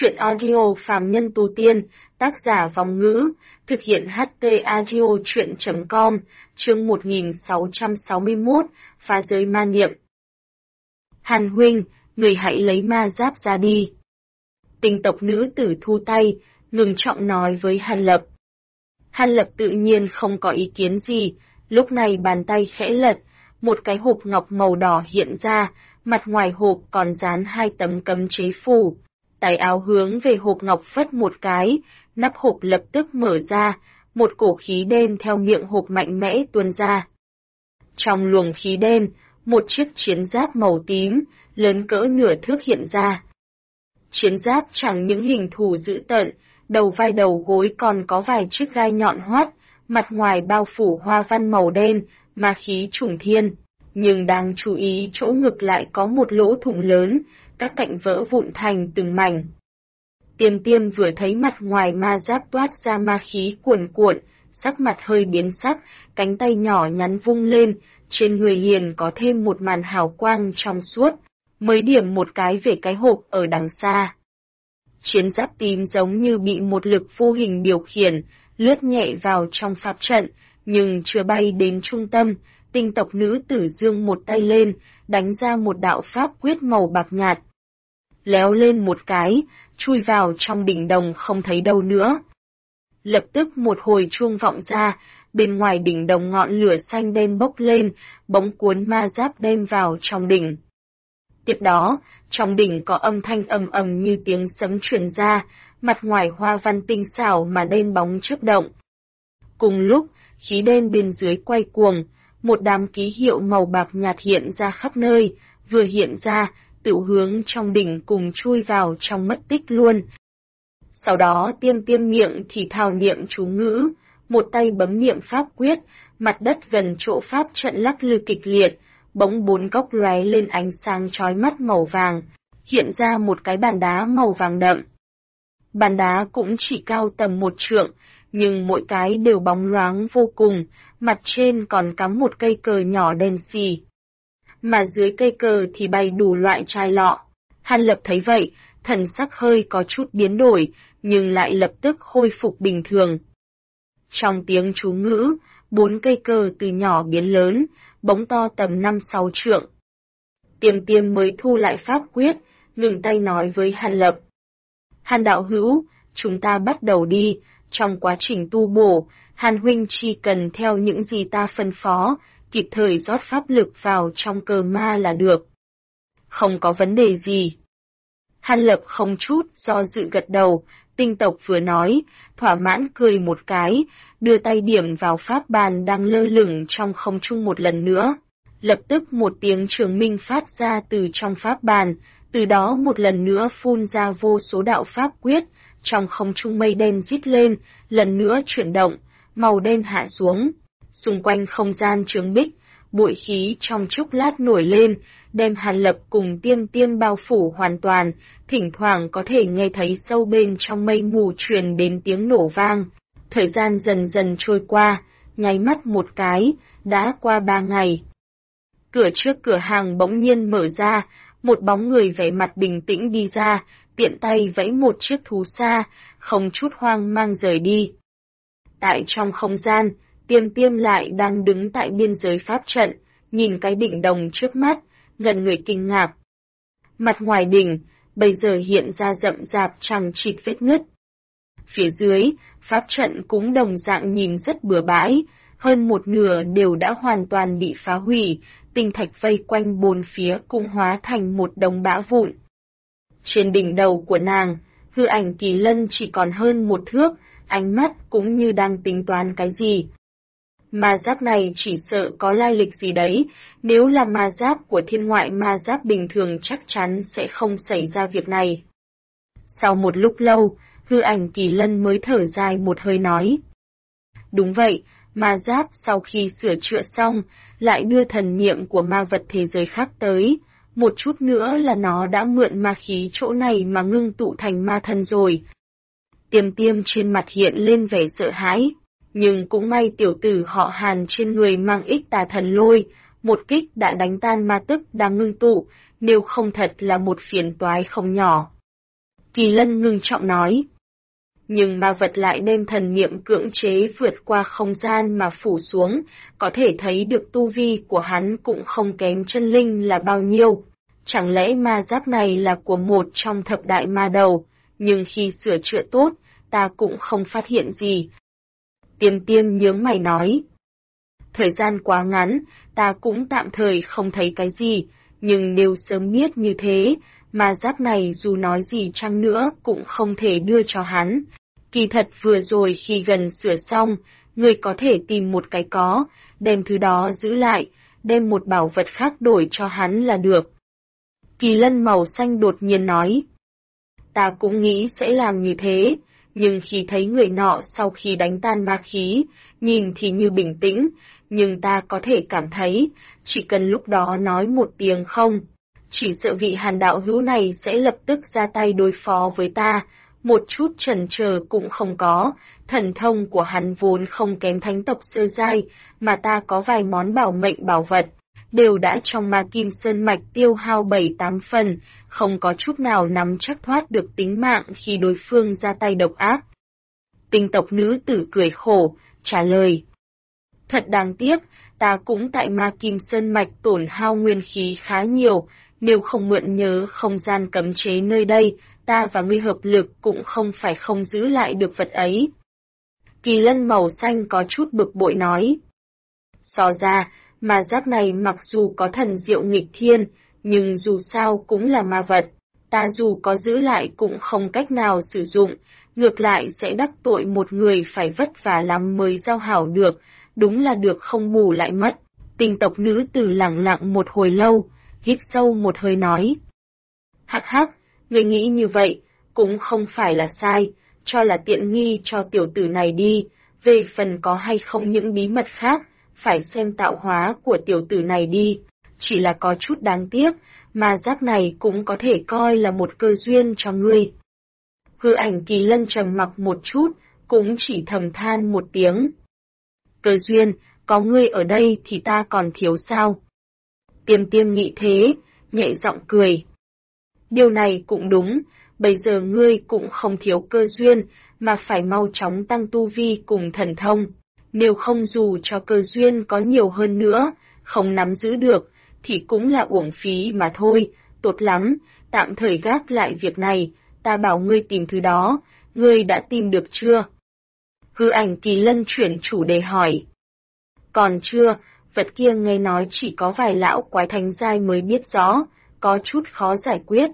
Truyện audio Phàm Nhân Tu Tiên, tác giả Vong Ngữ, thực hiện HT Audio Truyện.com, chương 1661, phá giới ma niệm. Hàn huynh, người hãy lấy ma giáp ra đi. Tinh tộc nữ tử thu tay, ngừng trọng nói với Hàn Lập. Hàn Lập tự nhiên không có ý kiến gì, lúc này bàn tay khẽ lật, một cái hộp ngọc màu đỏ hiện ra, mặt ngoài hộp còn dán 2 tấm cấm chế phù. Tay áo hướng về hộp ngọc phất một cái, nắp hộp lập tức mở ra, một cổ khí đen theo miệng hộp mạnh mẽ tuôn ra. Trong luồng khí đen, một chiếc chiến giáp màu tím, lớn cỡ nửa thước hiện ra. Chiến giáp chẳng những hình thù dữ tợn, đầu vai đầu gối còn có vài chiếc gai nhọn hoắt, mặt ngoài bao phủ hoa văn màu đen, ma khí trùng thiên. Nhưng đáng chú ý chỗ ngực lại có một lỗ thủng lớn, các cạnh vỡ vụn thành từng mảnh. Tiêm Tiêm vừa thấy mặt ngoài ma giáp toát ra ma khí cuồn cuộn, sắc mặt hơi biến sắc, cánh tay nhỏ nhắn vung lên, trên người liền có thêm một màn hào quang trong suốt, mới điểm một cái về cái hộp ở đằng xa. Chiến giáp tím giống như bị một lực vô hình điều khiển, lướt nhẹ vào trong pháp trận, nhưng chưa bay đến trung tâm. Tinh tộc nữ tử giương một tay lên, đánh ra một đạo pháp quyết màu bạc nhạt. Léo lên một cái, chui vào trong đỉnh đồng không thấy đâu nữa. Lập tức một hồi chuông vọng ra, bên ngoài đỉnh đồng ngọn lửa xanh đen bốc lên, bỗng cuốn ma giáp đem vào trong đỉnh. Tiếp đó, trong đỉnh có âm thanh ầm ầm như tiếng sấm truyền ra, mặt ngoài hoa văn tinh xảo mà đen bóng chớp động. Cùng lúc, khí đen bên dưới quay cuồng, một đám ký hiệu màu bạc nhạt hiện ra khắp nơi, vừa hiện ra, tự hướng trong đỉnh cùng chui vào trong mất tích luôn. Sau đó Tiêm Tiêm miệng thì thào niệm chú ngữ, một tay bấm niệm pháp quyết, mặt đất gần chỗ pháp trận lắc lư kịch liệt, bỗng 4 góc lóe lên ánh sáng chói mắt màu vàng, hiện ra một cái bàn đá màu vàng đậm. Bàn đá cũng chỉ cao tầm 1 trượng, nhưng mỗi cái đều bóng loáng vô cùng, mặt trên còn cắm một cây cờ nhỏ đen xì. Mà dưới cây cờ thì bày đủ loại chai lọ. Hàn Lập thấy vậy, thần sắc hơi có chút biến đổi, nhưng lại lập tức khôi phục bình thường. Trong tiếng chú ngữ, 4 cây cờ từ nhỏ biến lớn, bóng to tầm 5-6 trượng. Tiêm Tiêm mới thu lại pháp quyết, ngừng tay nói với Hàn Lập. Hàn đạo hữu, chúng ta bắt đầu đi. Trong quá trình tu bổ, Hàn huynh chỉ cần theo những gì ta phân phó, kịp thời rót pháp lực vào trong cờ ma là được. Không có vấn đề gì. Hàn Lập không chút do dự gật đầu, tinh tộc vừa nói, thỏa mãn cười một cái, đưa tay điểm vào pháp bàn đang lơ lửng trong không trung một lần nữa. Lập tức một tiếng trường minh phát ra từ trong pháp bàn, từ đó một lần nữa phun ra vô số đạo pháp quyết. Trong không trung mây đen rít lên, lần nữa chuyển động, màu đen hạ xuống. Xung quanh không gian trướng bích, bụi khí trong chốc lát nổi lên, đem Hàn Lập cùng Tiêm Tiêm bao phủ hoàn toàn, thỉnh thoảng có thể nghe thấy sâu bên trong mây mù truyền đến tiếng nổ vang. Thời gian dần dần trôi qua, nháy mắt một cái, đã qua 3 ngày. Cửa trước cửa hàng bỗng nhiên mở ra, một bóng người vẻ mặt bình tĩnh đi ra, tiện tay vẫy một chiếc thú xa, không chút hoang mang rời đi. Tại trong không gian, Tiêm Tiêm lại đang đứng tại biên giới pháp trận, nhìn cái đỉnh đồng trước mắt, gần người kinh ngạc. Mặt ngoài đỉnh, bây giờ hiện ra rậm rạp chằng chịt vết nứt. Phía dưới, pháp trận cũng đồng dạng nhìn rất bừa bãi, hơn một nửa đều đã hoàn toàn bị phá hủy, tinh thạch vây quanh bốn phía cũng hóa thành một đống bã vụn. Trên đỉnh đầu của nàng, hư ảnh Kỳ Lân chỉ còn hơn 1 thước, ánh mắt cũng như đang tính toán cái gì. Ma giáp này chỉ sợ có lai lịch gì đấy, nếu là ma giáp của thiên ngoại ma giáp bình thường chắc chắn sẽ không xảy ra việc này. Sau một lúc lâu, hư ảnh Kỳ Lân mới thở dài một hơi nói. Đúng vậy, ma giáp sau khi sửa chữa xong, lại đưa thần niệm của ma vật thế giới khác tới. Một chút nữa là nó đã mượn ma khí chỗ này mà ngưng tụ thành ma thân rồi. Tiêm Tiêm trên mặt hiện lên vẻ sợ hãi, nhưng cũng may tiểu tử họ Hàn trên người mang ích tà thần lôi, một kích đã đánh tan ma tức đang ngưng tụ, nếu không thật là một phiền toái không nhỏ. Kỳ Lân ngưng trọng nói. Nhưng ma vật lại đem thần niệm cưỡng chế vượt qua không gian mà phủ xuống, có thể thấy được tu vi của hắn cũng không kém chân linh là bao nhiêu. Chẳng lẽ ma giáp này là của một trong thập đại ma đầu, nhưng khi sửa chữa tốt, ta cũng không phát hiện gì. Tiêm Tiêm nhướng mày nói. Thời gian quá ngắn, ta cũng tạm thời không thấy cái gì, nhưng nếu sớm biết như thế, ma giáp này dù nói gì chăng nữa cũng không thể đưa cho hắn. Kỳ thật vừa rồi khi gần sửa xong, người có thể tìm một cái có, đem thứ đó giữ lại, đem một bảo vật khác đổi cho hắn là được. Kỳ Lân màu xanh đột nhiên nói. Ta cũng nghĩ sẽ làm như thế, nhưng khi thấy người nọ sau khi đánh tan ma khí, nhìn thì như bình tĩnh, nhưng ta có thể cảm thấy, chỉ cần lúc đó nói một tiếng không, chỉ sợ vị Hàn đạo hữu này sẽ lập tức ra tay đối phó với ta, một chút chần chờ cũng không có, thần thông của hắn vốn không kém thánh tộc sơ giai, mà ta có vài món bảo mệnh bảo vật, đều đã trong ma kim sơn mạch tiêu hao 7-8 phần, không có chút nào nắm chắc thoát được tính mạng khi đối phương ra tay độc ác. Tinh tộc nữ tử cười khổ, trả lời. Thật đáng tiếc, ta cũng tại ma kim sơn mạch tổn hao nguyên khí khá nhiều, nếu không mượn nhớ không gian cấm chế nơi đây, ta và ngươi hợp lực cũng không phải không giữ lại được vật ấy. Kỳ Lân màu xanh có chút bực bội nói. So ra, ma giáp này mặc dù có thần diệu nghịch thiên, nhưng dù sao cũng là ma vật, ta dù có giữ lại cũng không cách nào sử dụng, ngược lại sẽ đắc tội một người phải vất vả lắm mới giao hảo được, đúng là được không bù lại mất. Tinh tộc nữ tử lặng lặng một hồi lâu, hít sâu một hơi nói. Hắc hắc, người nghĩ như vậy, cũng không phải là sai, cho là tiện nghi cho tiểu tử này đi, về phần có hay không những bí mật khác, phải xem tạo hóa của tiểu tử này đi, chỉ là có chút đáng tiếc, mà giáp này cũng có thể coi là một cơ duyên cho ngươi. Hư ảnh Kỳ Lân trầm mặc một chút, cũng chỉ thầm than một tiếng. Cơ duyên, có ngươi ở đây thì ta còn thiếu sao? Tiêm Tiêm nghĩ thế, nhẹ giọng cười. Điều này cũng đúng, bây giờ ngươi cũng không thiếu cơ duyên, mà phải mau chóng tăng tu vi cùng thần thông. Nếu không dù cho cơ duyên có nhiều hơn nữa, không nắm giữ được, thì cũng là uổng phí mà thôi, tốt lắm, tạm thời gác lại việc này, ta bảo ngươi tìm thứ đó, ngươi đã tìm được chưa? Hư ảnh Kỳ Lân chuyển chủ đề hỏi. Còn chưa, vật kia nghe nói chỉ có vài lão quái thánh giai mới biết rõ, có chút khó giải quyết.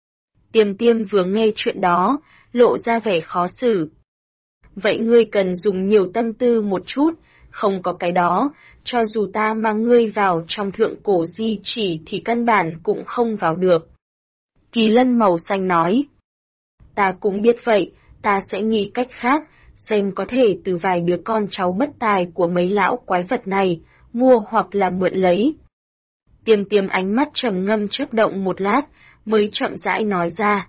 Tiêm Tiêm vừa nghe chuyện đó, lộ ra vẻ khó xử. Vậy ngươi cần dùng nhiều tâm tư một chút, không có cái đó, cho dù ta mang ngươi vào trong thượng cổ di chỉ thì căn bản cũng không vào được. Kỳ Lân màu xanh nói. Ta cũng biết vậy, ta sẽ nghĩ cách khác, xem có thể từ vài đứa con cháu bất tài của mấy lão quái vật này, mua hoặc là mượn lấy. Tiêm Tiêm ánh mắt trầm ngâm chớp động một lát, mới chậm rãi nói ra.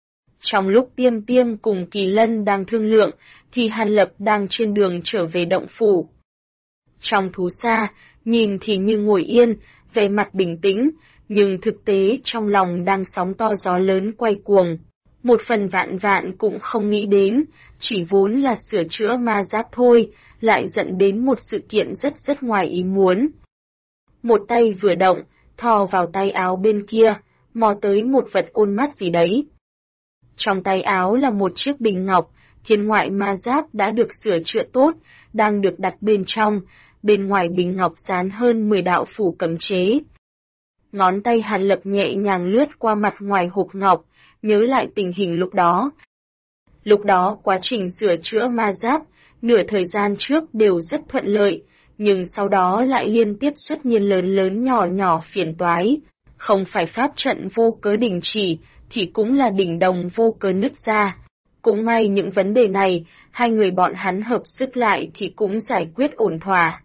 Trong lúc Tiêm Tiêm cùng Kỳ Lân đang thương lượng, thì Hàn Lập đang trên đường trở về động phủ. Trong thú xa, nhìn thì như ngồi yên, vẻ mặt bình tĩnh, nhưng thực tế trong lòng đang sóng to gió lớn quay cuồng. Một phần vạn cũng không nghĩ đến, chỉ vốn là sửa chữa ma giáp thôi, lại dẫn đến một sự kiện rất ngoài ý muốn. Một tay vừa động, thò vào tay áo bên kia, mò tới một vật ôn mắt gì đấy. Trong tay áo là một chiếc bình ngọc, thiên ngoại ma giáp đã được sửa chữa tốt, đang được đặt bên trong, bên ngoài bình ngọc dán hơn 10 đạo phủ cấm chế. Ngón tay Hàn Lập nhẹ nhàng lướt qua mặt ngoài hộp ngọc, nhớ lại tình hình lúc đó. Lúc đó quá trình sửa chữa ma giáp, nửa thời gian trước đều rất thuận lợi, nhưng sau đó lại liên tiếp xuất hiện lớn nhỏ phiền toái. Không phải pháp trận vô cớ đình chỉ, thì cũng là đỉnh đồng vô cớ nứt ra. Cũng may những vấn đề này, hai người bọn hắn hợp sức lại thì cũng giải quyết ổn thỏa.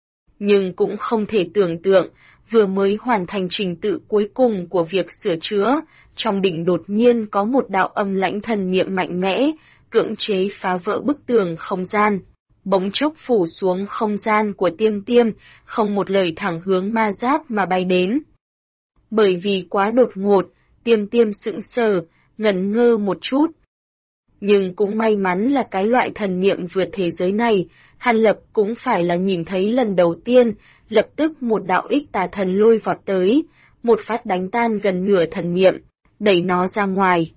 Nhưng cũng không thể tưởng tượng, vừa mới hoàn thành trình tự cuối cùng của việc sửa chữa, trong đỉnh đột nhiên có một đạo âm lãnh thần niệm mạnh mẽ, cưỡng chế phá vỡ bức tường không gian. Bỗng chốc phủ xuống không gian của Tiêm Tiêm, không một lời thẳng hướng ma giáp mà bay đến. Bởi vì quá đột ngột, Tiêm Tiêm sững sờ, ngẩn ngơ một chút. Nhưng cũng may mắn là cái loại thần niệm vượt thế giới này, Hàn Lập cũng phải là nhìn thấy lần đầu tiên, lập tức một đạo ích tà thần lôi vọt tới, một phát đánh tan gần nửa thần niệm, đẩy nó ra ngoài.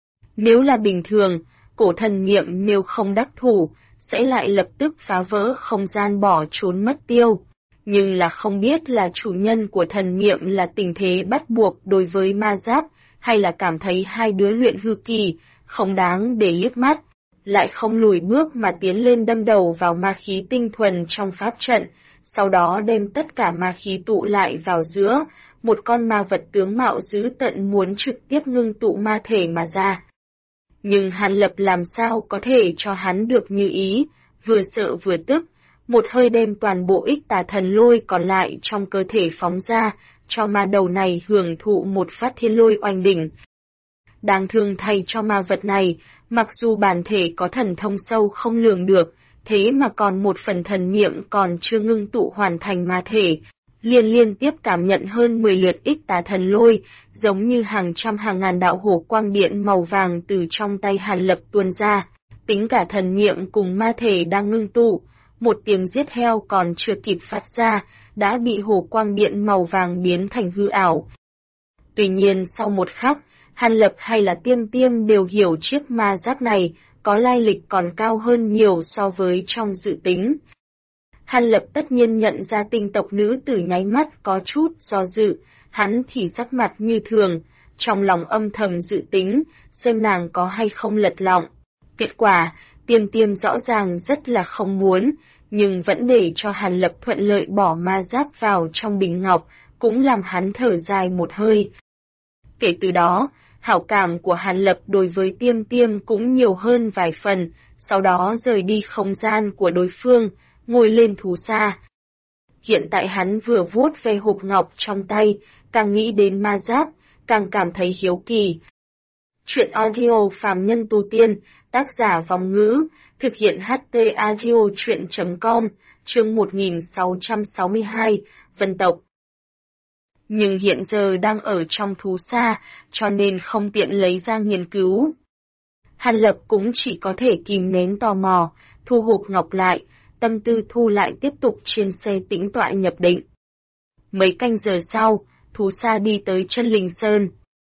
Nếu là bình thường, cổ thần niệm nếu không đắc thủ, sẽ lại lập tức phá vỡ không gian bỏ trốn mất tiêu. Nhưng là không biết là chủ nhân của thần niệm là tình thế bắt buộc đối với ma giáp, hay là cảm thấy hai đứa luyện hư kỳ, không đáng để liếc mắt, lại không lùi bước mà tiến lên đâm đầu vào ma khí tinh thuần trong pháp trận, sau đó đem tất cả ma khí tụ lại vào giữa, một con ma vật tướng mạo dữ tợn muốn trực tiếp ngưng tụ ma thể mà ra. Nhưng Hàn Lập làm sao có thể cho hắn được như ý, vừa sợ vừa tức, một hơi đem toàn bộ ích tà thần lôi còn lại trong cơ thể phóng ra, cho ma đầu này hưởng thụ một phát thiên lôi oanh đỉnh. Đáng thương thay cho ma vật này, mặc dù bản thể có thần thông sâu không lường được, thế mà còn một phần thần niệm còn chưa ngưng tụ hoàn thành ma thể, liên tiếp cảm nhận hơn 10 lượt ích tà thần lôi, giống như hàng trăm hàng ngàn đạo hổ quang điện màu vàng từ trong tay Hàn Lập tuôn ra, tính cả thần niệm cùng ma thể đang ngưng tụ, một tiếng giết heo còn chưa kịp phát ra, đã bị hổ quang điện màu vàng biến thành hư ảo. Tuy nhiên sau một khắc, Hàn Lập hay là Tiêm đều hiểu chiếc ma giáp này có lai lịch còn cao hơn nhiều so với trong dự tính. Hàn Lập tất nhiên nhận ra tinh tộc nữ tử nháy mắt có chút do dự, hắn thì sắc mặt như thường, trong lòng âm thầm dự tính, xem nàng có hay không lật lọng. Kết quả, Tiêm rõ ràng rất là không muốn, nhưng vẫn để cho Hàn Lập thuận lợi bỏ ma giáp vào trong bình ngọc, cũng làm hắn thở dài một hơi. Kể từ đó, hảo cảm của Hàn Lập đối với Tiêm cũng nhiều hơn vài phần, sau đó rời đi không gian của đối phương, ngồi lên thú xa. Hiện tại hắn vừa vuốt ve hộp ngọc trong tay, càng nghĩ đến ma giáp, càng cảm thấy hiếu kỳ. Chuyện audio phàm nhân tu tiên, tác giả Vong Ngữ, thực hiện HT audio chuyện.com, chương 1662, Vân tộc. Nhưng hiện giờ đang ở trong thú xa, cho nên không tiện lấy ra nghiên cứu. Hàn Lập cũng chỉ có thể kìm nén tò mò, thu hộp ngọc lại, tâm tư thu lại tiếp tục trên xe tĩnh tọa nhập định. Mấy canh giờ sau, thú xa đi tới chân Linh Sơn.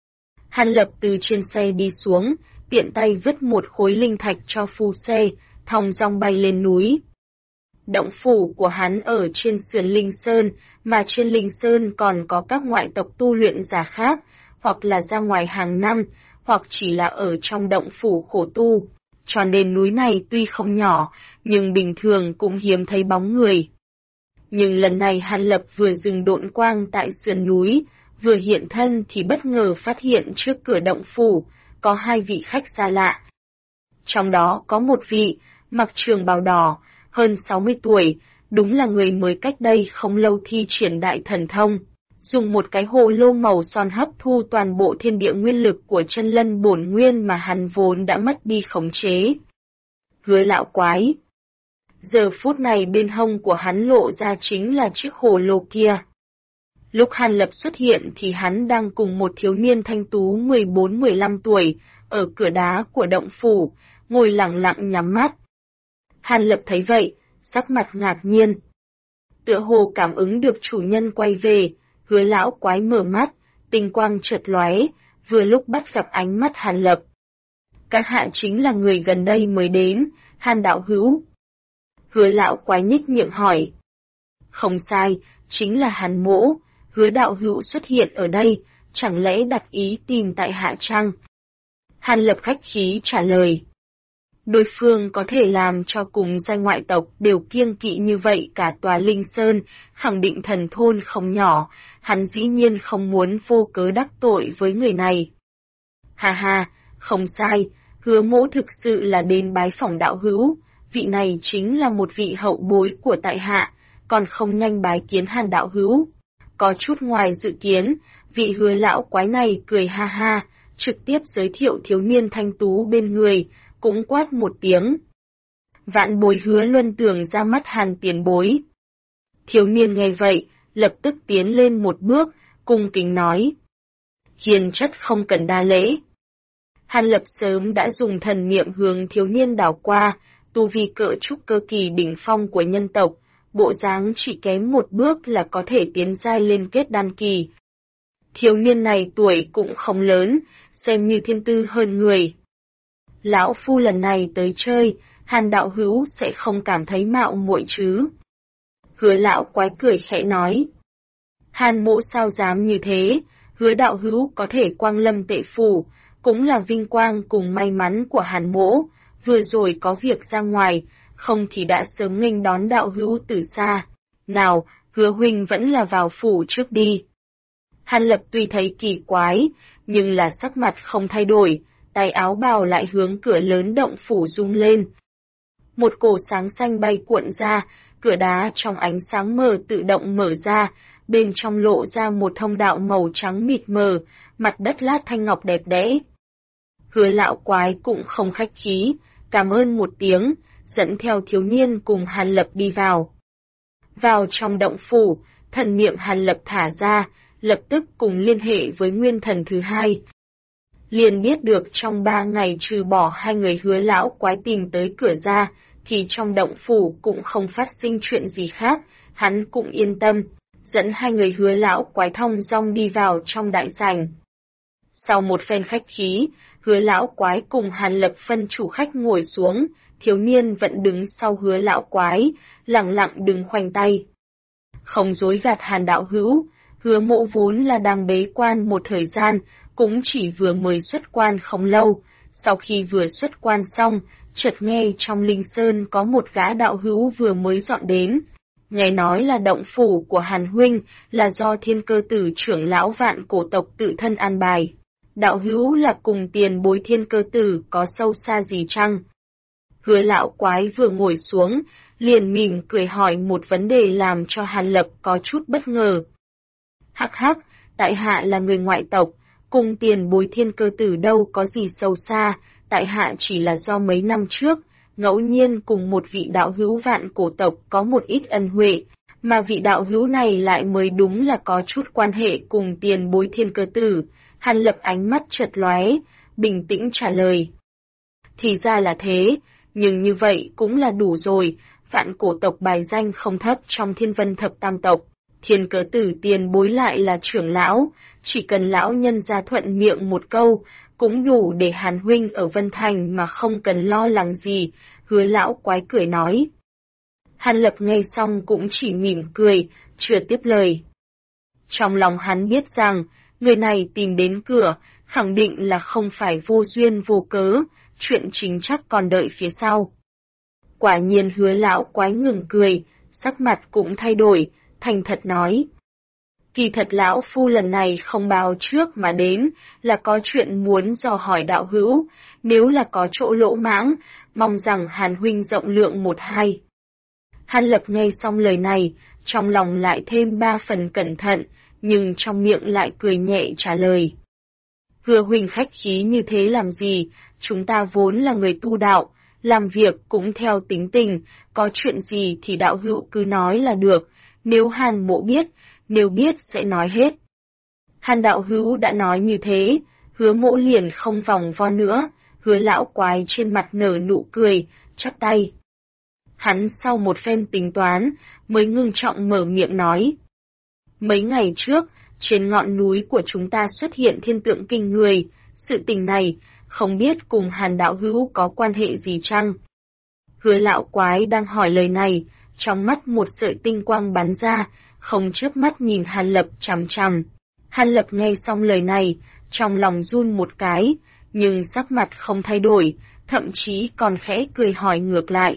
Hàn Lập từ trên xe đi xuống, tiện tay vứt một khối linh thạch cho phu xe, thong dong bay lên núi. Động phủ của hắn ở trên sườn Linh Sơn, mà trên Linh Sơn còn có các ngoại tộc tu luyện giả khác, hoặc là ra ngoài hàng năm, hoặc chỉ là ở trong động phủ khổ tu. Cho nên núi này tuy không nhỏ, nhưng bình thường cũng hiếm thấy bóng người. Nhưng lần này Hàn Lập vừa dừng độn quang tại sườn núi, vừa hiện thân thì bất ngờ phát hiện trước cửa động phủ, có hai vị khách xa lạ. Trong đó có một vị, mặc trường bào đỏ, hơn 60 tuổi, đúng là người mới cách đây không lâu thi triển đại thần thông, dùng một cái hồ lô màu son hấp thu toàn bộ thiên địa nguyên lực của chân lân bổn nguyên mà hắn vốn đã mất đi khống chế. Hứa lão quái. Giờ phút này bên hông của hắn lộ ra chính là chiếc hồ lô kia. Lúc Hàn Lập xuất hiện thì hắn đang cùng một thiếu niên thanh tú 14-15 tuổi, ở cửa đá của động phủ, ngồi lặng lặng nhắm mắt. Hàn Lập thấy vậy, sắc mặt ngạc nhiên. Tựa hồ cảm ứng được chủ nhân quay về, Hứa lão quái mở mắt, tinh quang chợt lóe, vừa lúc bắt gặp ánh mắt Hàn Lập. Các hạ chính là người gần đây mới đến, Hàn đạo hữu. Hứa lão quái nhếch miệng hỏi. Không sai, chính là Hàn mỗ, Hứa đạo hữu xuất hiện ở đây, chẳng lẽ đặt ý tìm tại hạ chăng? Hàn Lập khách khí trả lời. Đối phương có thể làm cho cùng danh ngoại tộc đều kiêng kỵ như vậy cả tòa Linh Sơn, khẳng định thần thôn không nhỏ, hắn dĩ nhiên không muốn vô cớ đắc tội với người này. Ha ha, không sai, Hứa mỗ thực sự là đến bái phỏng đạo hữu, vị này chính là một vị hậu bối của tại hạ, còn không nhanh bái kiến Hàn đạo hữu. Có chút ngoài dự kiến, vị Hứa lão quái này cười ha ha, trực tiếp giới thiệu thiếu niên thanh tú bên người, cũng quát một tiếng. Vạn bối Hứa luân tưởng ra mắt Hàn tiền bối. Thiếu niên nghe vậy, lập tức tiến lên một bước, cung kính nói. Hiền chất không cần đa lễ. Hàn Lập sớm đã dùng thần niệm hướng thiếu niên đảo qua, tu vi cỡ trúc cơ kỳ đỉnh phong của nhân tộc, bộ dáng chỉ kém một bước là có thể tiến giai lên kết đan kỳ. Thiếu niên này tuổi cũng không lớn, xem như thiên tư hơn người. Lão phu lần này tới chơi, Hàn đạo hữu sẽ không cảm thấy mạo muội chứ? Hứa lão quái cười khẽ nói. Hàn mỗ sao dám như thế, Hứa đạo hữu có thể quang lâm tệ phủ, cũng là vinh quang cùng may mắn của Hàn mỗ, vừa rồi có việc ra ngoài, không thì đã sớm nghênh đón đạo hữu từ xa. Nào, Hứa huynh vẫn là vào phủ trước đi. Hàn Lập tuy thấy kỳ quái, nhưng là sắc mặt không thay đổi, tay áo bào lại hướng cửa lớn động phủ rung lên. Một cổ sáng xanh bay cuộn ra, cửa đá trong ánh sáng mờ tự động mở ra, bên trong lộ ra một thông đạo màu trắng mịt mờ, mặt đất lát thanh ngọc đẹp đẽ. Hứa lão quái cũng không khách khí, cảm ơn một tiếng, dẫn theo thiếu niên cùng Hàn Lập đi vào. Vào trong động phủ, thần niệm Hàn Lập thả ra, lập tức cùng liên hệ với nguyên thần thứ hai. Liền biết được trong 3 ngày trừ bỏ 2 người Hứa lão quái tìm tới cửa ra, thì trong động phủ cũng không phát sinh chuyện gì khác, hắn cũng yên tâm, dẫn 2 người Hứa lão quái thong dong đi vào trong đại sảnh. Sau một phen khách khí, Hứa lão quái cùng Hàn Lập phân chủ khách ngồi xuống, thiếu niên vẫn đứng sau Hứa lão quái, lặng lặng đứng khoanh tay. Không dối gạt Hàn đạo hữu, Hứa mộ vốn là đang bế quan một thời gian, cũng chỉ vừa mới xuất quan không lâu. Sau khi vừa xuất quan xong, chợt nghe trong Linh Sơn có một gã đạo hữu vừa mới dọn đến. Nghe nói là động phủ của Hàn huynh, là do Thiên Cơ Tử trưởng lão Vạn Cổ tộc tự thân an bài. Đạo hữu là cùng tiền bối Thiên Cơ Tử có sâu xa gì chăng? Hứa lão quái vừa ngồi xuống, liền mỉm cười hỏi một vấn đề làm cho Hàn Lập có chút bất ngờ. Hắc hắc, tại hạ là người ngoại tộc, cùng tiền bối Thiên Cơ Tử đâu có gì sâu xa, tại hạ chỉ là do mấy năm trước, ngẫu nhiên cùng một vị đạo hữu Vạn Cổ tộc có một ít ân huệ, mà vị đạo hữu này lại mới đúng là có chút quan hệ cùng tiền bối Thiên Cơ Tử. Hàn Lập ánh mắt chợt lóe, bình tĩnh trả lời. Thì ra là thế, nhưng như vậy cũng là đủ rồi, Vạn Cổ tộc bài danh không thấp trong Thiên Vân Thập Tam tộc. Thiên Cơ Tử tiền bối lại là trưởng lão, chỉ cần lão nhân ra thuận miệng một câu, cũng đủ để Hàn huynh ở Vân Thành mà không cần lo lắng gì, Hứa lão quái cười nói. Hàn Lập nghe xong cũng chỉ mỉm cười, chưa tiếp lời. Trong lòng hắn biết rằng, người này tìm đến cửa, khẳng định là không phải vô duyên vô cớ, chuyện chính chắc còn đợi phía sau. Quả nhiên Hứa lão quái ngừng cười, sắc mặt cũng thay đổi, thành thật nói. Kỳ thật lão phu lần này không báo trước mà đến, là có chuyện muốn dò hỏi đạo hữu, nếu là có chỗ lỗ mãng, mong rằng Hàn huynh rộng lượng một hai. Hàn Lập nghe xong lời này, trong lòng lại thêm 3 phần cẩn thận, nhưng trong miệng lại cười nhẹ trả lời. Hứa huynh khách khí như thế làm gì, chúng ta vốn là người tu đạo, làm việc cũng theo tính tình, có chuyện gì thì đạo hữu cứ nói là được, nếu Hàn mộ biết, nếu biết sẽ nói hết. Hàn đạo hữu đã nói như thế, Hứa mộ liền không vòng vo nữa, Hứa lão quái trên mặt nở nụ cười, chắp tay. Hắn sau một phen tính toán, mới ngưng trọng mở miệng nói. Mấy ngày trước, trên ngọn núi của chúng ta xuất hiện thiên tượng kinh người, sự tình này, không biết cùng Hàn đạo hữu có quan hệ gì chăng? Hứa lão quái đang hỏi lời này, trong mắt một sợi tinh quang bắn ra, không chớp mắt nhìn Hàn Lập chằm chằm. Hàn Lập nghe xong lời này, trong lòng run một cái, nhưng sắc mặt không thay đổi, thậm chí còn khẽ cười hỏi ngược lại.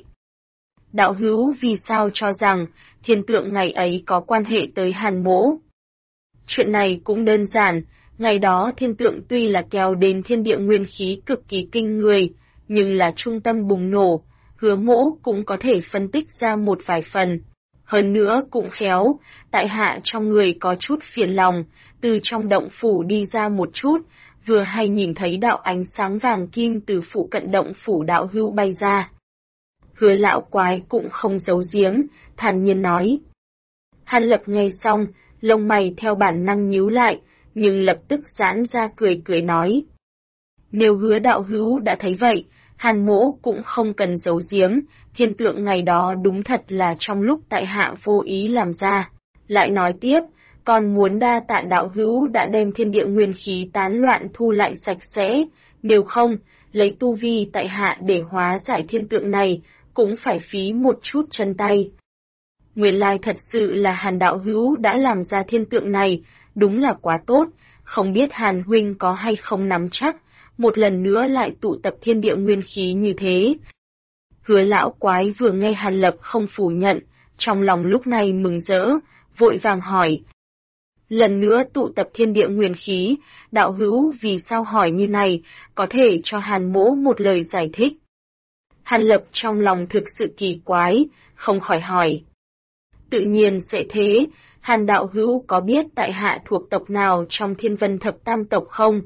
Đạo hữu vì sao cho rằng thiên tượng ngày ấy có quan hệ tới Hàn mỗ? Chuyện này cũng đơn giản, ngày đó thiên tượng tuy là kéo đến thiên địa nguyên khí cực kỳ kinh người, nhưng là trung tâm bùng nổ, Hứa mỗ cũng có thể phân tích ra một vài phần. Hơn nữa cũng khéo, tại hạ trong người có chút phiền lòng, từ trong động phủ đi ra một chút, vừa hay nhìn thấy đạo ánh sáng vàng kim từ phụ cận động phủ đạo hữu bay ra. Hứa lão quái cũng không giấu giếm, thản nhiên nói. Hàn Lập nghe xong, lông mày theo bản năng nhíu lại, nhưng lập tức giãn ra cười nói. Nếu Hứa đạo hữu đã thấy vậy, Hàn Mỗ cũng không cần giấu giếm, thiên tượng ngày đó đúng thật là trong lúc tại hạ vô ý làm ra. Lại nói tiếp, còn muốn đa tạ đạo hữu đã đem thiên địa nguyên khí tán loạn thu lại sạch sẽ, nếu không, lấy tu vi tại hạ để hóa giải thiên tượng này, cũng phải phí một chút chân tay. Nguyên lai thật sự là Hàn đạo hữu đã làm ra thiên tượng này, đúng là quá tốt, không biết Hàn huynh có hay không nắm chắc, một lần nữa lại tụ tập thiên địa nguyên khí như thế. Hứa lão quái vừa nghe Hàn Lập không phủ nhận, trong lòng lúc này mừng rỡ, vội vàng hỏi. Lần nữa tụ tập thiên địa nguyên khí, đạo hữu vì sao hỏi như này, có thể cho Hàn Mỗ một lời giải thích. Hàn Lập trong lòng thực sự kỳ quái, không khỏi hỏi. Tự nhiên sẽ thế, Hàn đạo hữu có biết tại hạ thuộc tộc nào trong Thiên Vân Thập Tam tộc không?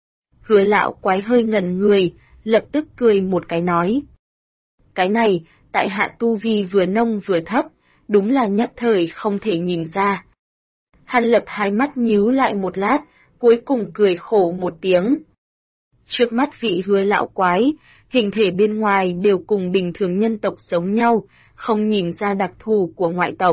Hứa lão quái hơi ngẩn người, lập tức cười một cái nói. Cái này, tại hạ tu vi vừa nông vừa thấp, đúng là nhất thời không thể nhìn ra. Hàn Lập hai mắt nhíu lại một lát, cuối cùng cười khổ một tiếng. Trước mắt vị Hứa lão quái, hình thể bên ngoài đều cùng bình thường nhân tộc giống nhau, không nhìn ra đặc thù của ngoại tộc.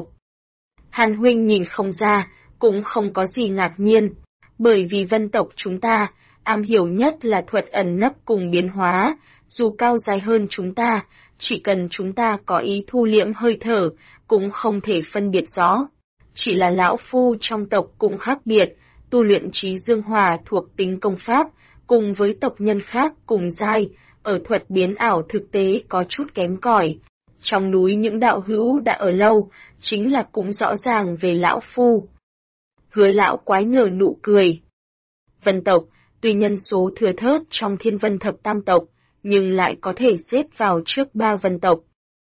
Hàn huynh nhìn không ra, cũng không có gì ngạc nhiên, bởi vì vân tộc chúng ta, am hiểu nhất là thuật ẩn nấp cùng biến hóa, dù cao dài hơn chúng ta, chỉ cần chúng ta có ý thu liễm hơi thở, cũng không thể phân biệt rõ. Chỉ là lão phu trong tộc cũng khác biệt, tu luyện trí dương hòa thuộc tính công pháp, cùng với tộc nhân khác cùng giai, ở thuật biến ảo thực tế có chút kém cỏi. Trong núi những đạo hữu đã ở lâu, chính là cũng rõ ràng về lão phu. Hứa lão quái nở nụ cười. Vân tộc, tuy nhân số thừa thớt trong Thiên Vân Thập Tam tộc, nhưng lại có thể xếp vào trước 3 vân tộc.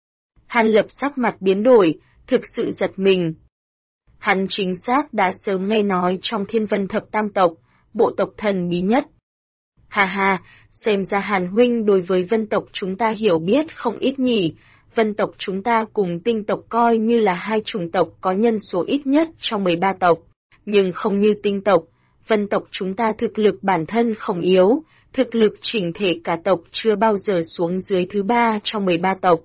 Hàn Lập sắc mặt biến đổi, thực sự giật mình. Hắn chính xác đã sớm nghe nói trong Thiên Vân Thập Tam tộc, bộ tộc thần bí nhất. Hà hà, xem ra Hàn huynh đối với vân tộc chúng ta hiểu biết không ít nhỉ. Vân tộc chúng ta cùng tinh tộc coi như là hai chủng tộc có nhân số ít nhất trong 13 tộc, nhưng không như tinh tộc, vân tộc chúng ta thực lực bản thân không yếu, thực lực chỉnh thể cả tộc chưa bao giờ xuống dưới thứ 3 trong 13 tộc.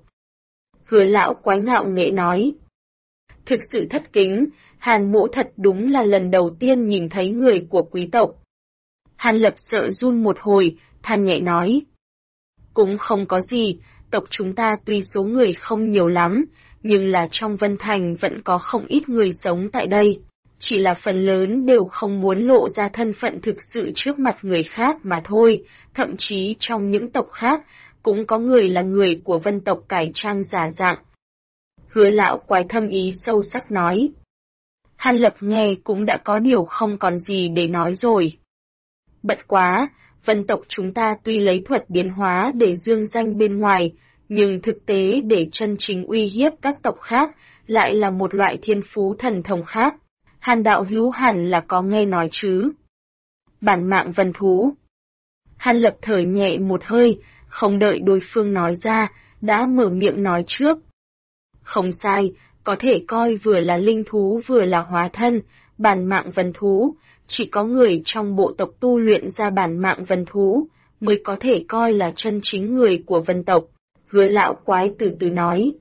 Hứa lão quái ngạo nghễ nói. Thực sự thất kính, Hàn Mỗ thật đúng là lần đầu tiên nhìn thấy người của quý tộc. Hàn Lập sợ run một hồi, than nhẹ nói. Cũng không có gì, tộc chúng ta tuy số người không nhiều lắm, nhưng là trong Vân Thành vẫn có không ít người sống tại đây. Chỉ là phần lớn đều không muốn lộ ra thân phận thực sự trước mặt người khác mà thôi, thậm chí trong những tộc khác, cũng có người là người của vân tộc cải trang giả dạng. Hứa lão quái thâm ý sâu sắc nói. Hàn Lập nghe cũng đã có điều không còn gì để nói rồi. Bận quá, vân tộc chúng ta tuy lấy thuật biến hóa để dương danh bên ngoài, nhưng thực tế để chân chính uy hiếp các tộc khác, lại là một loại thiên phú thần thông khác. Hàn đạo hữu hẳn là có nghe nói chứ. Bản mạng vân thú. Hàn Lập thở nhẹ một hơi, không đợi đối phương nói ra, đã mở miệng nói trước. Không sai, có thể coi vừa là linh thú vừa là hóa thân, bản mạng vân thú, chỉ có người trong bộ tộc tu luyện ra bản mạng vân thú, mới có thể coi là chân chính người của vân tộc. Hứa lão quái từ từ nói.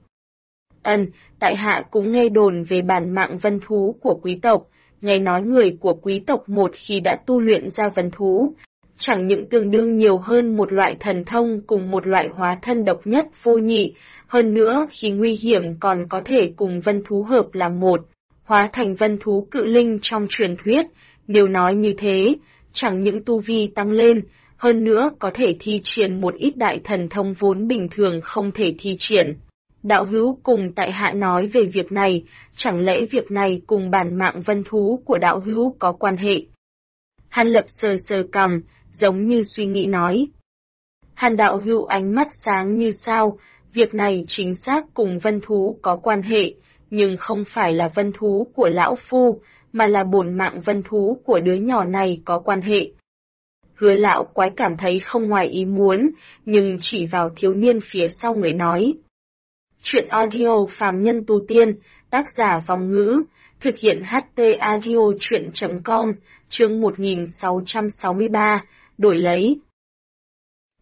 Tại hạ cũng nghe đồn về bản mạng vân thú của quý tộc, nghe nói người của quý tộc một khi đã tu luyện ra vân thú, chẳng những tương đương nhiều hơn một loại thần thông cùng một loại hóa thân độc nhất vô nhị, hơn nữa khi nguy hiểm còn có thể cùng vân thú hợp làm một, hóa thành vân thú cự linh trong truyền thuyết. Nếu nói như thế, chẳng những tu vi tăng lên, hơn nữa có thể thi triển một ít đại thần thông vốn bình thường không thể thi triển. Đạo hữu cùng tại hạ nói về việc này, chẳng lẽ việc này cùng bản mạng vân thú của đạo hữu có quan hệ? Hàn Lập sờ sờ cằm, giống như suy nghĩ nói. Hàn đạo hữu ánh mắt sáng như sao, việc này chính xác cùng vân thú có quan hệ, nhưng không phải là vân thú của lão phu, mà là bổn mạng vân thú của đứa nhỏ này có quan hệ. Hứa lão quái cảm thấy không ngoài ý muốn, nhưng chỉ vào thiếu niên phía sau người nói. Chuyện audio phàm nhân tu tiên, tác giả Vong Ngữ, thực hiện HT audio chuyện.com, chương 1663, đổi lấy.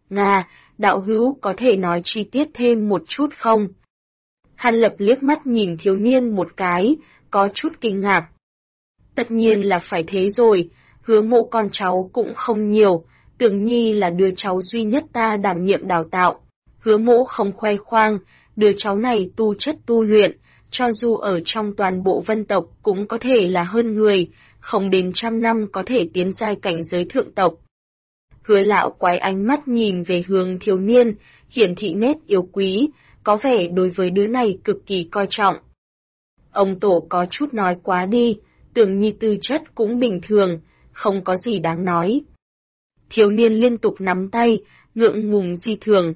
Nga, đạo hữu có thể nói chi tiết thêm một chút không? Hàn Lập liếc mắt nhìn thiếu niên một cái, có chút kinh ngạc. Tất nhiên là phải thế rồi, Hứa Mộ con cháu cũng không nhiều, Tưởng Nhi là đứa cháu duy nhất ta đảm nhiệm đào tạo. Hứa Mộ không khoe khoang, đứa cháu này tu chất tu luyện, cho dù ở trong toàn bộ vân tộc cũng có thể là hơn người, không đến 100 năm có thể tiến giai cảnh giới thượng tộc. Hứa lão quái ánh mắt nhìn về hướng thiếu niên, hiển thị nét yêu quý, có vẻ đối với đứa này cực kỳ coi trọng. Ông tổ có chút nói quá đi, Tưởng Nhi tư chất cũng bình thường, không có gì đáng nói. Thiếu niên liên tục nắm tay, ngượng ngùng di thường.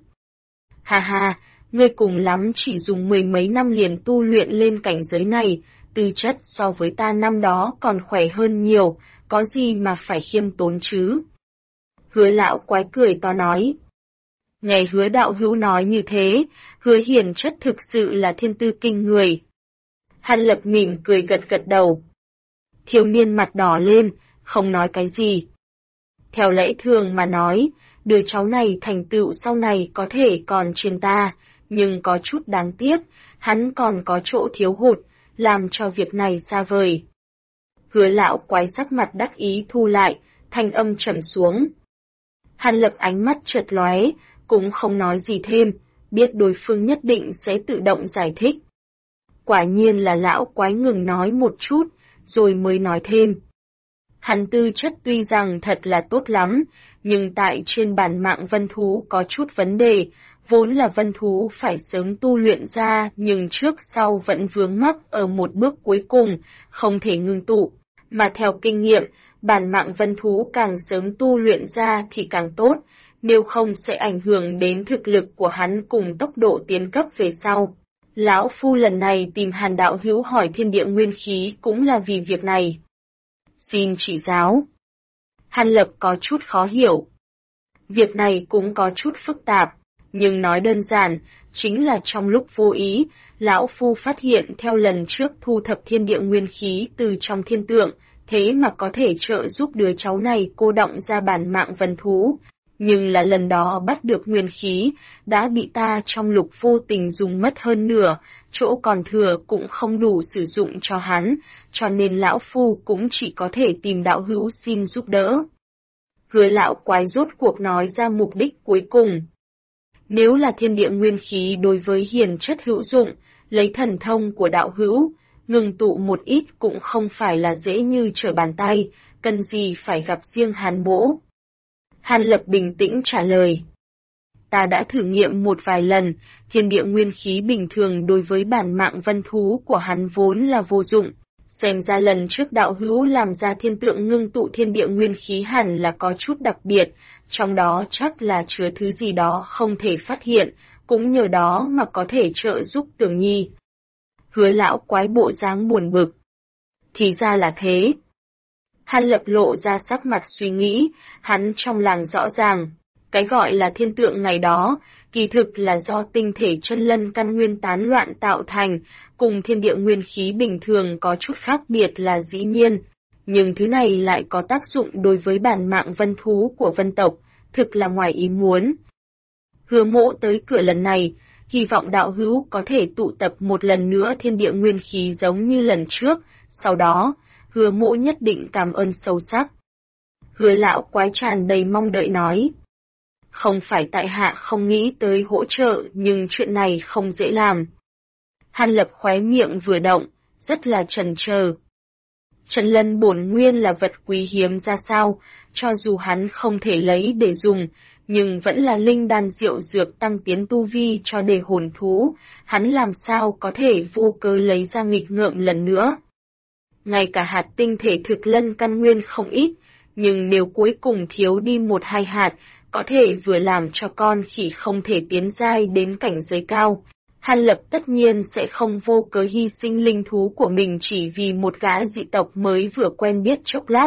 Ha ha, ngươi cùng lắm chỉ dùng 10 mấy năm liền tu luyện lên cảnh giới này, tư chất so với ta năm đó còn khỏe hơn nhiều, có gì mà phải khiêm tốn chứ? Hứa lão quái cười to nói. Nghe Hứa đạo hữu nói như thế, Hứa hiền chất thực sự là thiên tư kinh người. Hàn Lập mỉm cười gật gật đầu. Thiếu niên mặt đỏ lên, không nói cái gì. Theo lẽ thường mà nói, đứa cháu này thành tựu sau này có thể còn trên ta, nhưng có chút đáng tiếc, hắn còn có chỗ thiếu hụt, làm cho việc này xa vời. Hứa lão quái sắc mặt đắc ý thu lại, thanh âm trầm xuống. Hàn Lập ánh mắt chợt lóe, cũng không nói gì thêm, biết đối phương nhất định sẽ tự động giải thích. Quả nhiên là lão quái ngừng nói một chút, rồi mới nói thêm. Hắn tư chất tuy rằng thật là tốt lắm, nhưng tại trên bản mạng vân thú có chút vấn đề, vốn là vân thú phải sớm tu luyện ra nhưng trước sau vẫn vướng mắc ở một bước cuối cùng, không thể ngưng tụ. Mà theo kinh nghiệm, bản mạng vân thú càng sớm tu luyện ra thì càng tốt, nếu không sẽ ảnh hưởng đến thực lực của hắn cùng tốc độ tiến cấp về sau. Lão Phu lần này tìm Hàn đạo hữu hỏi thiên địa nguyên khí cũng là vì việc này. Xin chỉ giáo. Hàn Lập có chút khó hiểu. Việc này cũng có chút phức tạp, nhưng nói đơn giản, chính là trong lúc vô ý, Lão Phu phát hiện theo lần trước thu thập thiên địa nguyên khí từ trong thiên tượng, thế mà có thể trợ giúp đứa cháu này cô đọng ra bản mạng vân thú. Nhưng là lần đó bắt được nguyên khí, đã bị ta trong lục vô tình dùng mất hơn nửa, chỗ còn thừa cũng không đủ sử dụng cho hắn, cho nên lão phu cũng chỉ có thể tìm đạo hữu xin giúp đỡ. Hứa lão quái rốt cuộc nói ra mục đích cuối cùng. Nếu là thiên địa nguyên khí đối với hiền chất hữu dụng, lấy thần thông của đạo hữu, ngừng tụ một ít cũng không phải là dễ như trở bàn tay, cần gì phải gặp riêng Hàn Mỗ. Hàn Lập bình tĩnh trả lời. Ta đã thử nghiệm một vài lần, thiên địa nguyên khí bình thường đối với bản mạng vân thú của hắn vốn là vô dụng. Xem ra lần trước đạo hữu làm ra thiên tượng ngưng tụ thiên địa nguyên khí hẳn là có chút đặc biệt, trong đó chắc là chứa thứ gì đó không thể phát hiện, cũng nhờ đó mà có thể trợ giúp Tưởng Nhi. Hứa lão quái bộ dáng buồn bực. Thì ra là thế. Hàn Lập lộ ra sắc mặt suy nghĩ, hắn trong làng rõ ràng, cái gọi là thiên tượng ngày đó, kỳ thực là do tinh thể chân lân căn nguyên tán loạn tạo thành, cùng thiên địa nguyên khí bình thường có chút khác biệt là dĩ nhiên, nhưng thứ này lại có tác dụng đối với bản mạng vân thú của vân tộc, thực là ngoài ý muốn. Hứa Mỗ tới cửa lần này, hy vọng đạo hữu có thể tụ tập một lần nữa thiên địa nguyên khí giống như lần trước, sau đó, Hứa Mỗ nhất định cảm ơn sâu sắc. Hứa lão quái tràn đầy mong đợi nói. Không phải tại hạ không nghĩ tới hỗ trợ nhưng chuyện này không dễ làm. Hàn Lập khóe miệng vừa động, rất là chần chờ. Chân lân bổn nguyên là vật quý hiếm ra sao, cho dù hắn không thể lấy để dùng, nhưng vẫn là linh đan diệu dược tăng tiến tu vi cho đề hồn thú, hắn làm sao có thể vô cớ lấy ra nghịch ngợm lần nữa. Ngay cả hạt tinh thể thực lân căn nguyên không ít, nhưng nếu cuối cùng thiếu đi 1-2 hạt, có thể vừa làm cho con khỉ không thể tiến giai đến cảnh giới cao. Hàn Lập tất nhiên sẽ không vô cớ hy sinh linh thú của mình chỉ vì một gã dị tộc mới vừa quen biết chốc lát.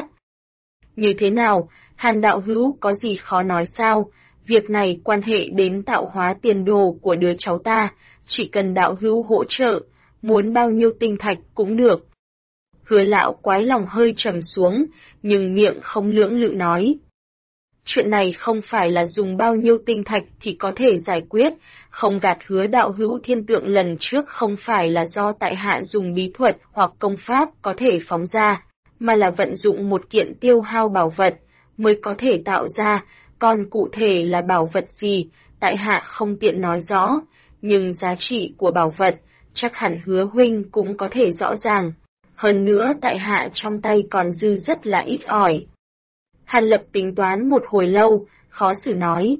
Như thế nào, Hàn đạo hữu có gì khó nói sao, việc này quan hệ đến tạo hóa tiền đồ của đứa cháu ta, chỉ cần đạo hữu hỗ trợ, muốn bao nhiêu tinh thạch cũng được. Hứa lão quái lòng hơi trầm xuống, nhưng miệng không lưỡng lự nói. Chuyện này không phải là dùng bao nhiêu tinh thạch thì có thể giải quyết, không gạt Hứa đạo hữu, thiên tượng lần trước không phải là do tại hạ dùng bí thuật hoặc công pháp có thể phóng ra, mà là vận dụng một kiện tiêu hao bảo vật mới có thể tạo ra, còn cụ thể là bảo vật gì, tại hạ không tiện nói rõ, nhưng giá trị của bảo vật, chắc hẳn Hứa huynh cũng có thể rõ ràng. Hơn nữa tại hạ trong tay còn dư rất là ít ỏi. Hàn Lập tính toán một hồi lâu, khó xử nói.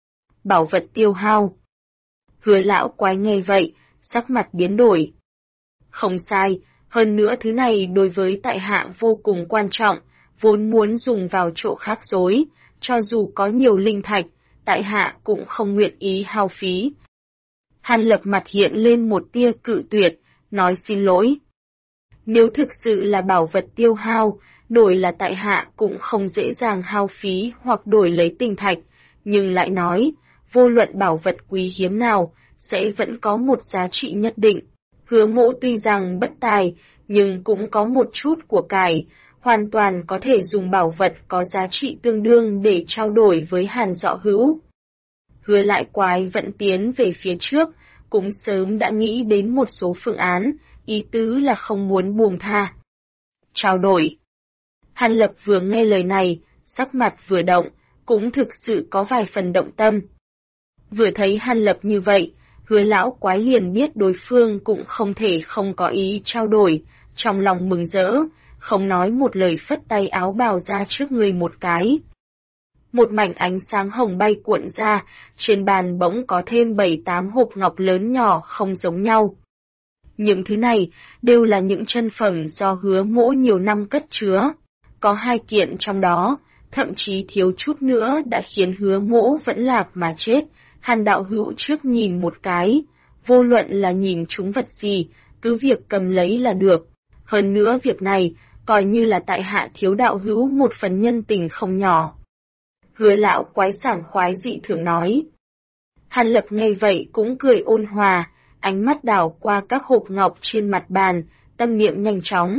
Bảo vật tiêu hao. Hứa lão quái nghe vậy, sắc mặt biến đổi. Không sai, hơn nữa thứ này đối với tại hạ vô cùng quan trọng, vốn muốn dùng vào chỗ khác rối, cho dù có nhiều linh thạch, tại hạ cũng không nguyện ý hao phí. Hàn Lập mặt hiện lên một tia cự tuyệt, nói xin lỗi. Nếu thực sự là bảo vật tiêu hao, đổi là tại hạ cũng không dễ dàng hao phí hoặc đổi lấy tinh thạch, nhưng lại nói, vô luận bảo vật quý hiếm nào, sẽ vẫn có một giá trị nhất định. Hứa Mỗ tuy rằng bất tài, nhưng cũng có một chút của cải, hoàn toàn có thể dùng bảo vật có giá trị tương đương để trao đổi với Hàn Dọ Hữu. Hứa lại quái vẫn tiến về phía trước, cũng sớm đã nghĩ đến một số phương án, ý tứ là không muốn buông tha. Trao đổi. Hàn Lập vừa nghe lời này, sắc mặt vừa động, cũng thực sự có vài phần động tâm. Vừa thấy Hàn Lập như vậy, Hứa lão quái liền biết đối phương cũng không thể không có ý trao đổi, trong lòng mừng rỡ, không nói một lời phất tay áo bào ra trước người một cái. Một mảnh ánh sáng hồng bay cuộn ra, trên bàn bỗng có thêm 7-8 hộp ngọc lớn nhỏ không giống nhau. Những thứ này đều là những chân phẩm do Hứa Mỗ nhiều năm cất chứa. Có 2 kiện trong đó, thậm chí thiếu chút nữa đã khiến Hứa Mỗ vẫn lạc mà chết. Hàn đạo hữu trước nhìn một cái, vô luận là nhìn chúng vật gì, cứ việc cầm lấy là được. Hơn nữa việc này, coi như là tại hạ thiếu đạo hữu một phần nhân tình không nhỏ. Hứa lão quái sảng khoái dị thường nói. Hàn Lập nghe vậy cũng cười ôn hòa, ánh mắt đảo qua các hộp ngọc trên mặt bàn, tâm niệm nhanh chóng.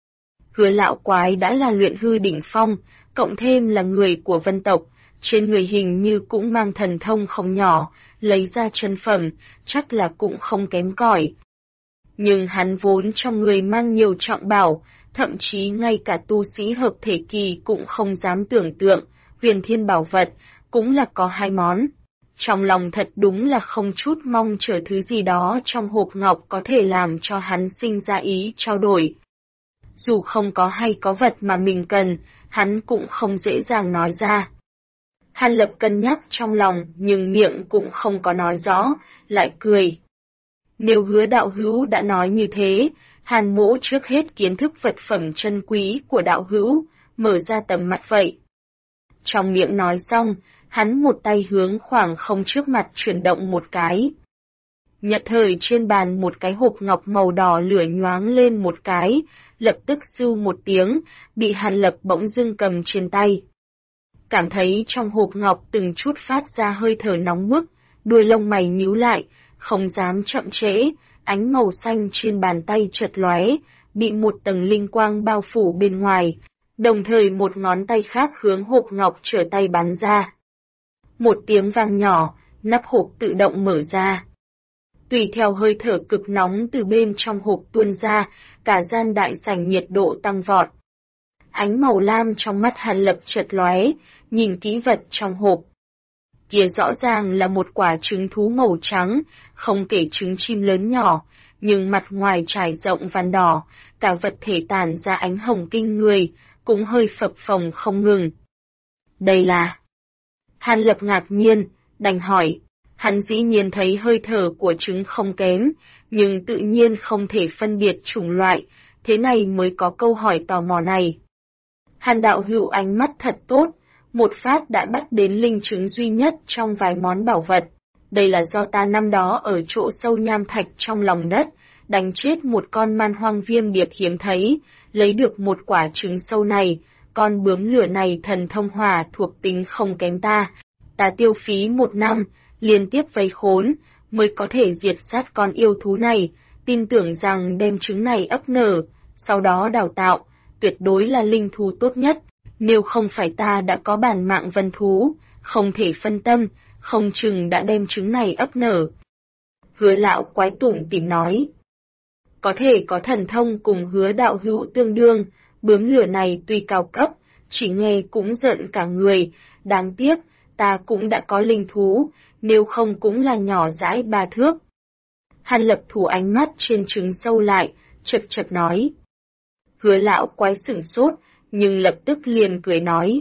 Hứa lão quái đã là luyện hư đỉnh phong, cộng thêm là người của vân tộc, trên người hình như cũng mang thần thông không nhỏ, lấy ra chân phẩm, chắc là cũng không kém cỏi. Nhưng hắn vốn trong người mang nhiều trọng bảo, thậm chí ngay cả tu sĩ hợp thể kỳ cũng không dám tưởng tượng, huyền thiên bảo vật, cũng là có 2 món. Trong lòng thật đúng là không chút mong chờ thứ gì đó trong hộp ngọc có thể làm cho hắn sinh ra ý trao đổi. Dù không có hay có vật mà mình cần, hắn cũng không dễ dàng nói ra. Hàn Lập cân nhắc trong lòng nhưng miệng cũng không có nói rõ, lại cười. Nếu Hứa đạo hữu đã nói như thế, Hàn Mỗ trước hết kiến thức vật phẩm chân quý của đạo hữu, mở ra tầm mắt vậy. Trong miệng nói xong, hắn một tay hướng khoảng không trước mặt chuyển động một cái. Nhất thời trên bàn một cái hộp ngọc màu đỏ lửa nhoáng lên một cái, lập tức sưu một tiếng, bị Hàn Lập bỗng dưng cầm trên tay. Cảm thấy trong hộp ngọc từng chút phát ra hơi thở nóng bức, đuôi lông mày nhíu lại, không dám chậm trễ, ánh màu xanh trên bàn tay chợt lóe, bị một tầng linh quang bao phủ bên ngoài, đồng thời một ngón tay khác hướng hộp ngọc trở tay bắn ra. Một tiếng vang nhỏ, nắp hộp tự động mở ra. Tùy theo hơi thở cực nóng từ bên trong hộp tuôn ra, cả gian đại sảnh nhiệt độ tăng vọt. Ánh màu lam trong mắt Hàn Lập chợt lóe, nhìn kỹ vật trong hộp. Kia rõ ràng là một quả trứng thú màu trắng, không kể trứng chim lớn nhỏ, nhưng mặt ngoài trải rộng vằn đỏ, cả vật thể tản ra ánh hồng kinh người, cũng hơi phập phồng không ngừng. Đây là... Hàn Lập ngạc nhiên, đành hỏi. Hắn dĩ nhiên thấy hơi thở của trứng không kém, nhưng tự nhiên không thể phân biệt chủng loại, thế này mới có câu hỏi tò mò này. Hàn đạo hữu ánh mắt thật tốt, một phát đã bắt đến linh trứng duy nhất trong vài món bảo vật. Đây là do ta năm đó ở chỗ sâu nham thạch trong lòng đất, đánh chết một con man hoang viêm điệp hiếm thấy, lấy được một quả trứng sâu này, con bướm lửa này thần thông hỏa thuộc tính không kém ta. Ta tiêu phí 1 năm, liên tiếp vây khốn, mới có thể diệt sát con yêu thú này, tin tưởng rằng đem trứng này ấp nở, sau đó đào tạo, tuyệt đối là linh thú tốt nhất. Nếu không phải ta đã có bản mạng vân thú, không thể phân tâm, không chừng đã đem trứng này ấp nở. Hứa lão quái tủm tỉm nói. Có thể có thần thông cùng Hứa đạo hữu tương đương, bướm lửa này tuy cao cấp, chỉ nghe cũng giận cả người, đáng tiếc, ta cũng đã có linh thú, nếu không cũng là nhỏ dãi 3 thước. Hàn Lập thủ ánh mắt trên trứng sâu lại, chật chật nói. Hứa lão quái sửng sốt, nhưng lập tức liền cười nói.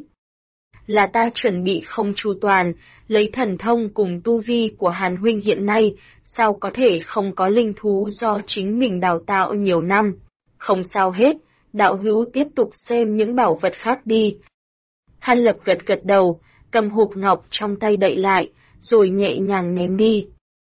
Là ta chuẩn bị không chu toàn, lấy thần thông cùng tu vi của Hàn huynh hiện nay, sao có thể không có linh thú do chính mình đào tạo nhiều năm. Không sao hết, đạo hữu tiếp tục xem những bảo vật khác đi. Hàn Lập gật gật đầu, cầm hộp ngọc trong tay đậy lại, rồi nhẹ nhàng ném đi.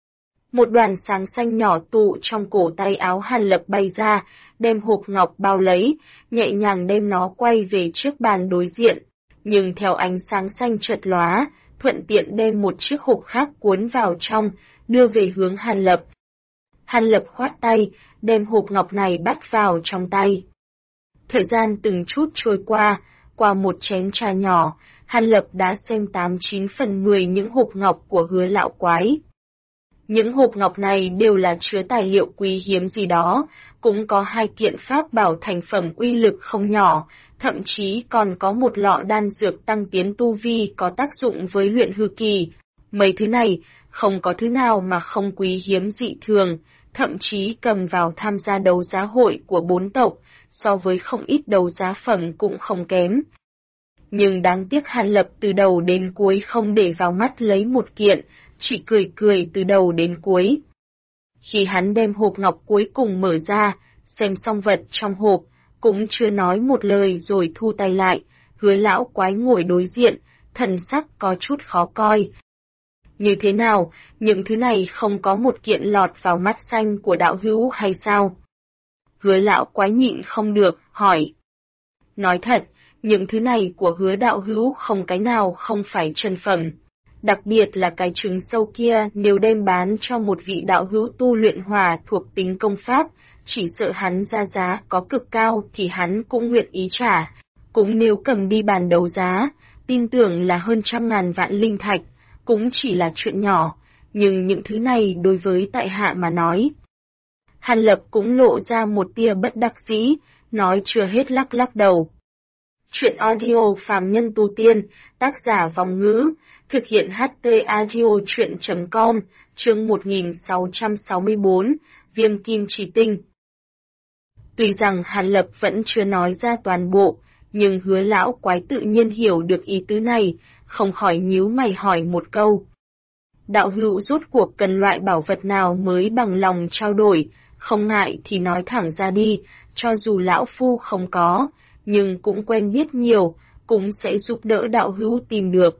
Một đoàn sáng xanh nhỏ tụ trong cổ tay áo Hàn Lập bay ra, đem hộp ngọc bao lấy, nhẹ nhàng đem nó quay về trước bàn đối diện. Nhưng theo ánh sáng xanh chợt lóa, thuận tiện đem một chiếc hộp khác cuốn vào trong, đưa về hướng Hàn Lập. Hàn Lập khoát tay, đem hộp ngọc này bắt vào trong tay. Thời gian từng chút trôi qua một chén trà nhỏ, Hàn Lập đã xem 89/10 những hộp ngọc của Hứa lão quái. Những hộp ngọc này đều là chứa tài liệu quý hiếm gì đó, cũng có 2 kiện pháp bảo thành phẩm uy lực không nhỏ, thậm chí còn có một lọ đan dược tăng tiến tu vi có tác dụng với luyện hư kỳ. Mấy thứ này, không có thứ nào mà không quý hiếm dị thường, thậm chí cầm vào tham gia đấu giá hội của 4 tộc, so với không ít đấu giá phẩm cũng không kém. Nhưng đáng tiếc Hàn Lập từ đầu đến cuối không để vào mắt lấy một kiện, chỉ cười cười từ đầu đến cuối. Khi hắn đem hộp ngọc cuối cùng mở ra, xem xong vật trong hộp, cũng chưa nói một lời rồi thu tay lại, Hứa lão quái ngồi đối diện, thần sắc có chút khó coi. Như thế nào, những thứ này không có một kiện lọt vào mắt xanh của đạo hữu hay sao? Hứa lão quái nhịn không được, hỏi. Nói thật, những thứ này của Hứa đạo hữu không cái nào không phải chân phẩm. Đặc biệt là cái trứng sâu kia nếu đem bán cho một vị đạo hữu tu luyện hỏa thuộc tính công pháp, chỉ sợ hắn ra giá có cực cao thì hắn cũng nguyện ý trả. Cũng nếu cầm đi bàn đấu giá, tin tưởng là hơn 100.000 vạn linh thạch, cũng chỉ là chuyện nhỏ, nhưng những thứ này đối với tại hạ mà nói. Hàn Lập cũng lộ ra một tia bất đắc dĩ, nói chưa hết lắc lắc đầu. Chuyện audio phàm nhân tu tiên, tác giả Vòng Ngữ, thực hiện HT audio chuyện.com, chương 1664, Viêm Kim Chỉ Tinh. Tuy rằng Hàn Lập vẫn chưa nói ra toàn bộ, nhưng Hứa lão quái tự nhiên hiểu được ý tứ này, không khỏi nhíu mày hỏi một câu. Đạo hữu rốt cuộc cần loại bảo vật nào mới bằng lòng trao đổi, không ngại thì nói thẳng ra đi, cho dù lão phu không có, nhưng cũng quen biết nhiều, cũng sẽ giúp đỡ đạo hữu tìm được.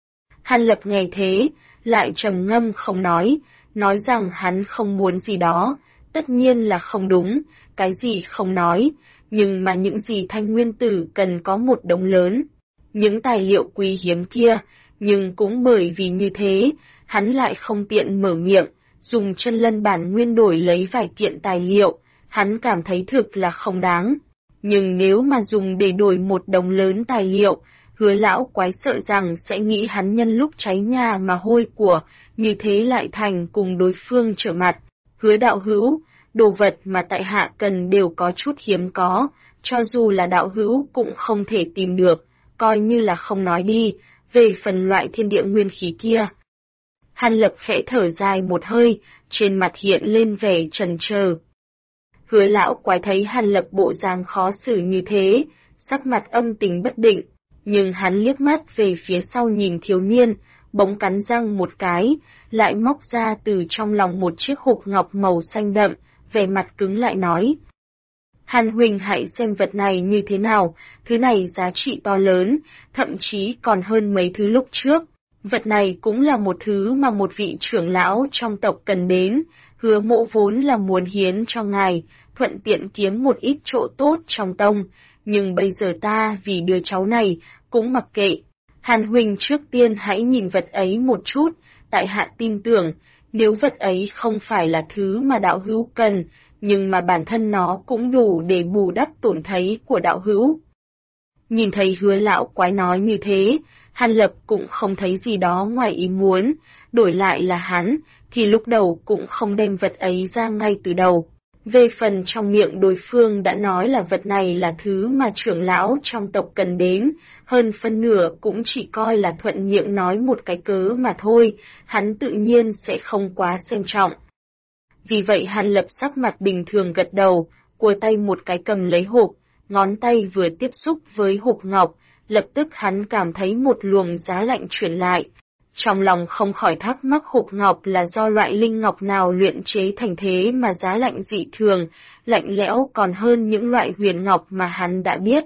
Hàn Lập nghe thế, lại trầm ngâm không nói rằng hắn không muốn gì đó, tất nhiên là không đúng, cái gì không nói, nhưng mà những gì thanh nguyên tử cần có một đống lớn. Những tài liệu quý hiếm kia, nhưng cũng bởi vì như thế, hắn lại không tiện mở miệng, dùng chân lân bản nguyên đổi lấy vài kiện tài liệu, hắn cảm thấy thực là không đáng. Nhưng nếu mà dùng để đổi một đống lớn tài liệu, Hứa lão quái sợ rằng sẽ nghĩ hắn nhân lúc cháy nhà mà hôi của, như thế lại thành cùng đối phương trở mặt. Hứa đạo hữu, đồ vật mà tại hạ cần đều có chút hiếm có, cho dù là đạo hữu cũng không thể tìm được, coi như là không nói đi, về phần loại thiên địa nguyên khí kia. Hàn Lập khẽ thở dài một hơi, trên mặt hiện lên vẻ chần chờ. Hứa lão quái thấy Hàn Lập bộ dáng khó xử như thế, sắc mặt âm tình bất định, nhưng hắn liếc mắt về phía sau nhìn thiếu niên, bỗng cắn răng một cái, lại móc ra từ trong lòng một chiếc hộp ngọc màu xanh đậm, vẻ mặt cứng lại nói. Hàn huynh hãy xem vật này như thế nào, thứ này giá trị to lớn, thậm chí còn hơn mấy thứ lúc trước. Vật này cũng là một thứ mà một vị trưởng lão trong tộc cần đến, Hứa mộ vốn là muốn hiến cho ngài, thuận tiện kiếm một ít chỗ tốt trong tông, nhưng bây giờ ta vì đứa cháu này, cũng mặc kệ. Hàn huynh trước tiên hãy nhìn vật ấy một chút, tại hạ tin tưởng, nếu vật ấy không phải là thứ mà đạo hữu cần, nhưng mà bản thân nó cũng đủ để bù đắp tổn thấy của đạo hữu. Nhìn thấy Hứa lão quái nói như thế, Hàn Lập cũng không thấy gì đó ngoài ý muốn, đổi lại là hắn, thì lúc đầu cũng không đem vật ấy ra ngay từ đầu. Về phần trong miệng đối phương đã nói là vật này là thứ mà trưởng lão trong tộc cần đến, hơn phân nửa cũng chỉ coi là thuận miệng nói một cái cớ mà thôi, hắn tự nhiên sẽ không quá xem trọng. Vì vậy Hàn Lập sắc mặt bình thường gật đầu, cua tay một cái cầm lấy hộp, ngón tay vừa tiếp xúc với hộp ngọc, lập tức hắn cảm thấy một luồng giá lạnh chuyển lại. Trong lòng không khỏi thắc mắc hộp ngọc là do loại linh ngọc nào luyện chế thành thế mà giá lạnh dị thường, lạnh lẽo còn hơn những loại huyền ngọc mà hắn đã biết.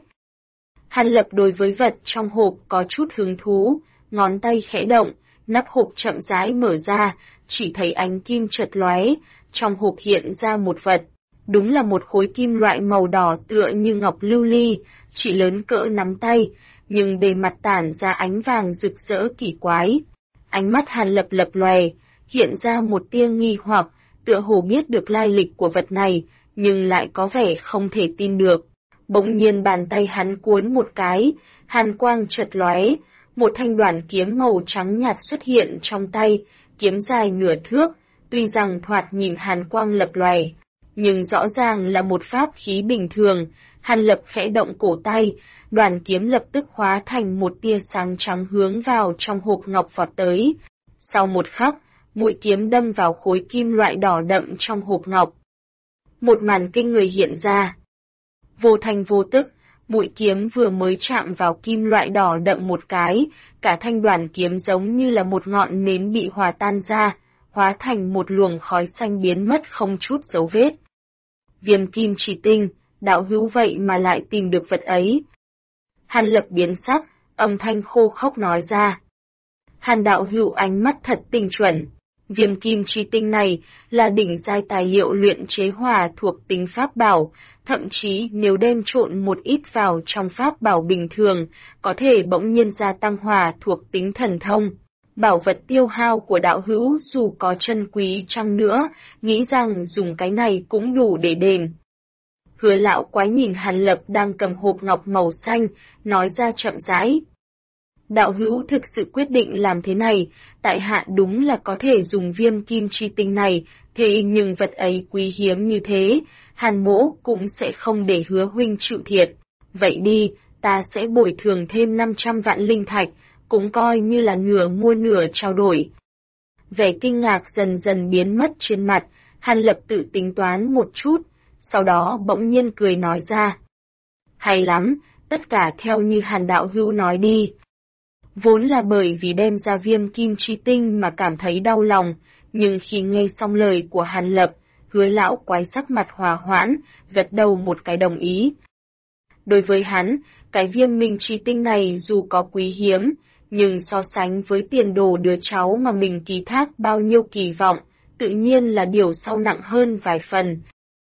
Hàn Lập đối với vật trong hộp có chút hứng thú, ngón tay khẽ động, nắp hộp chậm rãi mở ra, chỉ thấy ánh kim chợt lóe, trong hộp hiện ra một vật. Đúng là một khối kim loại màu đỏ tựa như ngọc lưu ly, chỉ lớn cỡ nắm tay, nhưng bề mặt tản ra ánh vàng rực rỡ kỳ quái. Ánh mắt Hàn Lập lập lòe, hiện ra một tia nghi hoặc, tựa hồ biết được lai lịch của vật này, nhưng lại có vẻ không thể tin được. Bỗng nhiên bàn tay hắn cuốn một cái, hàn quang chợt lóe, một thanh đoản kiếm màu trắng nhạt xuất hiện trong tay, kiếm dài nửa thước, tuy rằng thoạt nhìn hàn quang lập lòe, nhưng rõ ràng là một pháp khí bình thường. Hàn Lập khẽ động cổ tay, đoàn kiếm lập tức hóa thành một tia sáng trắng hướng vào trong hộp ngọc vọt tới. Sau một khắc, mũi kiếm đâm vào khối kim loại đỏ đậm trong hộp ngọc. Một màn kinh người hiện ra. Vô thành vô tức, mũi kiếm vừa mới chạm vào kim loại đỏ đậm một cái, cả thanh đoàn kiếm giống như là một ngọn nến bị hòa tan ra, hóa thành một luồng khói xanh biến mất không chút dấu vết. Viêm kim chỉ tinh, đạo hữu vậy mà lại tìm được vật ấy. Hàn Lập biến sắc, âm thanh khô khốc nói ra. Hàn đạo hữu ánh mắt thật tinh chuẩn. Viêm kim chi tinh này là đỉnh giai tài liệu luyện chế hỏa thuộc tính pháp bảo, thậm chí nếu đem trộn một ít vào trong pháp bảo bình thường, có thể bỗng nhiên gia tăng hỏa thuộc tính thần thông. Bảo vật tiêu hao của đạo hữu dù có chân quý chăng nữa, nghĩ rằng dùng cái này cũng đủ để đền. Hứa lão quái nhìn Hàn Lập đang cầm hộp ngọc màu xanh, nói ra chậm rãi. Đạo hữu thực sự quyết định làm thế này, tại hạ đúng là có thể dùng viêm kim chi tinh này, thế nhưng vật ấy quý hiếm như thế, Hàn mỗ cũng sẽ không để hứa huynh chịu thiệt. Vậy đi, ta sẽ bồi thường thêm 500 vạn linh thạch, cũng coi như là nửa mua nửa trao đổi. Vẻ kinh ngạc dần dần biến mất trên mặt, Hàn Lập tự tính toán một chút, sau đó bỗng nhiên cười nói ra. Hay lắm, tất cả theo như Hàn đạo hữu nói đi. Vốn là bởi vì đem ra viêm kim chi tinh mà cảm thấy đau lòng, nhưng khi nghe xong lời của Hàn Lập, Hứa lão quái sắc mặt hòa hoãn, gật đầu một cái đồng ý. Đối với hắn, cái viêm minh chi tinh này dù có quý hiếm, nhưng so sánh với tiền đồ đứa cháu mà mình ký thác bao nhiêu kỳ vọng, tự nhiên là điều sau nặng hơn vài phần.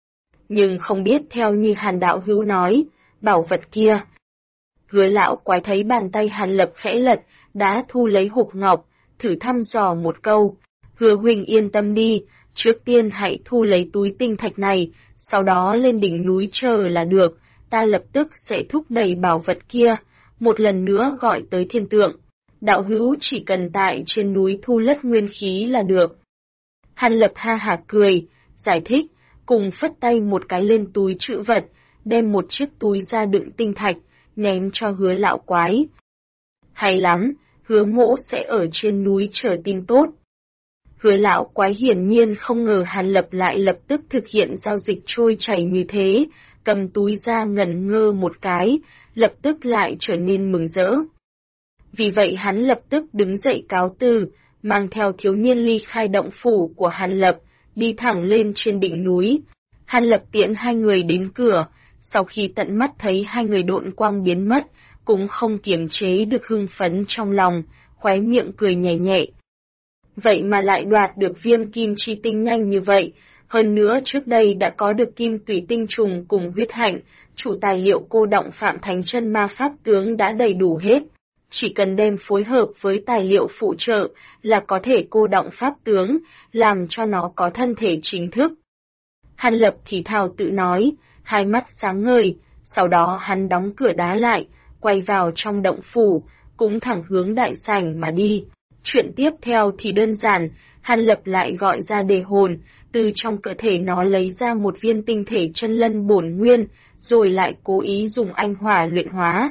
Nhưng không biết theo như Hàn đạo hữu nói, bảo vật kia. Hứa lão quái thấy bàn tay Hàn Lập khẽ lật, đã thu lấy hộp ngọc, thử thăm dò một câu. Hứa huynh yên tâm đi, trước tiên hãy thu lấy túi tinh thạch này, sau đó lên đỉnh núi chờ là được, ta lập tức sẽ thúc đẩy bảo vật kia, một lần nữa gọi tới thiên tượng. Đạo hữu chỉ cần tại trên núi thu lất nguyên khí là được. Hàn Lập ha hả cười, giải thích, cùng phất tay một cái lên túi trữ vật, đem một chiếc túi ra đựng tinh thạch, ném cho Hứa lão quái. Hay lắm, Hứa mỗ sẽ ở trên núi chờ tin tốt. Hứa lão quái hiển nhiên không ngờ Hàn Lập lại lập tức thực hiện giao dịch trôi chảy như thế, cầm túi ra ngẩn ngơ một cái, lập tức lại trở nên mừng rỡ. Vì vậy hắn lập tức đứng dậy cáo từ, mang theo thiếu niên ly khai động phủ của Hàn Lập, đi thẳng lên trên đỉnh núi. Hàn Lập tiễn hai người đến cửa, sau khi tận mắt thấy hai người độn quang biến mất, cũng không kiềm chế được hưng phấn trong lòng, khóe miệng cười nhẹ nhẹ. Vậy mà lại đoạt được viêm kim chi tinh nhanh như vậy, hơn nữa trước đây đã có được kim tủy tinh trùng cùng huyết hạnh, chủ tài liệu cô động Phạm Thánh Chân Ma Pháp Tướng đã đầy đủ hết. Chỉ cần đem phối hợp với tài liệu phụ trợ là có thể cô động Pháp Tướng, làm cho nó có thân thể chính thức. Hàn Lập thì thào tự nói, hai mắt sáng ngời, sau đó hắn đóng cửa đá lại, quay vào trong động phủ, cũng thẳng hướng đại sảnh mà đi. Chuyện tiếp theo thì đơn giản, Hàn Lập lại gọi ra đề hồn, từ trong cơ thể nó lấy ra một viên tinh thể chân lân bổn nguyên, rồi lại cố ý dùng anh hỏa luyện hóa.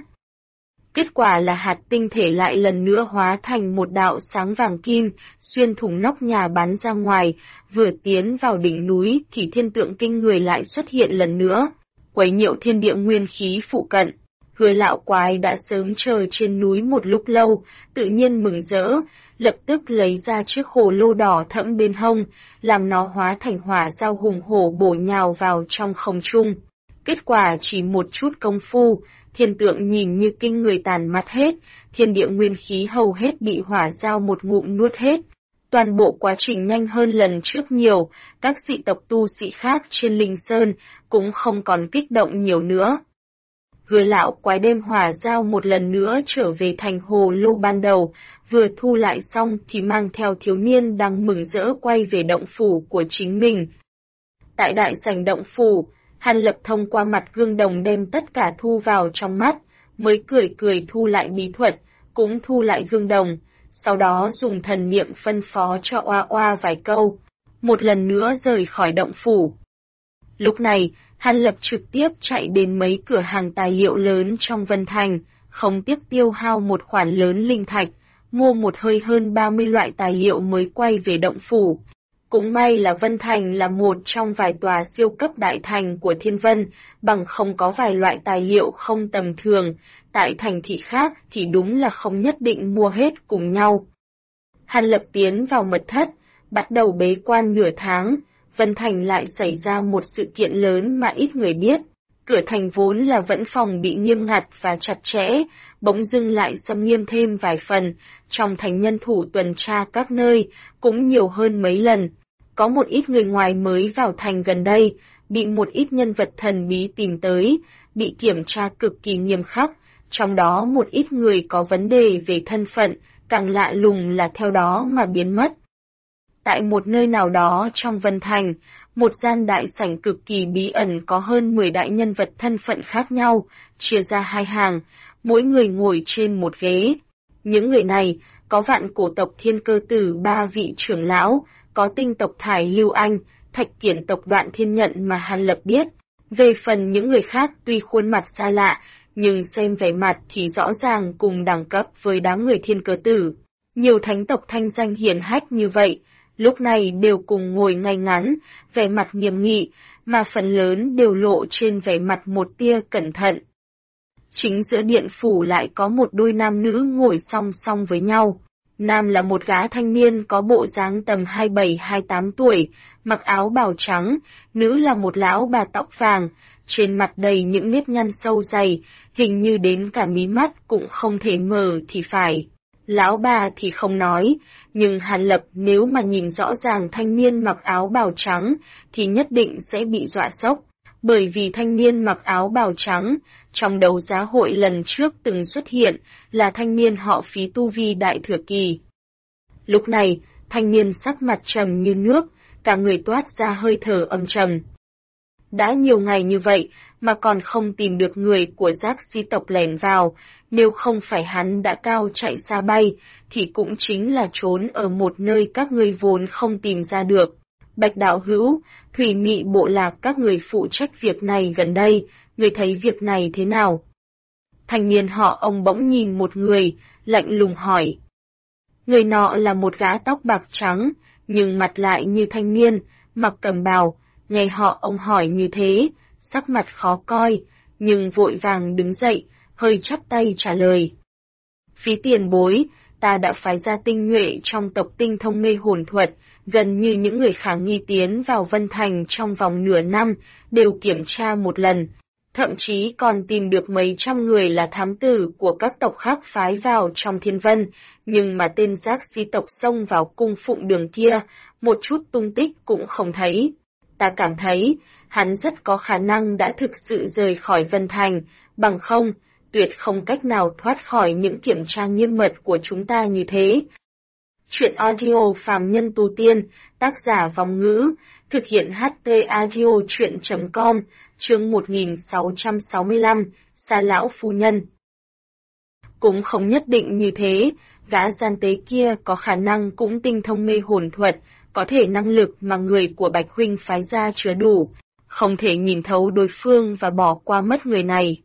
Kết quả là hạt tinh thể lại lần nữa hóa thành một đạo sáng vàng kim, xuyên thủng nóc nhà bắn ra ngoài, vừa tiến vào đỉnh núi thì thiên tượng kinh người lại xuất hiện lần nữa, quấy nhiễu thiên địa nguyên khí phụ cận. Hứa lão quái đã sớm chờ trên núi một lúc lâu, tự nhiên mừng rỡ, lập tức lấy ra chiếc hồ lô đỏ thẫm bên hông, làm nó hóa thành hỏa dao hùng hổ bổ nhào vào trong không trung. Kết quả chỉ một chút công phu, thiên tượng nhìn như kinh người tàn mắt hết, thiên địa nguyên khí hầu hết bị hỏa dao một ngụm nuốt hết. Toàn bộ quá trình nhanh hơn lần trước nhiều, các dị tộc tu sĩ khác trên Linh Sơn cũng không còn kích động nhiều nữa. Hứa lão quái đem hỏa dao một lần nữa trở về thành hồ lô ban đầu, vừa thu lại xong thì mang theo thiếu niên đang mừng rỡ quay về động phủ của chính mình. Tại đại sảnh động phủ, Hàn Lập thông qua mặt gương đồng đem tất cả thu vào trong mắt, mới cười thu lại bí thuật, cũng thu lại gương đồng, sau đó dùng thần niệm phân phó cho Oa Oa vài câu, một lần nữa rời khỏi động phủ. Lúc này, Hàn Lập trực tiếp chạy đến mấy cửa hàng tài liệu lớn trong Vân Thành, không tiếc tiêu hao một khoản lớn linh thạch, mua một hơi hơn 30 loại tài liệu mới quay về động phủ. Cũng may là Vân Thành là một trong vài tòa siêu cấp đại thành của Thiên Vân, bằng không có vài loại tài liệu không tầm thường, tại thành thị khác thì đúng là không nhất định mua hết cùng nhau. Hàn Lập tiến vào mật thất, bắt đầu bế quan nửa tháng, Vân Thành lại xảy ra một sự kiện lớn mà ít người biết. Cửa thành vốn là vẫn phòng bị nghiêm ngặt và chặt chẽ, bỗng dưng lại xâm nghiêm thêm vài phần, trong thành nhân thủ tuần tra các nơi, cũng nhiều hơn mấy lần. Có một ít người ngoài mới vào thành gần đây, bị một ít nhân vật thần bí tìm tới, bị kiểm tra cực kỳ nghiêm khắc, trong đó một ít người có vấn đề về thân phận, càng lạ lùng là theo đó mà biến mất. Tại một nơi nào đó trong Vân Thành, một gian đại sảnh cực kỳ bí ẩn có hơn 10 đại nhân vật thân phận khác nhau, chia ra hai hàng, mỗi người ngồi trên một ghế. Những người này, có vạn cổ tộc Thiên Cơ Tử 3 vị trưởng lão, có tinh tộc Thải Lưu Anh, Thạch Kiển tộc Đoạn Thiên Nhận mà Hàn Lập biết. Về phần những người khác tuy khuôn mặt xa lạ, nhưng xem vẻ mặt thì rõ ràng cùng đẳng cấp với đám người Thiên Cơ Tử. Nhiều thánh tộc thanh danh hiển hách như vậy, lúc này đều cùng ngồi ngay ngắn, vẻ mặt nghiêm nghị, mà phần lớn đều lộ trên vẻ mặt một tia cẩn thận. Chính giữa điện phủ lại có một đôi nam nữ ngồi song song với nhau. Nam là một gã thanh niên có bộ dáng tầm 27-28 tuổi, mặc áo bào trắng, nữ là một lão bà tóc vàng, trên mặt đầy những nếp nhăn sâu dày, hình như đến cả mí mắt cũng không thể mở thì phải. Lão bà thì không nói, nhưng Hàn Lập nếu mà nhìn rõ ràng thanh niên mặc áo bào trắng thì nhất định sẽ bị dọa sốc, bởi vì thanh niên mặc áo bào trắng trong đấu giá hội lần trước từng xuất hiện là thanh niên họ Phí tu vi đại thừa kỳ. Lúc này, thanh niên sắc mặt trầm như nước, cả người toát ra hơi thở âm trầm. Đã nhiều ngày như vậy mà còn không tìm được người của Giác Si tộc lẻn vào, nếu không phải hắn đã cao chạy xa bay, thì cũng chính là trốn ở một nơi các ngươi vốn không tìm ra được. Bạch đạo hữu, Thủy Mị bộ lạc các người phụ trách việc này gần đây, người thấy việc này thế nào? Thanh niên họ ông bỗng nhìn một người, lạnh lùng hỏi. Người nọ là một gã tóc bạc trắng, nhưng mặt lại như thanh niên, mặc cẩm bào, nghe họ ông hỏi như thế, sắc mặt khó coi, nhưng vội vàng đứng dậy, hơi chắp tay trả lời. Phí tiền bối, ta đã phái ra tinh nhuệ trong tộc tinh thông mê hồn thuật, gần như những người khả nghi tiến vào Vân Thành trong vòng nửa năm, đều kiểm tra một lần. Thậm chí còn tìm được mấy trăm người là thám tử của các tộc khác phái vào trong Thiên Vân, nhưng mà tên Giác Si tộc xông vào cung phụng đường kia, một chút tung tích cũng không thấy. Ta cảm thấy, hắn rất có khả năng đã thực sự rời khỏi Vân Thành, bằng không, tuyệt không cách nào thoát khỏi những kiểm tra nghiêm mật của chúng ta như thế. Chuyện audio phàm nhân tu tiên, tác giả Vong Ngữ, thực hiện HT audio chuyện.com, chương 1665, Sa lão phu nhân. Cũng không nhất định như thế, gã gian tế kia có khả năng cũng tinh thông mê hồn thuật, có thể năng lực mà người của Bạch Huynh phái ra chứa đủ, không thể nhìn thấu đối phương và bỏ qua mất người này.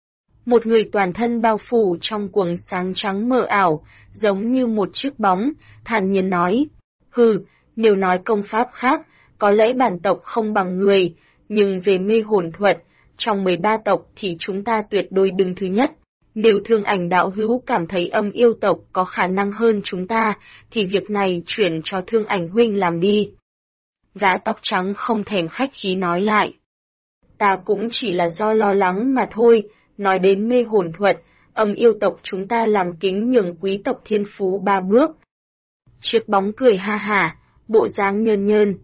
Một người toàn thân bao phủ trong quầng sáng trắng mờ ảo, giống như một chiếc bóng, thản nhiên nói, hừ, nếu nói công pháp khác, có lẽ bản tộc không bằng người, nhưng về mê hồn thuật, trong 13 tộc thì chúng ta tuyệt đối đứng thứ nhất. Nếu Thương Ảnh đạo hữu cảm thấy Âm Yêu tộc có khả năng hơn chúng ta, thì việc này chuyển cho Thương Ảnh huynh làm đi. Gã tóc trắng không thèm khách khí nói lại. Ta cũng chỉ là do lo lắng mà thôi, nói đến mê hồn thuật, Âm Yêu tộc chúng ta làm kính nhường quý tộc thiên phú 3 bước. Chiếc bóng cười ha hả, bộ dáng nhơn nhơn.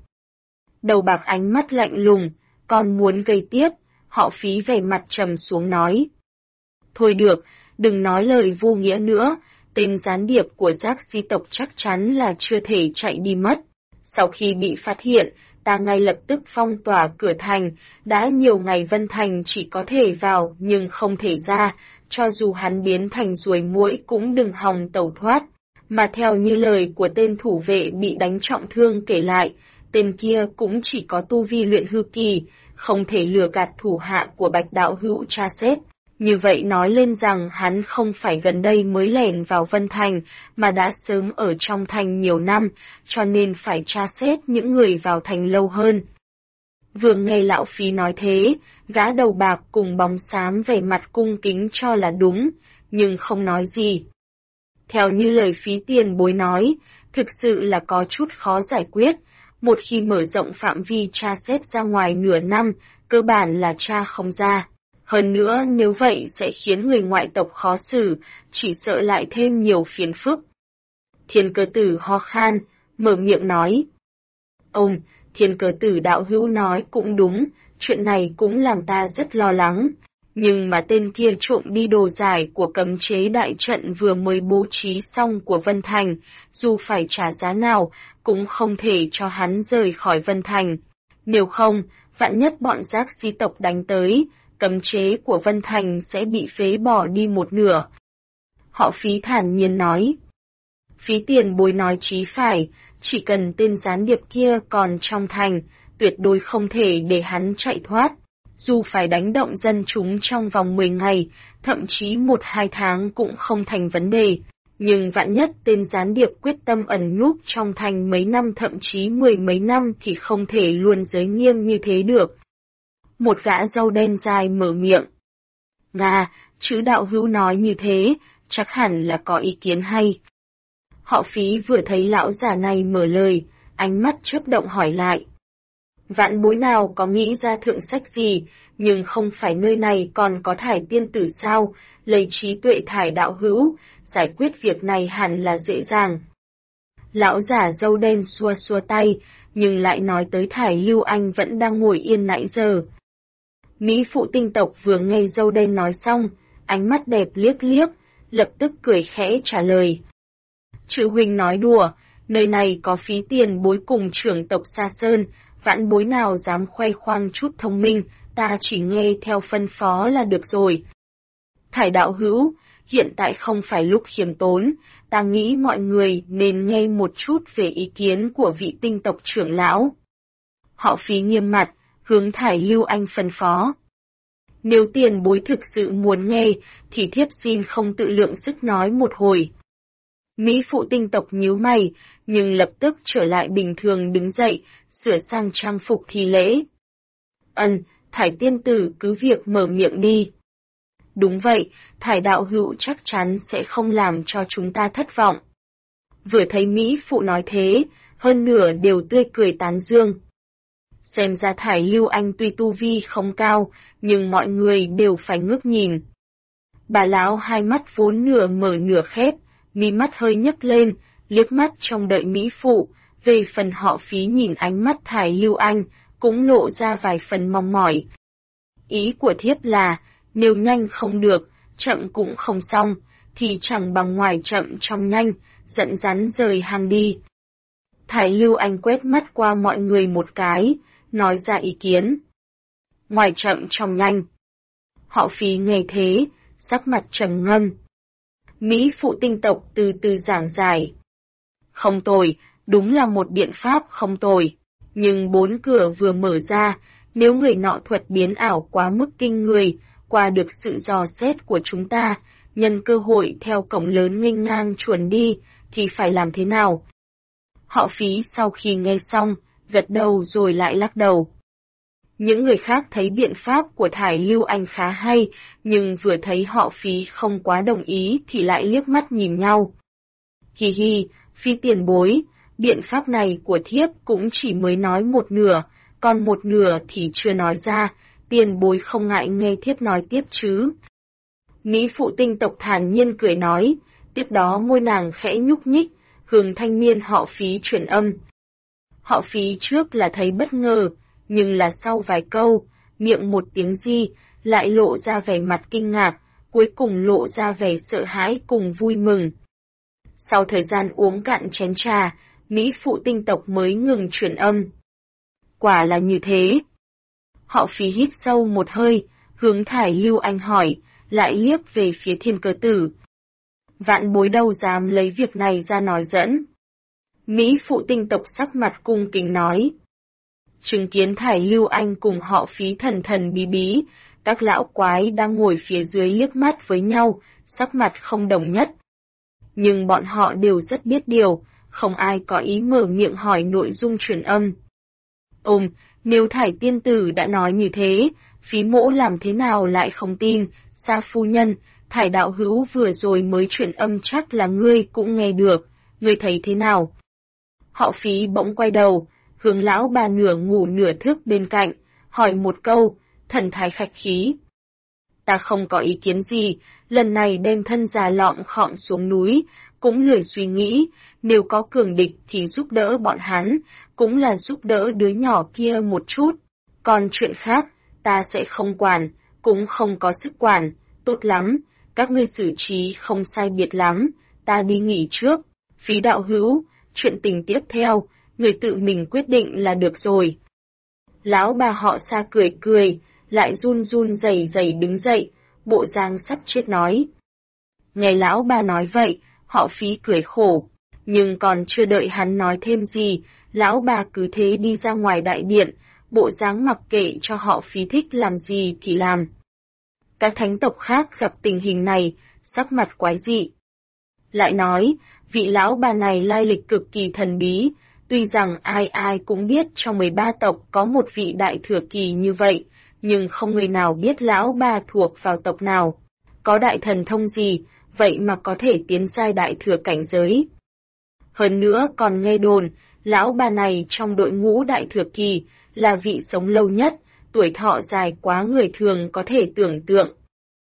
Đầu bạc ánh mắt lạnh lùng, còn muốn gây tiếp, Họ Phí vẻ mặt trầm xuống nói. Thôi được, đừng nói lời vô nghĩa nữa, tên gián điệp của Giác Si tộc chắc chắn là chưa thể chạy đi mất. Sau khi bị phát hiện, ta ngay lập tức phong tỏa cửa thành, đã nhiều ngày Vân Thành chỉ có thể vào nhưng không thể ra, cho dù hắn biến thành ruồi muỗi cũng đừng hòng tẩu thoát. Mà theo như lời của tên thủ vệ bị đánh trọng thương kể lại, tên kia cũng chỉ có tu vi luyện hư kỳ, không thể lừa gạt thủ hạ của Bạch đạo hữu tra xét. Như vậy nói lên rằng hắn không phải gần đây mới lẻn vào Vân Thành, mà đã sớm ở trong thành nhiều năm, cho nên phải tra xét những người vào thành lâu hơn. Vừa nghe lão Phí nói thế, gã đầu bạc cùng bóng xám vẻ mặt cung kính cho là đúng, nhưng không nói gì. Theo như lời Phí tiền bối nói, thực sự là có chút khó giải quyết, một khi mở rộng phạm vi tra xét ra ngoài nửa năm, cơ bản là tra không ra. Hơn nữa nếu vậy sẽ khiến người ngoại tộc khó xử, chỉ sợ lại thêm nhiều phiền phức. Thiên Cơ Tử ho khan, mở miệng nói. Thiên Cơ Tử đạo hữu nói cũng đúng, chuyện này cũng làm ta rất lo lắng. Nhưng mà tên kia trộm đi đồ giải của cấm chế đại trận vừa mới bố trí xong của Vân Thành, dù phải trả giá nào, cũng không thể cho hắn rời khỏi Vân Thành. Nếu không, vạn nhất bọn Giác Si tộc đánh tới, cấm chế của Vân Thành sẽ bị phế bỏ đi một nửa. Họ Phí thản nhiên nói. Phí tiền bối nói chí phải, chỉ cần tên gián điệp kia còn trong thành, tuyệt đối không thể để hắn chạy thoát. Dù phải đánh động dân chúng trong vòng 10 ngày, thậm chí 1-2 tháng cũng không thành vấn đề. Nhưng vạn nhất tên gián điệp quyết tâm ẩn núp trong thành mấy năm thậm chí 10 mấy năm thì không thể luôn giới nghiêm như thế được. Một gã râu đen dài mở miệng. Nga, chữ đạo hữu nói như thế, chắc hẳn là có ý kiến hay. Họ Phí vừa thấy lão già này mở lời, ánh mắt chớp động hỏi lại. Vạn bối nào có nghĩ ra thượng sách gì, nhưng không phải nơi này còn có Thải tiên tử sao, lấy trí tuệ Thải đạo hữu, giải quyết việc này hẳn là dễ dàng. Lão giả râu đen xua xua tay, nhưng lại nói tới Thải Lưu Anh vẫn đang ngồi yên nãy giờ. Mỹ phụ tinh tộc vừa nghe râu đen nói xong, ánh mắt đẹp liếc liếc, lập tức cười khẽ trả lời. Chữ huynh nói đùa, nơi này có Phí tiền bối cùng trưởng tộc Sa Sơn, vãn bối nào dám khoe khoang chút thông minh, ta chỉ nghe theo phân phó là được rồi. Thải đạo hữu, hiện tại không phải lúc khiêm tốn, ta nghĩ mọi người nên nghe một chút về ý kiến của vị tinh tộc trưởng lão. Họ Phí nghiêm mặt, hướng Thải Lưu Anh phân phó. Nếu tiền bối thực sự muốn nghe, thì thiếp xin không tự lượng sức nói một hồi. Mỹ phụ tinh tộc nhíu mày, nhưng lập tức trở lại bình thường đứng dậy, sửa sang trang phục thi lễ. Thải tiên tử cứ việc mở miệng đi. Đúng vậy, Thải đạo hữu chắc chắn sẽ không làm cho chúng ta thất vọng. Vừa thấy Mỹ phụ nói thế, hơn nửa đều tươi cười tán dương. Xem ra Thải Lưu Anh tuy tu vi không cao, nhưng mọi người đều phải ngước nhìn. Bà lão hai mắt vốn nửa mở nửa khép, mí mắt hơi nhấc lên, liếc mắt trông đợi Mỹ phụ, về phần họ Phí nhìn ánh mắt Thải Lưu Anh, cũng lộ ra vài phần mong mỏi. Ý của thiếp là, nếu nhanh không được, chậm cũng không xong, thì chẳng bằng ngoài chậm trong nhanh, giận rắn rời hàng đi. Thải Lưu Anh quét mắt qua mọi người một cái, nói ra ý kiến. Ngoài chậm trong nhanh. Họ Phí nghe thế, sắc mặt trầm ngâm. Mỹ phụ tinh tộc từ từ giảng giải. Không tồi, đúng là một biện pháp không tồi. Nhưng 4 cửa vừa mở ra, nếu người nọ thuật biến ảo quá mức kinh người, qua được sự dò xét của chúng ta, nhân cơ hội theo cổng lớn nghênh ngang chuồn đi, thì phải làm thế nào? Họ Phí sau khi nghe xong, gật đầu rồi lại lắc đầu. Những người khác thấy biện pháp của Thải Lưu Anh khá hay, nhưng vừa thấy họ Phí không quá đồng ý thì lại liếc mắt nhìn nhau. Hi hi, Phí tiền bối, biện pháp này của thiếp cũng chỉ mới nói một nửa, còn một nửa thì chưa nói ra, tiền bối không ngại nghe thiếp nói tiếp chứ. Mỹ phụ tinh tộc thản nhiên cười nói, tiếp đó môi nàng khẽ nhúc nhích, hướng thanh niên họ Phí truyền âm. Họ Phí trước là thấy bất ngờ, nhưng là sau vài câu, miệng một tiếng gì, lại lộ ra vẻ mặt kinh ngạc, cuối cùng lộ ra vẻ sợ hãi cùng vui mừng. Sau thời gian uống cạn chén trà, Mỹ phụ tinh tộc mới ngừng truyền âm. Quả là như thế. Họ Phí hít sâu một hơi, hướng Thải Lưu Anh hỏi, lại liếc về phía Thiên Cơ Tử. Vạn bối đâu dám lấy việc này ra nói dẫn. Mỹ phụ tinh tộc sắc mặt cung kính nói. Chứng kiến Thải Lưu Anh cùng họ Phí thần thần bí bí, các lão quái đang ngồi phía dưới liếc mắt với nhau, sắc mặt không đồng nhất. Nhưng bọn họ đều rất biết điều, không ai có ý mở miệng hỏi nội dung truyền âm. Nếu Thải tiên tử đã nói như thế, Phí mỗ làm thế nào lại không tin, Sa phu nhân, Thải đạo hữu vừa rồi mới truyền âm chắc là ngươi cũng nghe được, ngươi thấy thế nào? Họ Phí bỗng quay đầu, hướng lão bà nửa ngủ nửa thức bên cạnh, hỏi một câu, thần thái khách khí. Ta không có ý kiến gì, lần này đem thân già lọm khọm xuống núi, cũng lười suy nghĩ, nếu có cường địch thì giúp đỡ bọn hắn, cũng là giúp đỡ đứa nhỏ kia một chút. Còn chuyện khác, ta sẽ không quản, cũng không có sức quản, tốt lắm, các ngươi xử trí không sai biệt lắm, ta đi nghỉ trước. Phí đạo hữu, chuyện tình tiếp theo, người tự mình quyết định là được rồi. Lão bà họ Sa cười cười, lại run run rẩy rẩy đứng dậy, bộ dáng sắp chết nói. Nghe lão bà nói vậy, họ Phí cười khổ, nhưng còn chưa đợi hắn nói thêm gì, lão bà cứ thế đi ra ngoài đại điện, bộ dáng mặc kệ cho họ Phí thích làm gì thì làm. Các thánh tộc khác gặp tình hình này, sắc mặt quái dị. Lại nói, vị lão bà này lai lịch cực kỳ thần bí, tuy rằng ai ai cũng biết trong 13 tộc có một vị đại thừa kỳ như vậy, nhưng không người nào biết lão bà thuộc vào tộc nào. Có đại thần thông gì, vậy mà có thể tiến giai đại thừa cảnh giới. Hơn nữa còn nghe đồn, lão bà này trong đội ngũ đại thừa kỳ là vị sống lâu nhất, tuổi thọ dài quá người thường có thể tưởng tượng.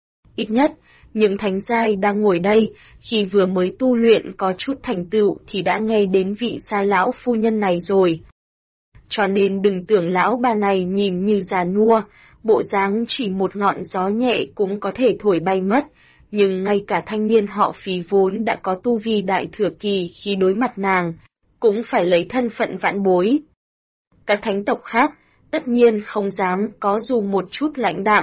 Ít nhất, những thánh giai đang ngồi đây, khi vừa mới tu luyện có chút thành tựu thì đã nghe đến vị Sa lão phu nhân này rồi. Cho nên đừng tưởng lão bà này nhìn như già nua, bộ dáng chỉ một ngọn gió nhẹ cũng có thể thổi bay mất, nhưng ngay cả thanh niên họ Phí vốn đã có tu vi đại thừa kỳ khi đối mặt nàng, cũng phải lấy thân phận vãn bối. Các thánh tộc khác, tất nhiên không dám có dù một chút lãnh đạm.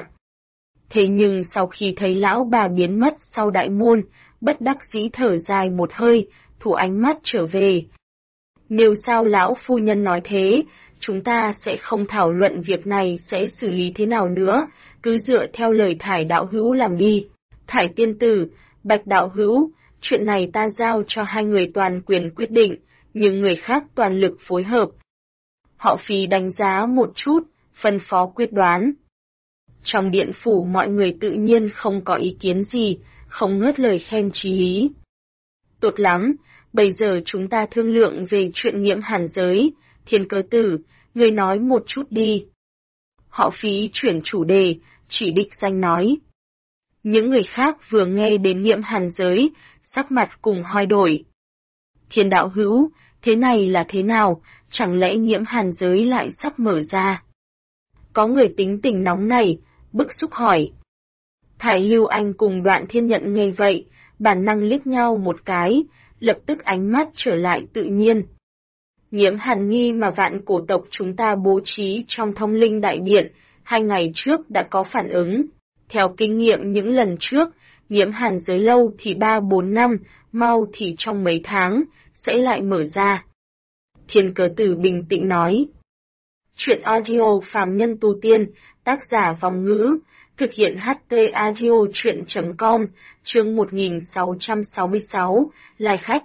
Thế nhưng sau khi thấy lão bà biến mất sau đại môn, bất đắc dĩ thở dài một hơi, thủ ánh mắt trở về. Nếu sao lão phu nhân nói thế, chúng ta sẽ không thảo luận việc này sẽ xử lý thế nào nữa, cứ dựa theo lời Thải đạo hữu làm đi. Thải tiên tử, Bạch đạo hữu, chuyện này ta giao cho hai người toàn quyền quyết định, nhưng người khác toàn lực phối hợp. Họ Phí đánh giá một chút, phân phó quyết đoán. Trong điện phủ mọi người tự nhiên không có ý kiến gì, không ngớt lời khen chí lý. Tốt lắm, bây giờ chúng ta thương lượng về chuyện Nghiễm Hàn giới, Thiên Cơ Tử, người nói một chút đi. Họ Phí chuyển chủ đề, chỉ đích danh nói. Những người khác vừa nghe đến Nghiễm Hàn giới, sắc mặt cùng hoi đổi. Thiên đạo hữu, thế này là thế nào, chẳng lẽ Nghiễm Hàn giới lại sắp mở ra? Có người tính tình nóng này, bức xúc hỏi. Thải Lưu Anh cùng Đoạn Thiên Nhận nghe vậy, bản năng liếc nhau một cái, lập tức ánh mắt trở lại tự nhiên. Nghiễm Hàn nghi mà vạn cổ tộc chúng ta bố trí trong Thông Linh Đại Điện, 2 ngày trước đã có phản ứng. Theo kinh nghiệm những lần trước, nhiễm hàn giới lâu thì 3-4 năm, mau thì trong mấy tháng, sẽ lại mở ra. Thiên Cơ Tử bình tĩnh nói. Chuyện audio phàm nhân tu tiên, tác giả Vong Ngữ, thực hiện HT Audio Chuyện.com, chương 1666, lai khách.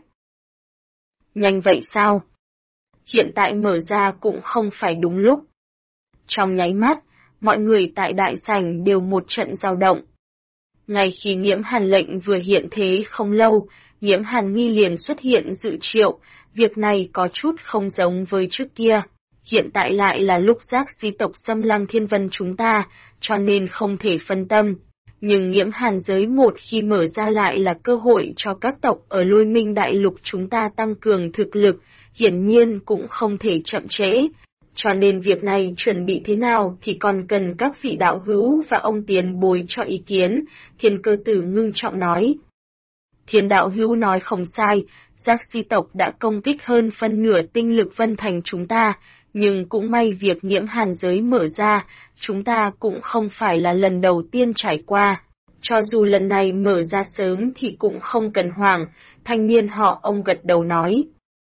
Nhanh vậy sao? Hiện tại mở ra cũng không phải đúng lúc. Trong nháy mắt, mọi người tại đại sảnh đều một trận dao động. Ngay khi Nhiễm Hàn lệnh vừa hiện thế không lâu, Nhiễm Hàn Nghi liền xuất hiện dự triệu, việc này có chút không giống với trước kia. Hiện tại lại là lúc giác di tộc xâm lăng thiên vân chúng ta, cho nên không thể phân tâm. Nhưng Nhiễm Hàn giới một khi mở ra lại là cơ hội cho các tộc ở Lôi Minh Đại Lục chúng ta tăng cường thực lực, hiển nhiên cũng không thể chậm trễ. Cho nên việc này chuẩn bị thế nào thì còn cần các vị đạo hữu và ông tiền bối cho ý kiến, Thiên Cơ Tử ngưng trọng nói. Thiên đạo hữu nói không sai, giác di tộc đã công kích hơn phân nửa tinh lực Vân Thành chúng ta, nhưng cũng may việc Nhiễm Hàn giới mở ra, chúng ta cũng không phải là lần đầu tiên trải qua. Cho dù lần này mở ra sớm thì cũng không cần hoảng, thanh niên họ ông gật đầu nói.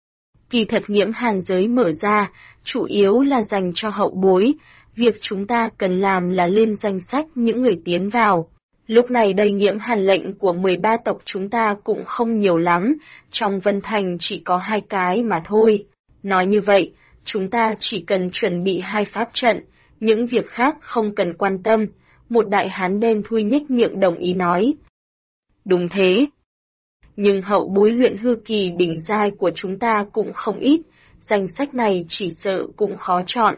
Kỳ thật Nhiễm Hàn giới mở ra, chủ yếu là dành cho hậu bối, việc chúng ta cần làm là lên danh sách những người tiến vào. Lúc này đây Nhiễm Hàn lệnh của 13 tộc chúng ta cũng không nhiều lắm, trong Vân Thành chỉ có 2 cái mà thôi. Nói như vậy, chúng ta chỉ cần chuẩn bị 2 pháp trận, những việc khác không cần quan tâm, một đại hán đen thui nhếch miệng đồng ý nói. Đúng thế. Nhưng hậu bối luyện hư kỳ đỉnh giai của chúng ta cũng không ít, danh sách này chỉ sợ cũng khó chọn.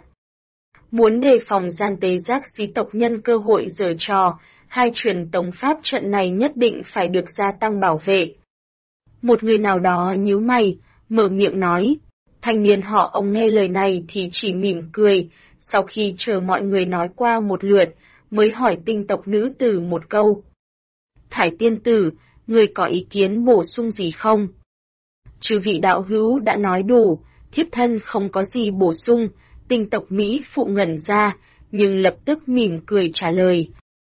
Muốn đề phòng gian tế giác xí tộc nhân cơ hội giở trò, 2 truyền tống pháp trận này nhất định phải được gia tăng bảo vệ. Một người nào đó nhíu mày, mở miệng nói. Thanh niên họ ông nghe lời này thì chỉ mỉm cười, sau khi chờ mọi người nói qua một lượt, mới hỏi tinh tộc nữ tử một câu. Thải tiên tử, người có ý kiến bổ sung gì không? Chư vị đạo hữu đã nói đủ, thiếp thân không có gì bổ sung, tinh tộc Mỹ phụ ngẩn ra, nhưng lập tức mỉm cười trả lời.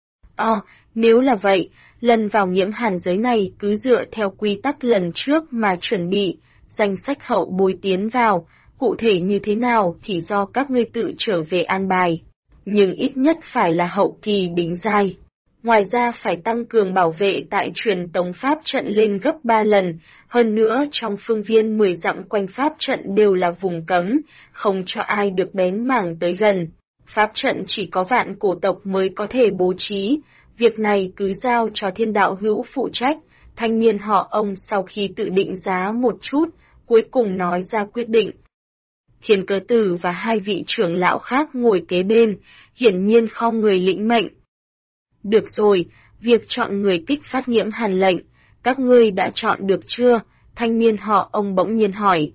Nếu là vậy, lần vào Nhiễm Hàn giới này cứ dựa theo quy tắc lần trước mà chuẩn bị, danh sách hậu bối tiến vào, cụ thể như thế nào thì do các ngươi tự trở về an bài. Nhưng ít nhất phải là hậu kỳ đỉnh giai. Ngoài ra phải tăng cường bảo vệ tại truyền tống pháp trận lên gấp 3 lần, hơn nữa trong phương viên 10 dặm quanh pháp trận đều là vùng cấm, không cho ai được bén mảng tới gần. Pháp trận chỉ có vạn cổ tộc mới có thể bố trí, việc này cứ giao cho thiên đạo hữu phụ trách. Thanh niên họ ông sau khi tự định giá một chút, cuối cùng nói ra quyết định. Thiên Cơ Tử và 2 vị trưởng lão khác ngồi kế bên, hiển nhiên khom người lĩnh mệnh. Được rồi, việc chọn người kích phát Nhiễm Hàn lệnh, các ngươi đã chọn được chưa? Thanh niên họ ông bỗng nhiên hỏi.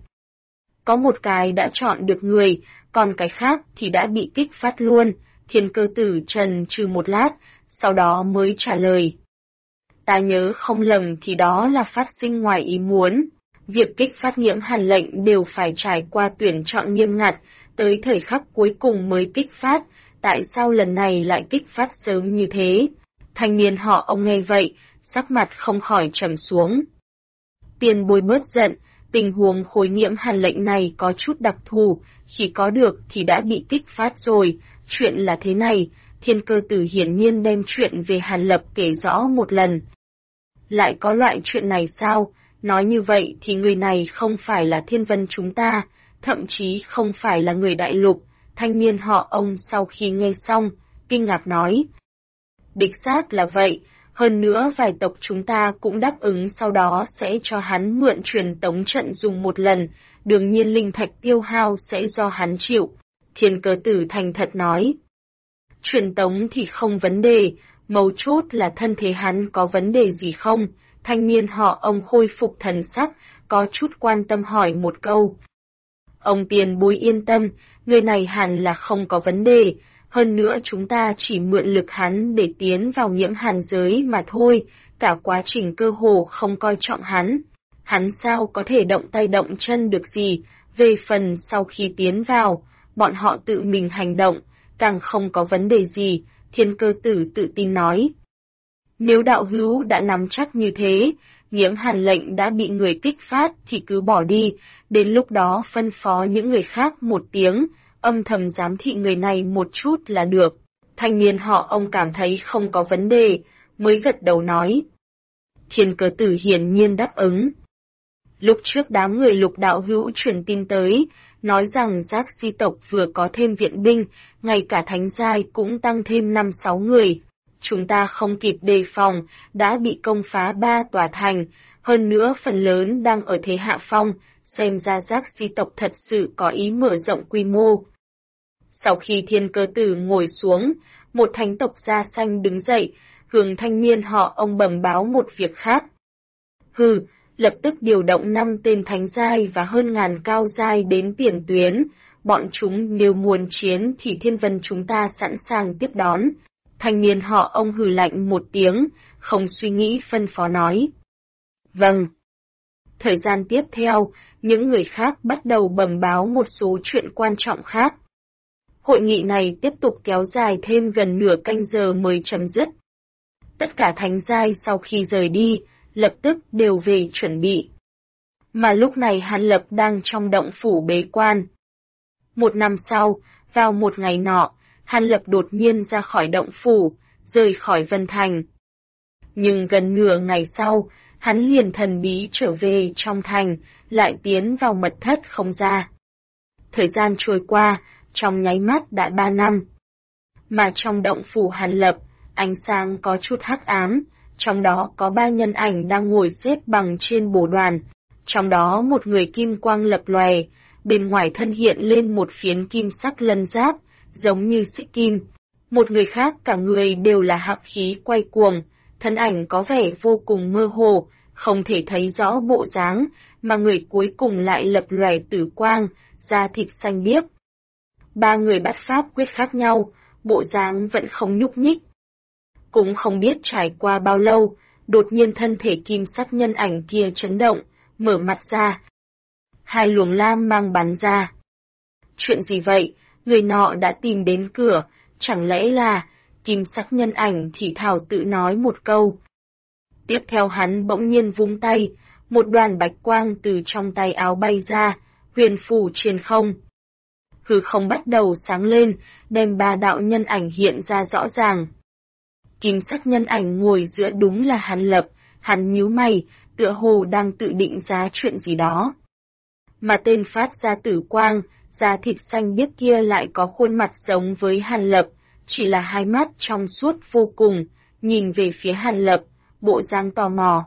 Có một cái đã chọn được người, còn cái khác thì đã bị kích phát luôn. Thiên Cơ Tử trần trừ một lát, sau đó mới trả lời. Ta nhớ không lầm thì đó là phát sinh ngoài ý muốn. Việc kích phát Nhiễm Hàn lệnh đều phải trải qua tuyển chọn nghiêm ngặt, tới thời khắc cuối cùng mới kích phát, tại sao lần này lại kích phát sớm như thế? Thanh niên họ ông nghe vậy, sắc mặt không khỏi trầm xuống. Tiền bối bớt giận, tình huống khối Nhiễm Hàn lệnh này có chút đặc thù, khi có được thì đã bị kích phát rồi, chuyện là thế này, Thiên Cơ Tử hiển nhiên đem chuyện về Hàn Lập kể rõ một lần. Lại có loại chuyện này sao? Nói như vậy thì người này không phải là thiên vân chúng ta, thậm chí không phải là người đại lục. Thanh niên họ ông sau khi nghe xong, kinh ngạc nói. Đích xác là vậy, hơn nữa vài tộc chúng ta cũng đáp ứng sau đó sẽ cho hắn mượn truyền tống trận dùng một lần, đương nhiên linh thạch tiêu hao sẽ do hắn chịu. Thiên Cơ Tử thành thật nói. Truyền tống thì không vấn đề, mấu chốt là thân thể hắn có vấn đề gì không? Thanh niên họ ông khôi phục thần sắc, có chút quan tâm hỏi một câu. Ông tiền bối yên tâm, người này hẳn là không có vấn đề, hơn nữa chúng ta chỉ mượn lực hắn để tiến vào Nhiễm Hàn giới mà thôi, cả quá trình cơ hồ không coi trọng hắn. Hắn sao có thể động tay động chân được gì, về phần sau khi tiến vào, bọn họ tự mình hành động, càng không có vấn đề gì, Thiên Cơ Tử tự tin nói. Nếu đạo hữu đã nắm chắc như thế, Nghiễm Hàn lệnh đã bị người kích phát thì cứ bỏ đi, đến lúc đó phân phó những người khác một tiếng, âm thầm giám thị người này một chút là được. Thanh niên họ ông cảm thấy không có vấn đề, mới gật đầu nói. Thiên Cơ Tử hiển nhiên đáp ứng. Lúc trước đám người Lục đạo hữu truyền tin tới, nói rằng Giác Si tộc vừa có thêm viện binh, ngay cả thánh giai cũng tăng thêm 5-6 người. Chúng ta không kịp đề phòng, đã bị công phá 3 tòa thành, hơn nữa phần lớn đang ở thế hạ phong, xem ra Giác Si tộc thật sự có ý mở rộng quy mô. Sau khi Thiên Cơ Tử ngồi xuống, một thánh tộc da xanh đứng dậy, hướng thanh niên họ ông bẩm báo một việc khác. Lập tức điều động 5 tên thánh giai và hơn ngàn cao giai đến tiền tuyến, bọn chúng nếu muốn chiến thì Thiên Vân chúng ta sẵn sàng tiếp đón. Thanh niên họ ông hừ lạnh một tiếng, không suy nghĩ phân phó nói. Vâng. Thời gian tiếp theo, những người khác bắt đầu bẩm báo một số chuyện quan trọng khác. Hội nghị này tiếp tục kéo dài thêm gần nửa canh giờ mới chấm dứt. Tất cả thánh giai sau khi rời đi, lập tức đều về chuẩn bị. Mà lúc này Hàn Lập đang trong động phủ bế quan. Một năm sau, vào một ngày nọ, Hàn Lập đột nhiên ra khỏi động phủ, rời khỏi Vân Thành. Nhưng gần nửa ngày sau, hắn liền thần bí trở về trong thành, lại tiến vào mật thất không ra. Thời gian trôi qua, trong nháy mắt đã 3 năm. Mà trong động phủ Hàn Lập, ánh sáng có chút hắc ám, trong đó có 3 nhân ảnh đang ngồi xếp bằng trên bồ đoàn. Trong đó một người kim quang lập lòe, bên ngoài thân hiện lên một phiến kim sắc lân giáp, giống như xích kim. Một người khác cả người đều là hắc khí quay cuồng, thân ảnh có vẻ vô cùng mơ hồ, không thể thấy rõ bộ dáng, mà người cuối cùng lại lập lòe tử quang, da thịt xanh biếc. 3 người bắt pháp quyết khác nhau, bộ dáng vẫn không nhúc nhích. Cũng không biết trải qua bao lâu, đột nhiên thân thể kim sắc nhân ảnh kia chấn động, mở mặt ra. 2 luồng lam mang bắn ra. Chuyện gì vậy? Người nọ đã tìm đến cửa, chẳng lẽ là... Kim sắc nhân ảnh thì thào tự nói một câu. Tiếp theo hắn bỗng nhiên vung tay, một đoàn bạch quang từ trong tay áo bay ra, huyền phù trên không. Hư không bắt đầu sáng lên, đem 3 đạo nhân ảnh hiện ra rõ ràng. Kim sắc nhân ảnh ngồi giữa đúng là Hàn Lập, hắn nhíu mày, tựa hồ đang tự định giá chuyện gì đó. Mà tên phát ra tử quang, da thịt xanh biếc kia lại có khuôn mặt giống với Hàn Lập, chỉ là hai mắt trong suốt vô cùng, nhìn về phía Hàn Lập, bộ dáng tò mò.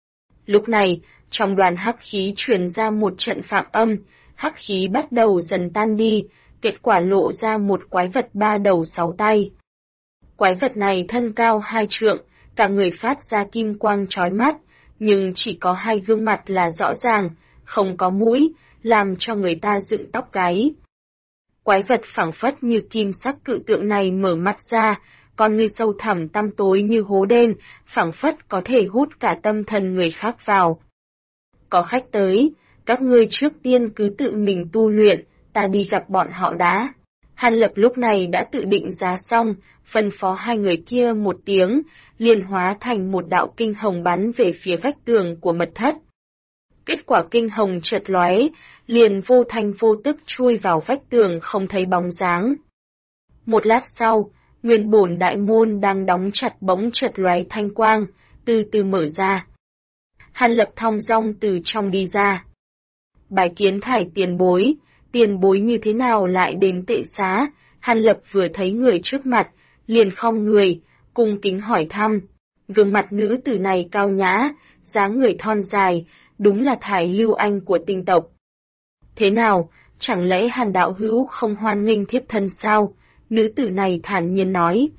Lúc này, trong đoàn hắc khí truyền ra một trận phạm âm, hắc khí bắt đầu dần tan đi, kết quả lộ ra một quái vật 3 đầu 6 tay. Quái vật này thân cao 2 trượng, cả người phát ra kim quang chói mắt, nhưng chỉ có 2 gương mặt là rõ ràng, không có mũi, làm cho người ta dựng tóc gáy. Quái vật phảng phất như kim sắc cự tượng này mở mắt ra, con ngươi sâu thẳm tăm tối như hố đen, phảng phất có thể hút cả tâm thần người khác vào. Có khách tới, các ngươi trước tiên cứ tự mình tu luyện, ta đi gặp bọn họ đã. Hàn Lập lúc này đã tự định giá xong, phân phó 2 người kia một tiếng, liền hóa thành một đạo kinh hồng bắn về phía vách tường của mật thất. Kết quả kinh hồng chợt lóe, liền vô thanh vô tức chui vào vách tường không thấy bóng dáng. Một lát sau, nguyên bổn đại môn đang đóng chặt bỗng chợt lóe thanh quang, từ từ mở ra. Hàn Lập thong dong từ trong đi ra. Bái kiến Thải tiền bối như thế nào lại đến Tệ Xá? Hàn Lập vừa thấy người trước mặt, liền khom người, cung kính hỏi thăm. Gương mặt nữ tử này cao nhã, dáng người thon dài, đúng là Thải Lưu Anh của Tinh tộc. Thế nào, chẳng lẽ Hàn đạo hữu không hoan nghênh thiếp thân sao? Nữ tử này thản nhiên nói.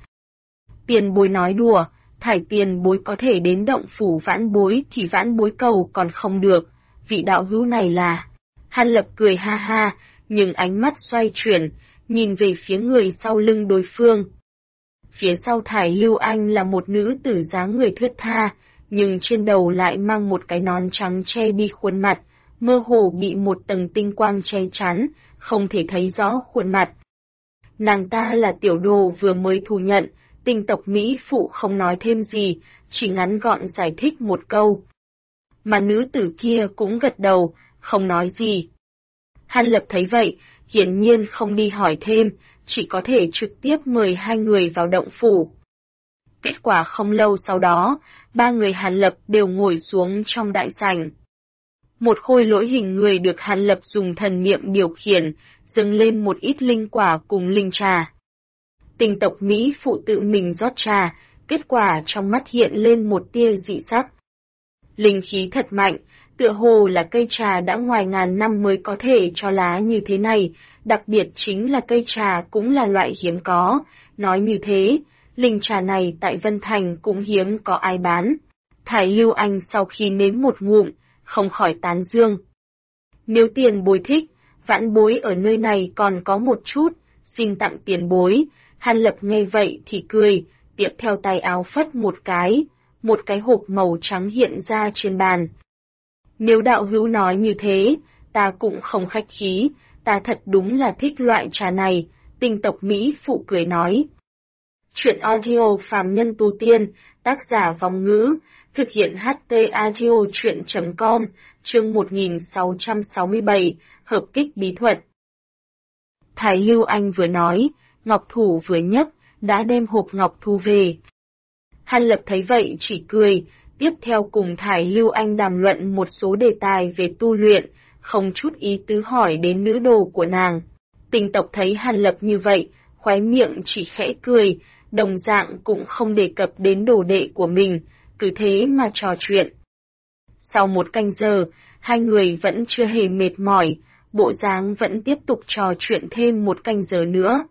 Tiền bối nói đùa, Thải tiền bối có thể đến động phủ vãn bối thì vãn bối cầu còn không được, vị đạo hữu này là... Hàn Lập cười ha ha, nhưng ánh mắt xoay chuyển, nhìn về phía người sau lưng đối phương. Phía sau Thải Lưu Anh là một nữ tử dáng người thướt tha, nhưng trên đầu lại mang một cái nón trắng che đi khuôn mặt, mơ hồ bị một tầng tinh quang che chắn, không thể thấy rõ khuôn mặt. Nàng ta là tiểu đồ vừa mới thu nhận, Tinh tộc Mỹ phụ không nói thêm gì, chỉ ngắn gọn giải thích một câu. Mà nữ tử kia cũng gật đầu, không nói gì. Hàn Lập thấy vậy, hiển nhiên không đi hỏi thêm, chỉ có thể trực tiếp mời hai người vào động phủ. Kết quả không lâu sau đó, ba người Hàn Lập đều ngồi xuống trong đại sảnh. Một khôi lỗi hình người được Hàn Lập dùng thần niệm điều khiển, dâng lên một ít linh quả cùng linh trà. Tinh tộc Mỹ phụ tự mình rót trà, kết quả trong mắt hiện lên một tia dị sắc. Linh khí thật mạnh, tựa hồ là cây trà đã ngoài ngàn năm mới có thể cho lá như thế này, đặc biệt chính là cây trà cũng là loại hiếm có, nói như thế, linh trà này tại Vân Thành cũng hiếm có ai bán. Thải Lưu Anh sau khi nếm một ngụm, không khỏi tán dương. Nếu tiền bối thích, vãn bối ở nơi này còn có một chút, xin tặng tiền bối. Hàn Lập nghe vậy thì cười, tiếp theo tay áo phất một cái hộp màu trắng hiện ra trên bàn. Nếu đạo hữu nói như thế, ta cũng không khách khí, ta thật đúng là thích loại trà này, Tinh tộc Mỹ phụ cười nói. Chuyện audio phàm nhân tu tiên, tác giả Vong Ngữ, thực hiện HT audio chuyện.com, chương 1667, hợp kích bí thuật. Thái Lưu Anh vừa nói, ngọc thủ vừa nhấc, đã đem hộp ngọc thu về. Hàn Lập thấy vậy chỉ cười, tiếp theo cùng Thái Lưu Anh đàm luận một số đề tài về tu luyện, không chút ý tứ hỏi đến nữ đồ của nàng. Tinh tộc thấy Hàn Lập như vậy, khóe miệng chỉ khẽ cười, đồng dạng cũng không đề cập đến đồ đệ của mình, cứ thế mà trò chuyện. Sau một canh giờ, hai người vẫn chưa hề mệt mỏi, bộ dáng vẫn tiếp tục trò chuyện thêm một canh giờ nữa.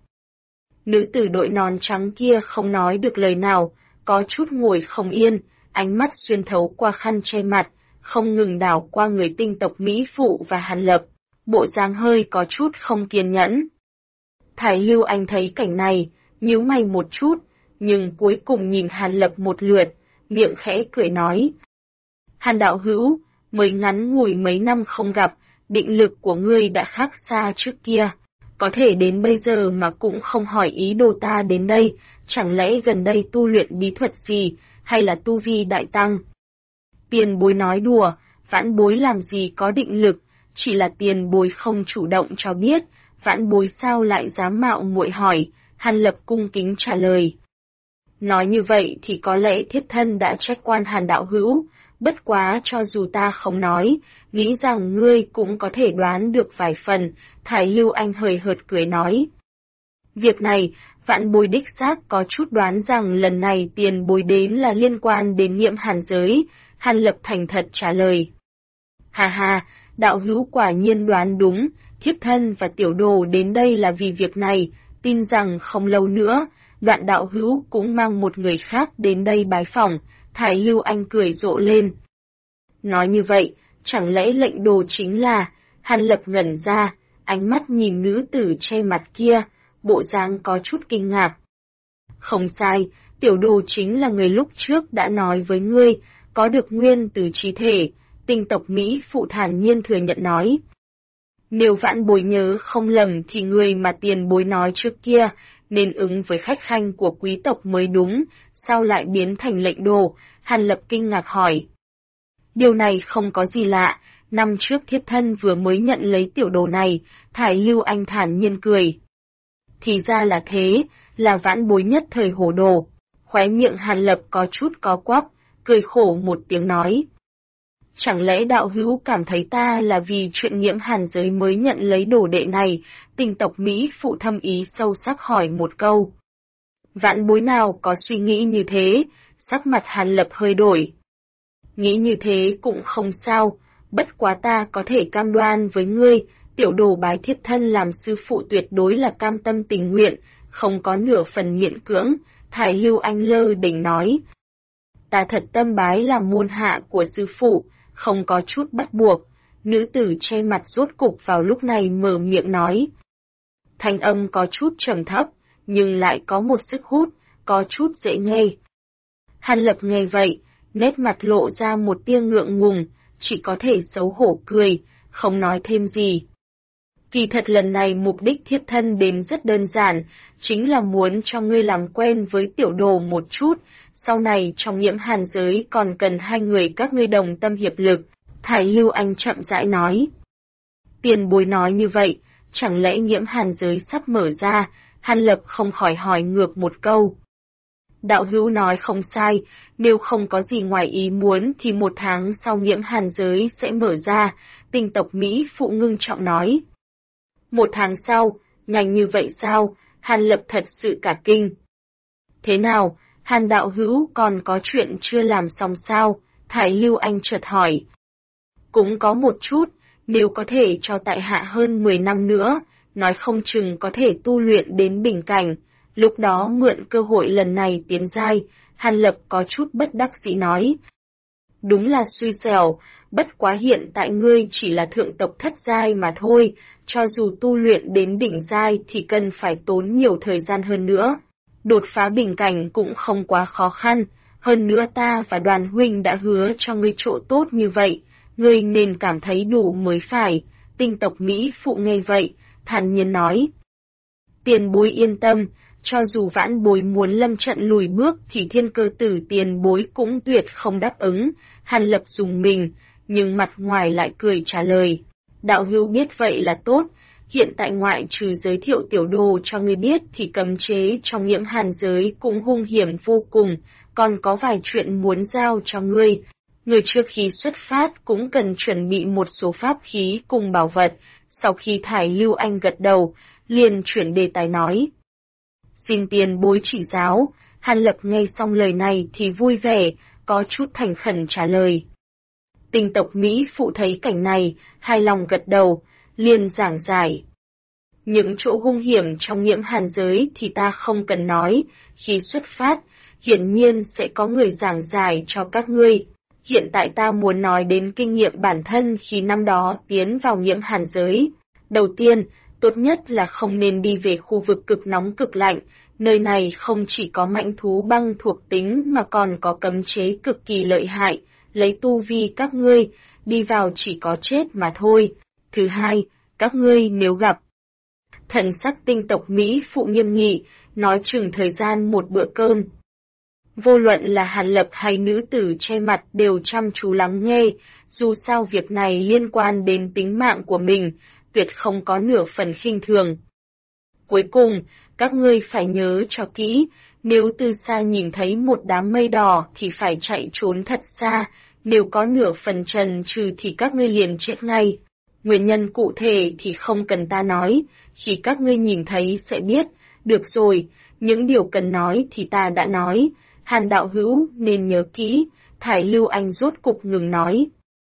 Nữ tử đội nón trắng kia không nói được lời nào, có chút ngồi không yên, ánh mắt xuyên thấu qua khăn che mặt, không ngừng đảo qua người tinh tộc Mỹ phụ và Hàn Lập, bộ dáng hơi có chút không kiên nhẫn. Thái Lưu Anh thấy cảnh này, nhíu mày một chút, nhưng cuối cùng nhìn Hàn Lập một lượt, miệng khẽ cười nói. Hàn đạo hữu, mới ngắn ngủi mấy năm không gặp, định lực của ngươi đã khác xa trước kia. Có thể đến bây giờ mà cũng không hỏi ý đồ ta đến đây, chẳng lẽ gần đây tu luyện bí thuật gì, hay là tu vi đại tăng? Tiền bối nói đùa, vãn bối làm gì có định lực, chỉ là tiền bối không chủ động cho biết, vãn bối sao lại dám mạo muội hỏi, Hàn Lập cung kính trả lời. Nói như vậy thì có lẽ thiếp thân đã trách quan Hàn đạo hữu, bất quá cho dù ta không nói, nghĩ rằng ngươi cũng có thể đoán được vài phần, Thái Lưu Anh hời hợt cười nói. Việc này, vãn bối đích xác có chút đoán rằng lần này tiền bối đến là liên quan đến Nhiễm Hàn giới, Hàn Lập thành thật trả lời. Hà hà, đạo hữu quả nhiên đoán đúng, thiếp thân và tiểu đồ đến đây là vì việc này, tin rằng không lâu nữa, Đoạn đạo hữu cũng mang một người khác đến đây bái phỏng, Thái Lưu Anh cười rộ lên. Nói như vậy, chẳng lẽ lệnh đồ chính là, Hàn Lập ngẩn ra, ánh mắt nhìn nữ tử che mặt kia, bộ dáng có chút kinh ngạc. Không sai, tiểu đồ chính là người lúc trước đã nói với ngươi, có được nguyên từ trí thể, Tinh tộc Mỹ phụ thản nhiên thừa nhận nói. Nếu vãn bối nhớ không lầm thì người mà tiền bối nói trước kia, nên ứng với khách khanh của quý tộc mới đúng, sao lại biến thành lệnh đồ, Hàn Lập kinh ngạc hỏi. Điều này không có gì lạ, năm trước thiếp thân vừa mới nhận lấy tiểu đồ này, Thái Lưu Anh thản nhiên cười. Thì ra là thế, là vãn bối nhất thời hồ đồ, khóe miệng Hàn Lập có chút có quắp, cười khổ một tiếng nói. Chẳng lẽ đạo hữu cảm thấy ta là vì chuyện Nhiễm Hàn giới mới nhận lấy đồ đệ này, Tinh tộc Mỹ phụ thâm ý sâu sắc hỏi một câu. Vãn bối nào có suy nghĩ như thế, sắc mặt Hàn Lập hơi đổi. Nghĩ như thế cũng không sao, bất quá ta có thể cam đoan với ngươi, tiểu đồ bái thiếp thân làm sư phụ tuyệt đối là cam tâm tình nguyện, không có nửa phần miễn cưỡng, Thái Lưu Anh lơ đỉnh nói. Ta thật tâm bái làm môn hạ của sư phụ, không có chút bắt buộc, nữ tử che mặt rốt cục vào lúc này mở miệng nói. Thanh âm có chút trầm thấp, nhưng lại có một sức hút, có chút dễ nghe. Hàn Lập nghe vậy, nét mặt lộ ra một tia ngượng ngùng, chỉ có thể xấu hổ cười, không nói thêm gì. Kỳ thật lần này mục đích thiếp thân đến rất đơn giản, chính là muốn cho ngươi làm quen với tiểu đồ một chút, sau này trong Nhiễm Hàn giới còn cần hai người các ngươi đồng tâm hiệp lực. Thái Lưu Anh chậm rãi nói. Tiền bối nói như vậy, chẳng lẽ Nhiễm Hàn giới sắp mở ra? Hàn Lập không khỏi hỏi ngược một câu. Đạo hữu nói không sai, nếu không có gì ngoài ý muốn thì 1 tháng sau Nhiễm Hàn giới sẽ mở ra, Tinh tộc Mỹ phụ ngưng trọng nói. 1 tháng sau, nhanh như vậy sao? Hàn Lập thật sự cả kinh. Thế nào, Hàn đạo hữu còn có chuyện chưa làm xong sao? Thái Lưu Anh chợt hỏi. Cũng có một chút, nếu có thể cho tại hạ hơn 10 năm nữa, nói không chừng có thể tu luyện đến bình cảnh, lúc đó mượn cơ hội lần này tiến giai, Hàn Lập có chút bất đắc dĩ nói. Đúng là xui xẻo, bất quá hiện tại ngươi chỉ là thượng tộc thất giai mà thôi, cho dù tu luyện đến đỉnh giai thì cần phải tốn nhiều thời gian hơn nữa. Đột phá bình cảnh cũng không quá khó khăn, hơn nữa ta và Đoàn huynh đã hứa cho ngươi chỗ tốt như vậy, ngươi nên cảm thấy đủ mới phải. Tinh tộc Mỹ phụ nghe vậy, thản nhiên nói. Tiền bối yên tâm, cho dù vãn bối muốn lâm trận lùi bước thì Thiên Cơ Tử tiền bối cũng tuyệt không đáp ứng. Hàn Lập dùng mình, nhưng mặt ngoài lại cười trả lời. Đạo hữu biết vậy là tốt, hiện tại ngoại trừ giới thiệu tiểu đồ cho ngươi biết thì cấm chế trong Nhiễm Hàn giới cũng hung hiểm vô cùng, còn có vài chuyện muốn giao cho ngươi. Người trước khi xuất phát cũng cần chuẩn bị một số pháp khí cùng bảo vật. Sau khi Thái Lưu Anh gật đầu, liền chuyển đề tài nói. Xin tiền bối chỉ giáo. Hàn Lập nghe xong lời này thì vui vẻ, có chút thành khẩn trả lời. Tinh tộc Mỹ phụ thấy cảnh này, hài lòng gật đầu, liền giảng giải. Những chỗ hung hiểm trong Nhiễm Hàn giới thì ta không cần nói, khi xuất phát, hiển nhiên sẽ có người giảng giải cho các ngươi. Hiện tại ta muốn nói đến kinh nghiệm bản thân khi năm đó tiến vào Nhiễm Hàn giới. Đầu tiên, tốt nhất là không nên đi về khu vực cực nóng cực lạnh, nơi này không chỉ có mãnh thú băng thuộc tính mà còn có cấm chế cực kỳ lợi hại, lấy tu vi các ngươi, đi vào chỉ có chết mà thôi. Thứ hai, các ngươi nếu gặp thần sắc tinh tộc Mỹ phụ nghiêm nghị, nói chừng thời gian một bữa cơm. Vô luận là Hàn Lập hay nữ tử che mặt đều chăm chú lắng nghe, dù sao việc này liên quan đến tính mạng của mình, tuyệt không có nửa phần khinh thường. Cuối cùng, các ngươi phải nhớ cho kỹ, nếu từ xa nhìn thấy một đám mây đỏ thì phải chạy trốn thật xa, nếu có nửa phần trần trừ thì các ngươi liền chết ngay. Nguyên nhân cụ thể thì không cần ta nói, khi các ngươi nhìn thấy sẽ biết. Được rồi, những điều cần nói thì ta đã nói. Hàn đạo hữu nên nhớ kỹ. Thái Lưu Anh rốt cục ngừng nói.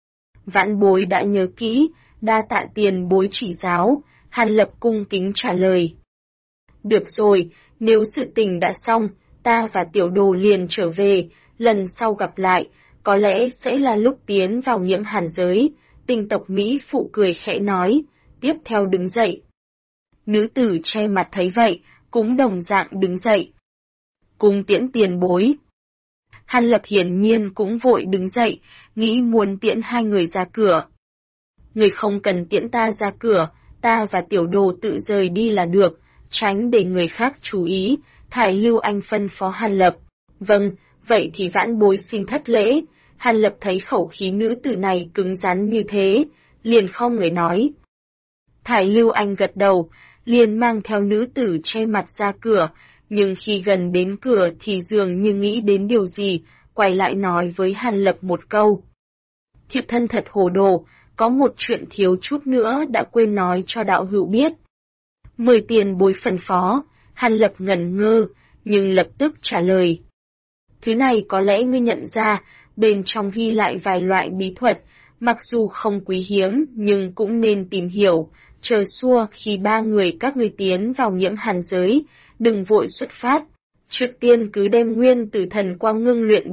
Vãn bối đã nhớ kỹ, đa tạ tiền bối chỉ giáo. Hàn Lập cung kính trả lời. Được rồi, nếu sự tình đã xong, ta và tiểu đồ liền trở về, lần sau gặp lại, có lẽ sẽ là lúc tiến vào Nhiễm Hàn giới. Tinh tộc Mỹ phụ cười khẽ nói, tiếp theo đứng dậy. Nữ tử che mặt thấy vậy, cũng đồng dạng đứng dậy. Cung tiễn tiền bối. Hàn Lập hiển nhiên cũng vội đứng dậy, nghĩ muốn tiễn hai người ra cửa. Người không cần tiễn ta ra cửa, ta và tiểu đồ tự rời đi là được, tránh để người khác chú ý. Thái Lưu Anh phân phó Hàn Lập. Vâng, vậy thì vãn bối xin thất lễ. Hàn Lập thấy khẩu khí nữ tử này cứng rắn như thế, liền không người nói. Thái Lưu Anh gật đầu, liền mang theo nữ tử che mặt ra cửa, nhưng khi gần đến cửa thì dường như nghĩ đến điều gì, quay lại nói với Hàn Lập một câu. Thiếp thân thật hồ đồ, có một chuyện thiếu chút nữa đã quên nói cho đạo hữu biết. 10 tiền bối phân phó. Hàn Lập ngẩn ngơ, nhưng lập tức trả lời. Thứ này có lẽ ngươi nhận ra, bên trong ghi lại vài loại bí thuật, mặc dù không quý hiếm nhưng cũng nên tìm hiểu, chờ xua khi 3 người các ngươi tiến vào Nhiễm Hàn giới, đừng vội xuất phát. Trước tiên cứ đem nguyên tử thần quang ngưng luyện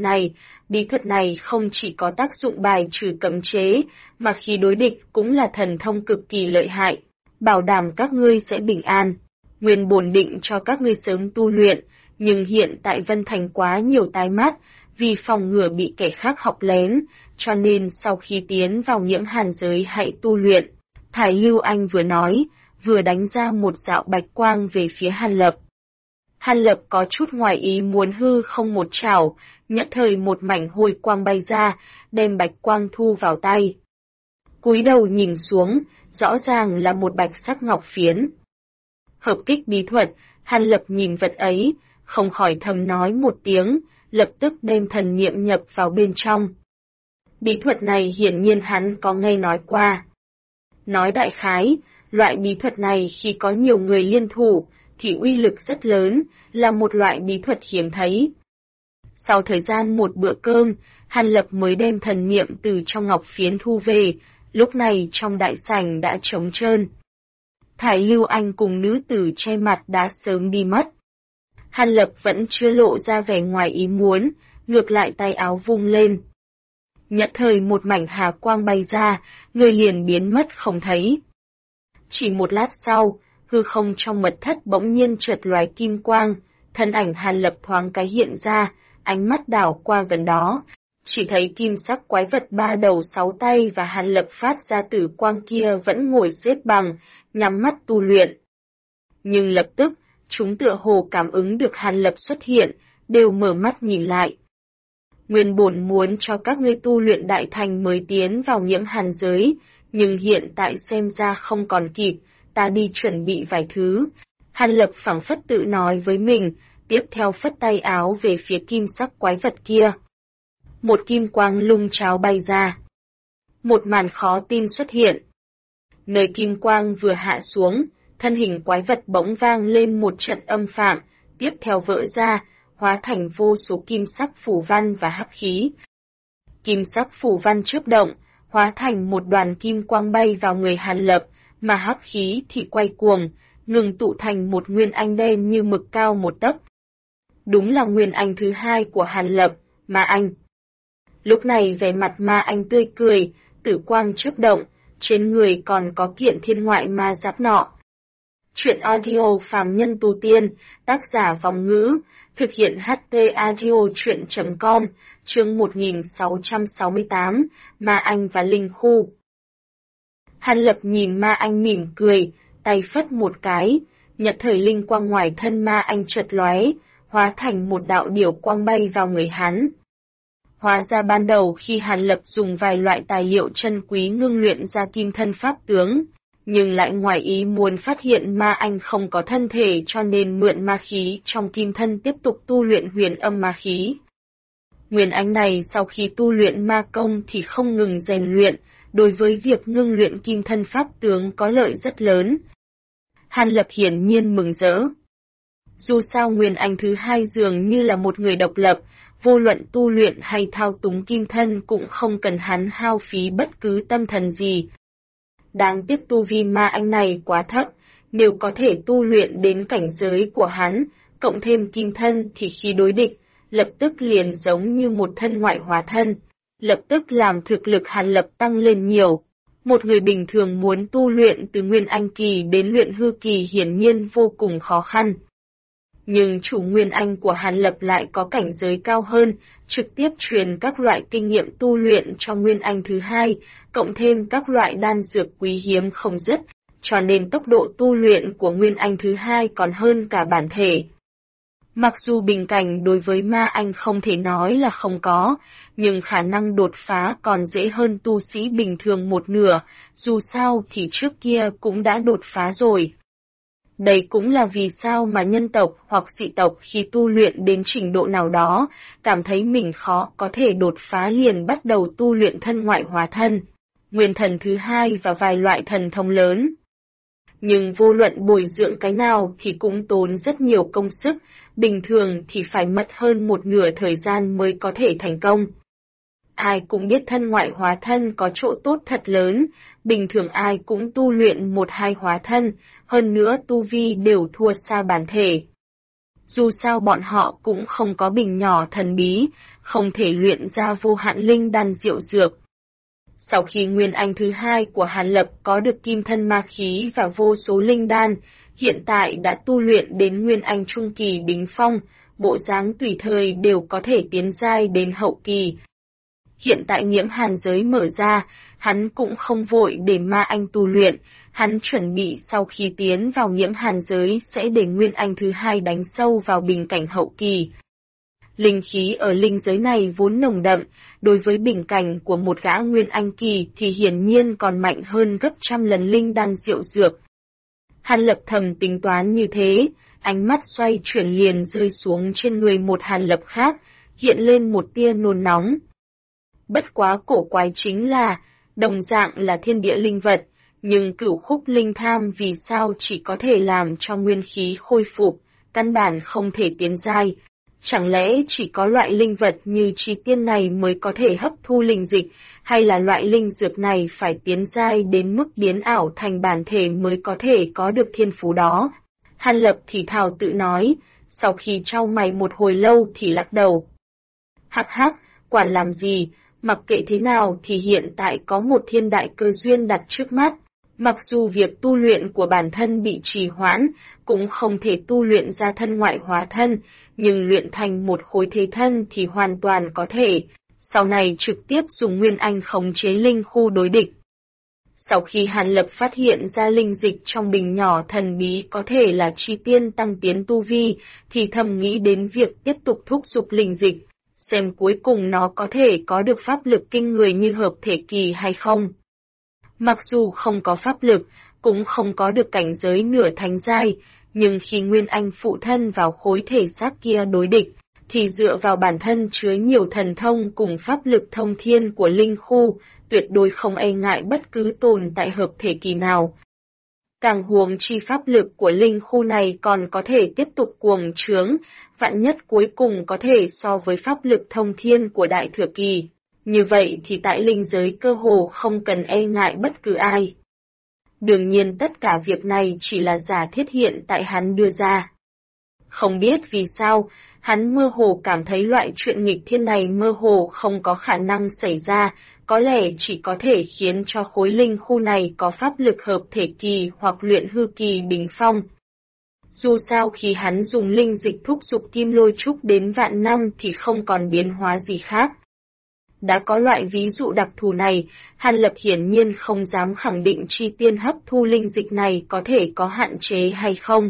bí thuật này không chỉ có tác dụng bài trừ cấm chế, mà khi đối địch cũng là thần thông cực kỳ lợi hại, bảo đảm các ngươi sẽ bình an. Nguyên bổn định cho các ngươi sớm tu luyện, nhưng hiện tại Vân Thành quá nhiều tai mắt, vì phòng ngừa bị kẻ khác học lén, cho nên sau khi tiến vào Nhiễm Hàn giới hãy tu luyện. Thải Lưu Anh vừa nói, vừa đánh ra một đạo bạch quang về phía Hàn Lập. Hàn Lập có chút ngoài ý muốn hư không một chảo, nhất thời một mảnh hồi quang bay ra, đem bạch quang thu vào tay. Cúi đầu nhìn xuống, rõ ràng là một bạch sắc ngọc phiến. Hợp kích bí thuật, Hàn Lập nhìn vật ấy, không khỏi thầm nói một tiếng, lập tức đem thần niệm nhập vào bên trong. Bí thuật này hiển nhiên hắn có nghe nói qua. Nói đại khái, loại bí thuật này khi có nhiều người liên thủ, thì uy lực rất lớn, là một loại bí thuật hiếm thấy. Sau thời gian một bữa cơm, Hàn Lập mới đem thần niệm từ trong ngọc phiến thu về, lúc này trong đại sảnh đã trống trơn. Thải Lưu Anh cùng nữ tử che mặt đã sớm đi mất. Hàn Lập vẫn chưa lộ ra vẻ ngoài ý muốn, ngược lại tay áo vung lên. Nhất thời một mảnh hà quang bay ra, người liền biến mất không thấy. Chỉ một lát sau, hư không trong mật thất bỗng nhiên chợt lóe kim quang, thân ảnh Hàn Lập thoáng cái hiện ra, ánh mắt đảo qua gần đó. Chỉ thấy kim sắc quái vật 3 đầu 6 tay và Hàn Lập phát ra tử quang kia vẫn ngồi xếp bằng, nhắm mắt tu luyện. Nhưng lập tức, chúng tựa hồ cảm ứng được Hàn Lập xuất hiện, đều mở mắt nhìn lại. Nguyên bổn muốn cho các ngươi tu luyện đại thành mới tiến vào nhiễm hàn giới, nhưng hiện tại xem ra không còn kịp, ta đi chuẩn bị vài thứ. Hàn Lập phảng phất tự nói với mình, tiếp theo phất tay áo về phía kim sắc quái vật kia. Một kim quang lung cháo bay ra. Một màn khó tin xuất hiện. Nơi kim quang vừa hạ xuống, thân hình quái vật bỗng vang lên một trận âm phạm, tiếp theo vỡ ra, hóa thành vô số kim sắc phù văn và hắc khí. Kim sắc phù văn chớp động, hóa thành một đoàn kim quang bay vào người Hàn Lập, mà hắc khí thì quay cuồng, ngừng tụ thành một nguyên anh đen như mực cao một tấc. Đúng là nguyên anh thứ hai của Hàn Lập, Ma Anh. Lúc này vẻ mặt Ma Anh tươi cười, tử quang chớp động, trên người còn có kiện thiên ngoại ma giáp nọ. Chuyện audio phàm nhân tu tiên, tác giả Vong Ngữ, thực hiện HT audio chuyện.com, chương 1668, Ma Anh và Linh Khu. Hàn Lập nhìn Ma Anh mỉm cười, tay phất một cái, nhật thời linh quang ngoài thân Ma Anh chợt lóe, hóa thành một đạo điểu quang bay vào người hắn. Hóa ra ban đầu khi Hàn Lập dùng vài loại tài liệu chân quý ngưng luyện ra kim thân pháp tướng, nhưng lại ngoài ý muốn phát hiện Ma Anh không có thân thể cho nên mượn ma khí trong kim thân tiếp tục tu luyện huyền âm ma khí. Nguyên anh này sau khi tu luyện ma công thì không ngừng rèn luyện, đối với việc ngưng luyện kim thân pháp tướng có lợi rất lớn. Hàn Lập hiển nhiên mừng rỡ. Dù sao Nguyên anh thứ hai dường như là một người độc lập, vô luận tu luyện hay thao túng kim thân cũng không cần hắn hao phí bất cứ tâm thần gì. Đáng tiếc tu vi Ma Anh này quá thấp, nếu có thể tu luyện đến cảnh giới của hắn, cộng thêm kim thân thì khi đối địch, lập tức liền giống như một thân ngoại hóa thân, lập tức làm thực lực Hàn Lập tăng lên nhiều. Một người bình thường muốn tu luyện từ Nguyên Anh kỳ đến luyện hư kỳ hiển nhiên vô cùng khó khăn. Nhưng chủ Nguyên Anh của Hàn Lập lại có cảnh giới cao hơn, trực tiếp truyền các loại kinh nghiệm tu luyện cho Nguyên Anh thứ hai, cộng thêm các loại đan dược quý hiếm không dứt, cho nên tốc độ tu luyện của Nguyên Anh thứ hai còn hơn cả bản thể. Mặc dù bình cảnh đối với Ma Anh không thể nói là không có, nhưng khả năng đột phá còn dễ hơn tu sĩ bình thường một nửa, dù sao thì trước kia cũng đã đột phá rồi. Đây cũng là vì sao mà nhân tộc hoặc dị tộc khi tu luyện đến trình độ nào đó, cảm thấy mình khó có thể đột phá liền bắt đầu tu luyện thân ngoại hóa thân, nguyên thần thứ hai và vài loại thần thông lớn. Nhưng vô luận bồi dưỡng cái nào thì cũng tốn rất nhiều công sức, bình thường thì phải mất hơn một nửa thời gian mới có thể thành công. Ai cũng biết thân ngoại hóa thân có chỗ tốt thật lớn, bình thường ai cũng tu luyện một hai hóa thân, hơn nữa tu vi đều thua xa bản thể. Dù sao bọn họ cũng không có bình nhỏ thần bí, không thể luyện ra vô hạn linh đan diệu dược. Sau khi Nguyên Anh thứ hai của Hàn Lập có được kim thân ma khí và vô số linh đan, hiện tại đã tu luyện đến Nguyên Anh trung kỳ đỉnh phong, bộ dáng tùy thời đều có thể tiến giai đến hậu kỳ. Hiện tại nhiễm hàn giới mở ra, hắn cũng không vội để Ma Anh tu luyện, hắn chuẩn bị sau khi tiến vào nhiễm hàn giới sẽ để Nguyên Anh thứ hai đánh sâu vào bình cảnh hậu kỳ. Linh khí ở linh giới này vốn nồng đậm, đối với bình cảnh của một gã Nguyên Anh kỳ thì hiển nhiên còn mạnh hơn gấp trăm lần linh đan diệu dược. Hàn Lập thầm tính toán như thế, ánh mắt xoay chuyển liền rơi xuống trên người một Hàn Lập khác, hiện lên một tia nôn nóng. Bất quá cổ quái chính là, đồng dạng là thiên địa linh vật, nhưng Cửu Khúc Linh Tham vì sao chỉ có thể làm cho nguyên khí khôi phục, căn bản không thể tiến giai. Chẳng lẽ chỉ có loại linh vật như Chi Tiên này mới có thể hấp thu linh dịch, hay là loại linh dược này phải tiến giai đến mức biến ảo thành bản thể mới có thể có được thiên phú đó? Hàn Lập thì thào tự nói, sau khi trao mày một hồi lâu thì lắc đầu. Hắc hắc, quản làm gì, mặc kệ thế nào thì hiện tại có một thiên đại cơ duyên đặt trước mắt. Mặc dù việc tu luyện của bản thân bị trì hoãn, cũng không thể tu luyện ra thân ngoại hóa thân, nhưng luyện thành một khối thế thân thì hoàn toàn có thể, sau này trực tiếp dùng Nguyên Anh khống chế linh khu đối địch. Sau khi Hàn Lập phát hiện ra linh dịch trong bình nhỏ thần bí có thể là Chi Tiên tăng tiến tu vi, thì thầm nghĩ đến việc tiếp tục thúc giục linh dịch, xem cuối cùng nó có thể có được pháp lực kinh người như hợp thể kỳ hay không. Mặc dù không có pháp lực, cũng không có được cảnh giới nửa thánh giai, nhưng khi Nguyên Anh phụ thân vào khối thể xác kia đối địch, thì dựa vào bản thân chứa nhiều thần thông cùng pháp lực thông thiên của linh khu, tuyệt đối không e ngại bất cứ tồn tại hợp thể kỳ nào. Càng huống chi pháp lực của linh khu này còn có thể tiếp tục cuồng trướng, vạn nhất cuối cùng có thể so với pháp lực thông thiên của đại thừa kỳ. Như vậy thì tại linh giới cơ hồ không cần e ngại bất cứ ai. Đương nhiên tất cả việc này chỉ là giả thiết hiện tại hắn đưa ra. Không biết vì sao, hắn mơ hồ cảm thấy loại chuyện nghịch thiên này mơ hồ không có khả năng xảy ra, có lẽ chỉ có thể khiến cho khối linh khu này có pháp lực hợp thể kỳ hoặc luyện hư kỳ đỉnh phong. Dù sao khi hắn dùng linh dịch thúc giục kim lôi trúc đến vạn năm thì không còn biến hóa gì khác. Đã có loại ví dụ đặc thù này, Hàn Lập hiển nhiên không dám khẳng định Chi Tiên hấp thu linh dịch này có thể có hạn chế hay không.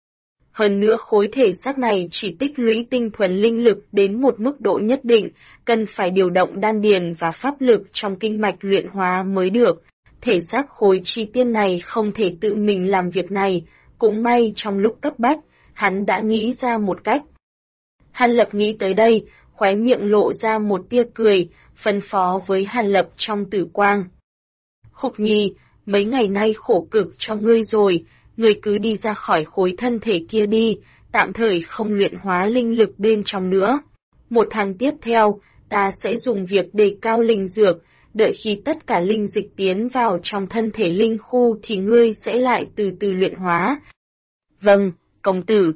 Hơn nữa khối thể xác này chỉ tích lũy tinh thuần linh lực đến một mức độ nhất định, cần phải điều động đan điền và pháp lực trong kinh mạch luyện hóa mới được. Thể xác khối Chi Tiên này không thể tự mình làm việc này, cũng may trong lúc cấp bách, hắn đã nghĩ ra một cách. Hàn Lập nghĩ tới đây, khóe miệng lộ ra một tia cười, phân phó với Hàn Lập trong tử quang. Khúc Nhi, mấy ngày nay khổ cực cho ngươi rồi, ngươi cứ đi ra khỏi khối thân thể kia đi, tạm thời không luyện hóa linh lực bên trong nữa. Một tháng tiếp theo, ta sẽ dùng việc đề cao linh dược, đợi khi tất cả linh dịch tiến vào trong thân thể linh khu thì ngươi sẽ lại từ từ luyện hóa. Vâng, công tử.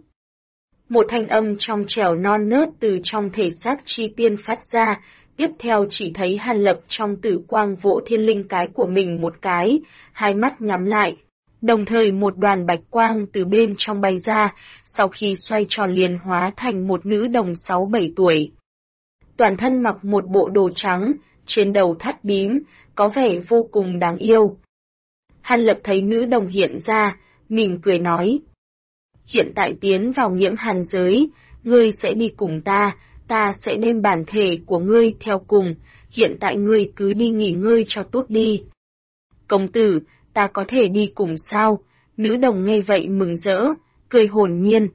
Một thanh âm trong trẻo non nớt từ trong thể xác Chi Tiên phát ra, tiếp theo chỉ thấy Hàn Lập trong tử quang vỗ thiên linh cái của mình một cái, hai mắt nhắm lại. Đồng thời một đoàn bạch quang từ bên trong bay ra, sau khi xoay tròn liền hóa thành một nữ đồng 6-7 tuổi. Toàn thân mặc một bộ đồ trắng, trên đầu thắt bím, có vẻ vô cùng đáng yêu. Hàn Lập thấy nữ đồng hiện ra, mỉm cười nói. Hiện tại tiến vào nhiễm hàn giới, ngươi sẽ đi cùng ta sẽ đem bản thể của ngươi theo cùng, hiện tại ngươi cứ đi nghỉ ngơi cho tốt đi. Công tử, ta có thể đi cùng sao? Nữ đồng nghe vậy mừng rỡ, cười hồn nhiên.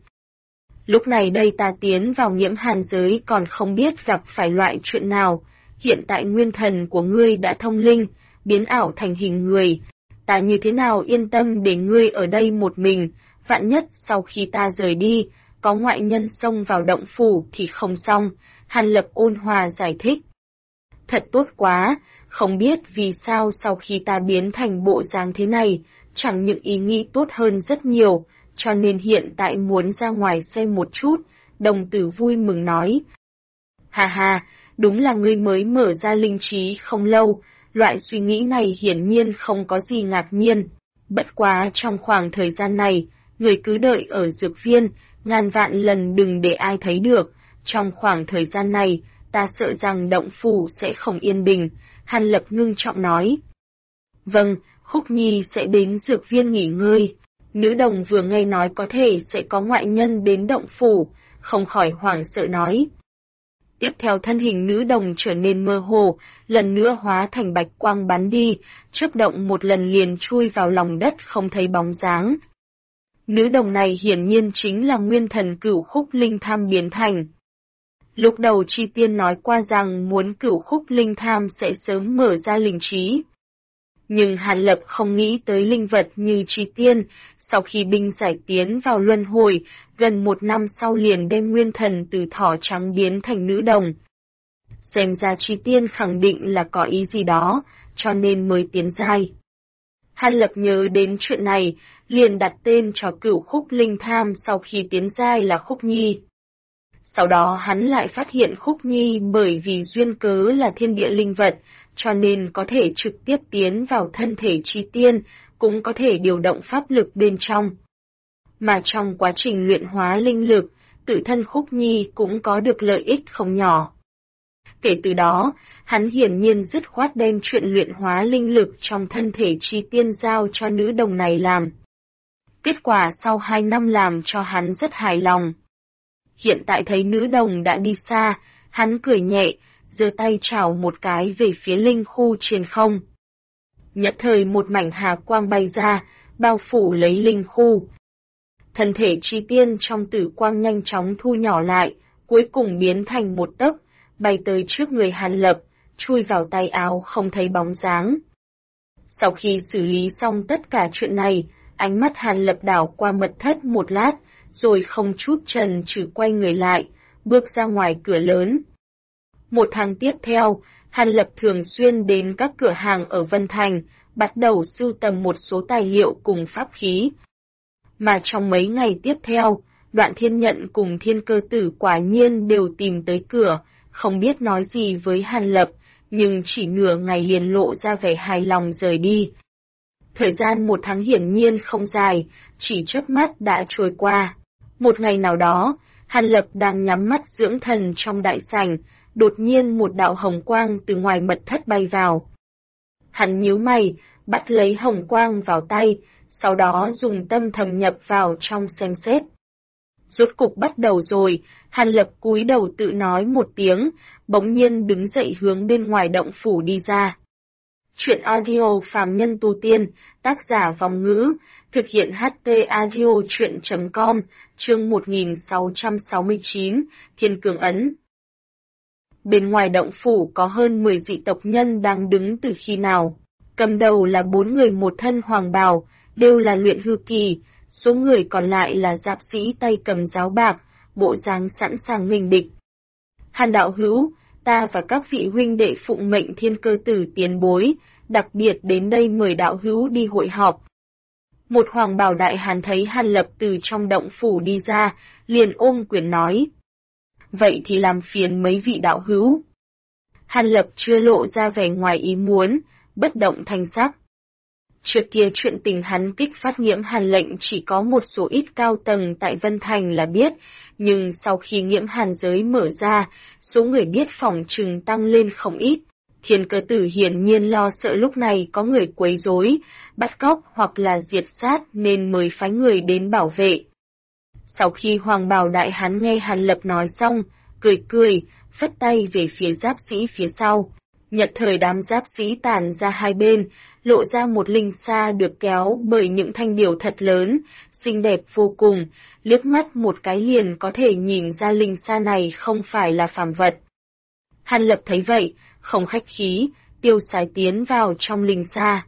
Lúc này đây ta tiến vào nhiễm hàn giới còn không biết gặp phải loại chuyện nào, hiện tại nguyên thần của ngươi đã thông linh, biến ảo thành hình người. Ta như thế nào yên tâm để ngươi ở đây một mình, vạn nhất sau khi ta rời đi, có ngoại nhân xông vào động phủ thì không xong, Hàn Lập ôn hòa giải thích. Thật tốt quá, không biết vì sao sau khi ta biến thành bộ dáng thế này, chẳng những ý nghĩ tốt hơn rất nhiều, cho nên hiện tại muốn ra ngoài xem một chút, đồng tử vui mừng nói. Hà hà, đúng là ngươi mới mở ra linh trí không lâu, loại suy nghĩ này hiển nhiên không có gì ngạc nhiên. Bất quá trong khoảng thời gian này, người cứ đợi ở dược viên, ngàn vạn lần đừng để ai thấy được. Trong khoảng thời gian này, ta sợ rằng động phủ sẽ không yên bình, Hàn Lập ngưng trọng nói. Vâng, Khúc Nhi sẽ đến dược viên nghỉ ngơi. Nữ đồng vừa nghe nói có thể sẽ có ngoại nhân đến động phủ, không khỏi hoảng sợ nói. Tiếp theo thân hình nữ đồng trở nên mơ hồ, lần nữa hóa thành bạch quang bắn đi, chớp động một lần liền chui vào lòng đất không thấy bóng dáng. Nữ đồng này hiển nhiên chính là nguyên thần Cửu Khúc Linh Tham biến thành. Lúc đầu Chi Tiên nói qua rằng muốn Cửu Khúc Linh Tham sẽ sớm mở ra linh trí. Nhưng Hàn Lập không nghĩ tới linh vật như Chi Tiên, sau khi binh giải tiến vào luân hồi, gần 1 năm sau liền đem nguyên thần từ thỏ trắng biến thành nữ đồng. Xem ra Chi Tiên khẳng định là có ý gì đó, cho nên mới tiến giai. Hàn Lập nhớ đến chuyện này, liền đặt tên cho Cửu Khúc Linh Tham sau khi tiến giai là Khúc Nhi. Sau đó hắn lại phát hiện Khúc Nhi bởi vì duyên cớ là thiên địa linh vật, cho nên có thể trực tiếp tiến vào thân thể Chi Tiên, cũng có thể điều động pháp lực bên trong. Mà trong quá trình luyện hóa linh lực, tự thân Khúc Nhi cũng có được lợi ích không nhỏ. Kể từ đó, hắn hiển nhiên dứt khoát đem chuyện luyện hóa linh lực trong thân thể Chi Tiên giao cho nữ đồng này làm. Kết quả sau 2 năm làm cho hắn rất hài lòng. Hiện tại thấy nữ đồng đã đi xa, hắn cười nhẹ, giơ tay chảo một cái về phía linh khu trên không. Nhất thời một mảnh hà quang bay ra, bao phủ lấy linh khu. Thân thể Chi Tiên trong tử quang nhanh chóng thu nhỏ lại, cuối cùng biến thành một tấc, bay tới trước người Hàn Lập, chui vào tay áo không thấy bóng dáng. Sau khi xử lý xong tất cả chuyện này, ánh mắt Hàn Lập đảo qua mật thất một lát, rồi không chút chần chừ quay người lại, bước ra ngoài cửa lớn. Một tháng tiếp theo, Hàn Lập thường xuyên đến các cửa hàng ở Vân Thành, bắt đầu sưu tầm một số tài liệu cùng pháp khí. Mà trong mấy ngày tiếp theo, Đoạn Thiên Nhận cùng Thiên Cơ Tử quả nhiên đều tìm tới cửa, không biết nói gì với Hàn Lập, nhưng chỉ nửa ngày liền lộ ra vẻ hài lòng rời đi. Thời gian 1 tháng hiển nhiên không dài, chỉ chớp mắt đã trôi qua. Một ngày nào đó, Hàn Lập đang nhắm mắt dưỡng thần trong đại sảnh, đột nhiên một đạo hồng quang từ ngoài mật thất bay vào. Hắn nhíu mày, bắt lấy hồng quang vào tay, sau đó dùng tâm thầm nhập vào trong xem xét. Rốt cục bắt đầu rồi, Hàn Lập cúi đầu tự nói một tiếng, bỗng nhiên đứng dậy hướng bên ngoài động phủ đi ra. Chuyện audio phàm nhân tu tiên, tác giả Vong Ngữ, thực hiện HT audio chuyện.com, chương 1669, Thiên Cường Ấn. Bên ngoài động phủ có hơn 10 dị tộc nhân đang đứng từ khi nào. Cầm đầu là 4 người một thân hoàng bào, đều là luyện hư kỳ, số người còn lại là giáp sĩ tay cầm giáo bạc, bộ dáng sẵn sàng nghênh địch. Hàn đạo hữu, ta và các vị huynh đệ phụng mệnh Thiên Cơ Tử tiền bối, đặc biệt đến đây mời đạo hữu đi hội họp. Một hoàng bào đại hàn thấy Hàn Lập từ trong động phủ đi ra, liền ôm quyền nói. Vậy thì làm phiền mấy vị đạo hữu. Hàn Lập chưa lộ ra vẻ ngoài ý muốn, bất động thanh sắc. Trước kia chuyện tình hắn kích phát nhiễm hàn lệnh chỉ có một số ít cao tầng tại Vân Thành là biết, nhưng sau khi nhiễm hàn giới mở ra, số người biết phỏng chừng tăng lên không ít. Thiên Cơ Tử hiển nhiên lo sợ lúc này có người quấy rối, bắt cóc hoặc là diệt sát nên mới phái người đến bảo vệ. Sau khi hoàng bào đại hán nghe Hàn Lập nói xong, cười cười, phất tay về phía giáp sĩ phía sau. Nhật thời đám giáp sĩ tản ra hai bên, lộ ra một linh sa được kéo bởi những thanh điểu thật lớn, xinh đẹp vô cùng, liếc mắt một cái liền có thể nhìn ra linh sa này không phải là phàm vật. Hàn Lập thấy vậy, không khách khí, tiêu sái tiến vào trong linh sa.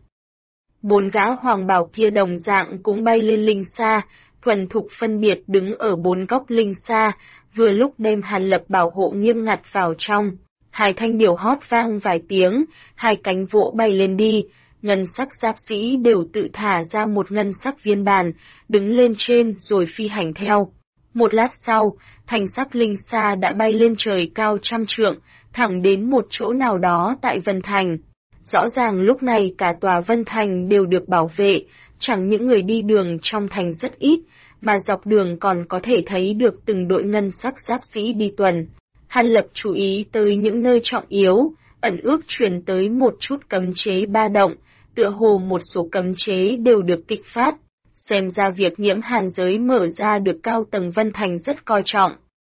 4 gã hoàng bào kia đồng dạng cũng bay lên linh sa, thuần thục phân biệt đứng ở 4 góc linh sa, vừa lúc đem Hàn Lập bảo hộ nghiêm ngặt vào trong. 2 thanh điểu hót vang vài tiếng, 2 cánh vỗ bay lên đi, ngân sắc giáp sĩ đều tự thả ra một ngân sắc viên bàn, đứng lên trên rồi phi hành theo. Một lát sau, thanh sắc linh sa đã bay lên trời cao trăm trượng, thẳng đến một chỗ nào đó tại Vân Thành. Rõ ràng lúc này cả tòa Vân Thành đều được bảo vệ, chẳng những người đi đường trong thành rất ít, mà dọc đường còn có thể thấy được từng đội ngân sắc giáp sĩ đi tuần. Hàn Lập chú ý tới những nơi trọng yếu, ẩn ước truyền tới một chút cấm chế ba động, tựa hồ một số cấm chế đều được kích phát. Xem ra việc nhiễm hàn giới mở ra được cao tầng Vân Thành rất coi trọng.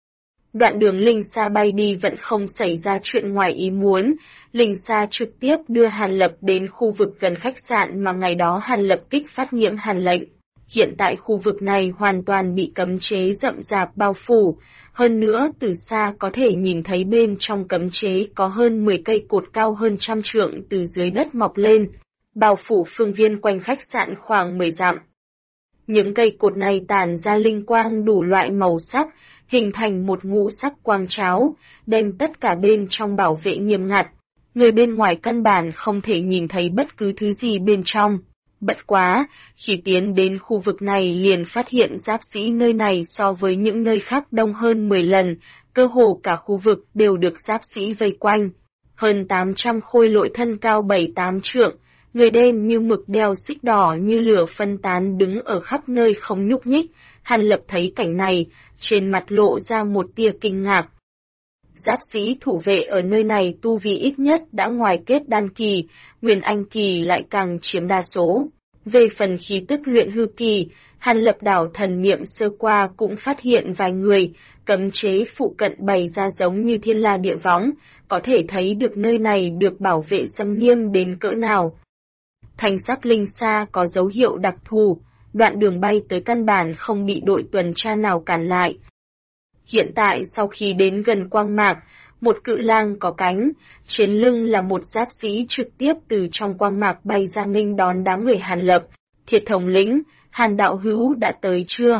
Đoạn đường Linh Sa bay đi vẫn không xảy ra chuyện ngoài ý muốn, Linh Sa trực tiếp đưa Hàn Lập đến khu vực gần khách sạn mà ngày đó Hàn Lập kích phát nhiễm hàn lệnh. Hiện tại khu vực này hoàn toàn bị cấm chế rậm rạp bao phủ, hơn nữa từ xa có thể nhìn thấy bên trong cấm chế có hơn 10 cây cột cao hơn 100 trượng từ dưới đất mọc lên, bao phủ phương viên quanh khách sạn khoảng 10 dặm. Những cây cột này tản ra linh quang đủ loại màu sắc, hình thành một ngũ sắc quang cháo, đem tất cả bên trong bảo vệ nghiêm ngặt. Người bên ngoài căn bản không thể nhìn thấy bất cứ thứ gì bên trong. Bất quá, khi tiến đến khu vực này liền phát hiện giáp sĩ nơi này so với những nơi khác đông hơn 10 lần, cơ hồ cả khu vực đều được giáp sĩ vây quanh. Hơn 800 khôi lỗi thân cao 7-8 trượng, người đen như mực đeo xích đỏ như lửa phân tán đứng ở khắp nơi không nhúc nhích. Hàn Lập thấy cảnh này, trên mặt lộ ra một tia kinh ngạc. Giáp sĩ thủ vệ ở nơi này tu vi ít nhất đã ngoài kết đan kỳ, nguyên anh kỳ lại càng chiếm đa số. Về phần khí tức luyện hư kỳ, Hàn Lập đảo thần niệm sơ qua cũng phát hiện vài người, cấm chế phụ cận bày ra giống như thiên la địa võng, có thể thấy được nơi này được bảo vệ xâm nghiêm đến cỡ nào. Thanh sắc linh sa có dấu hiệu đặc thù, đoạn đường bay tới căn bản không bị đội tuần tra nào cản lại. Hiện tại sau khi đến gần quang mạc, một cự lang có cánh, trên lưng là một giáp sĩ trực tiếp từ trong quang mạc bay ra nghênh đón đám người Hàn Lập. Thiệt thống lĩnh, Hàn đạo hữu đã tới chưa?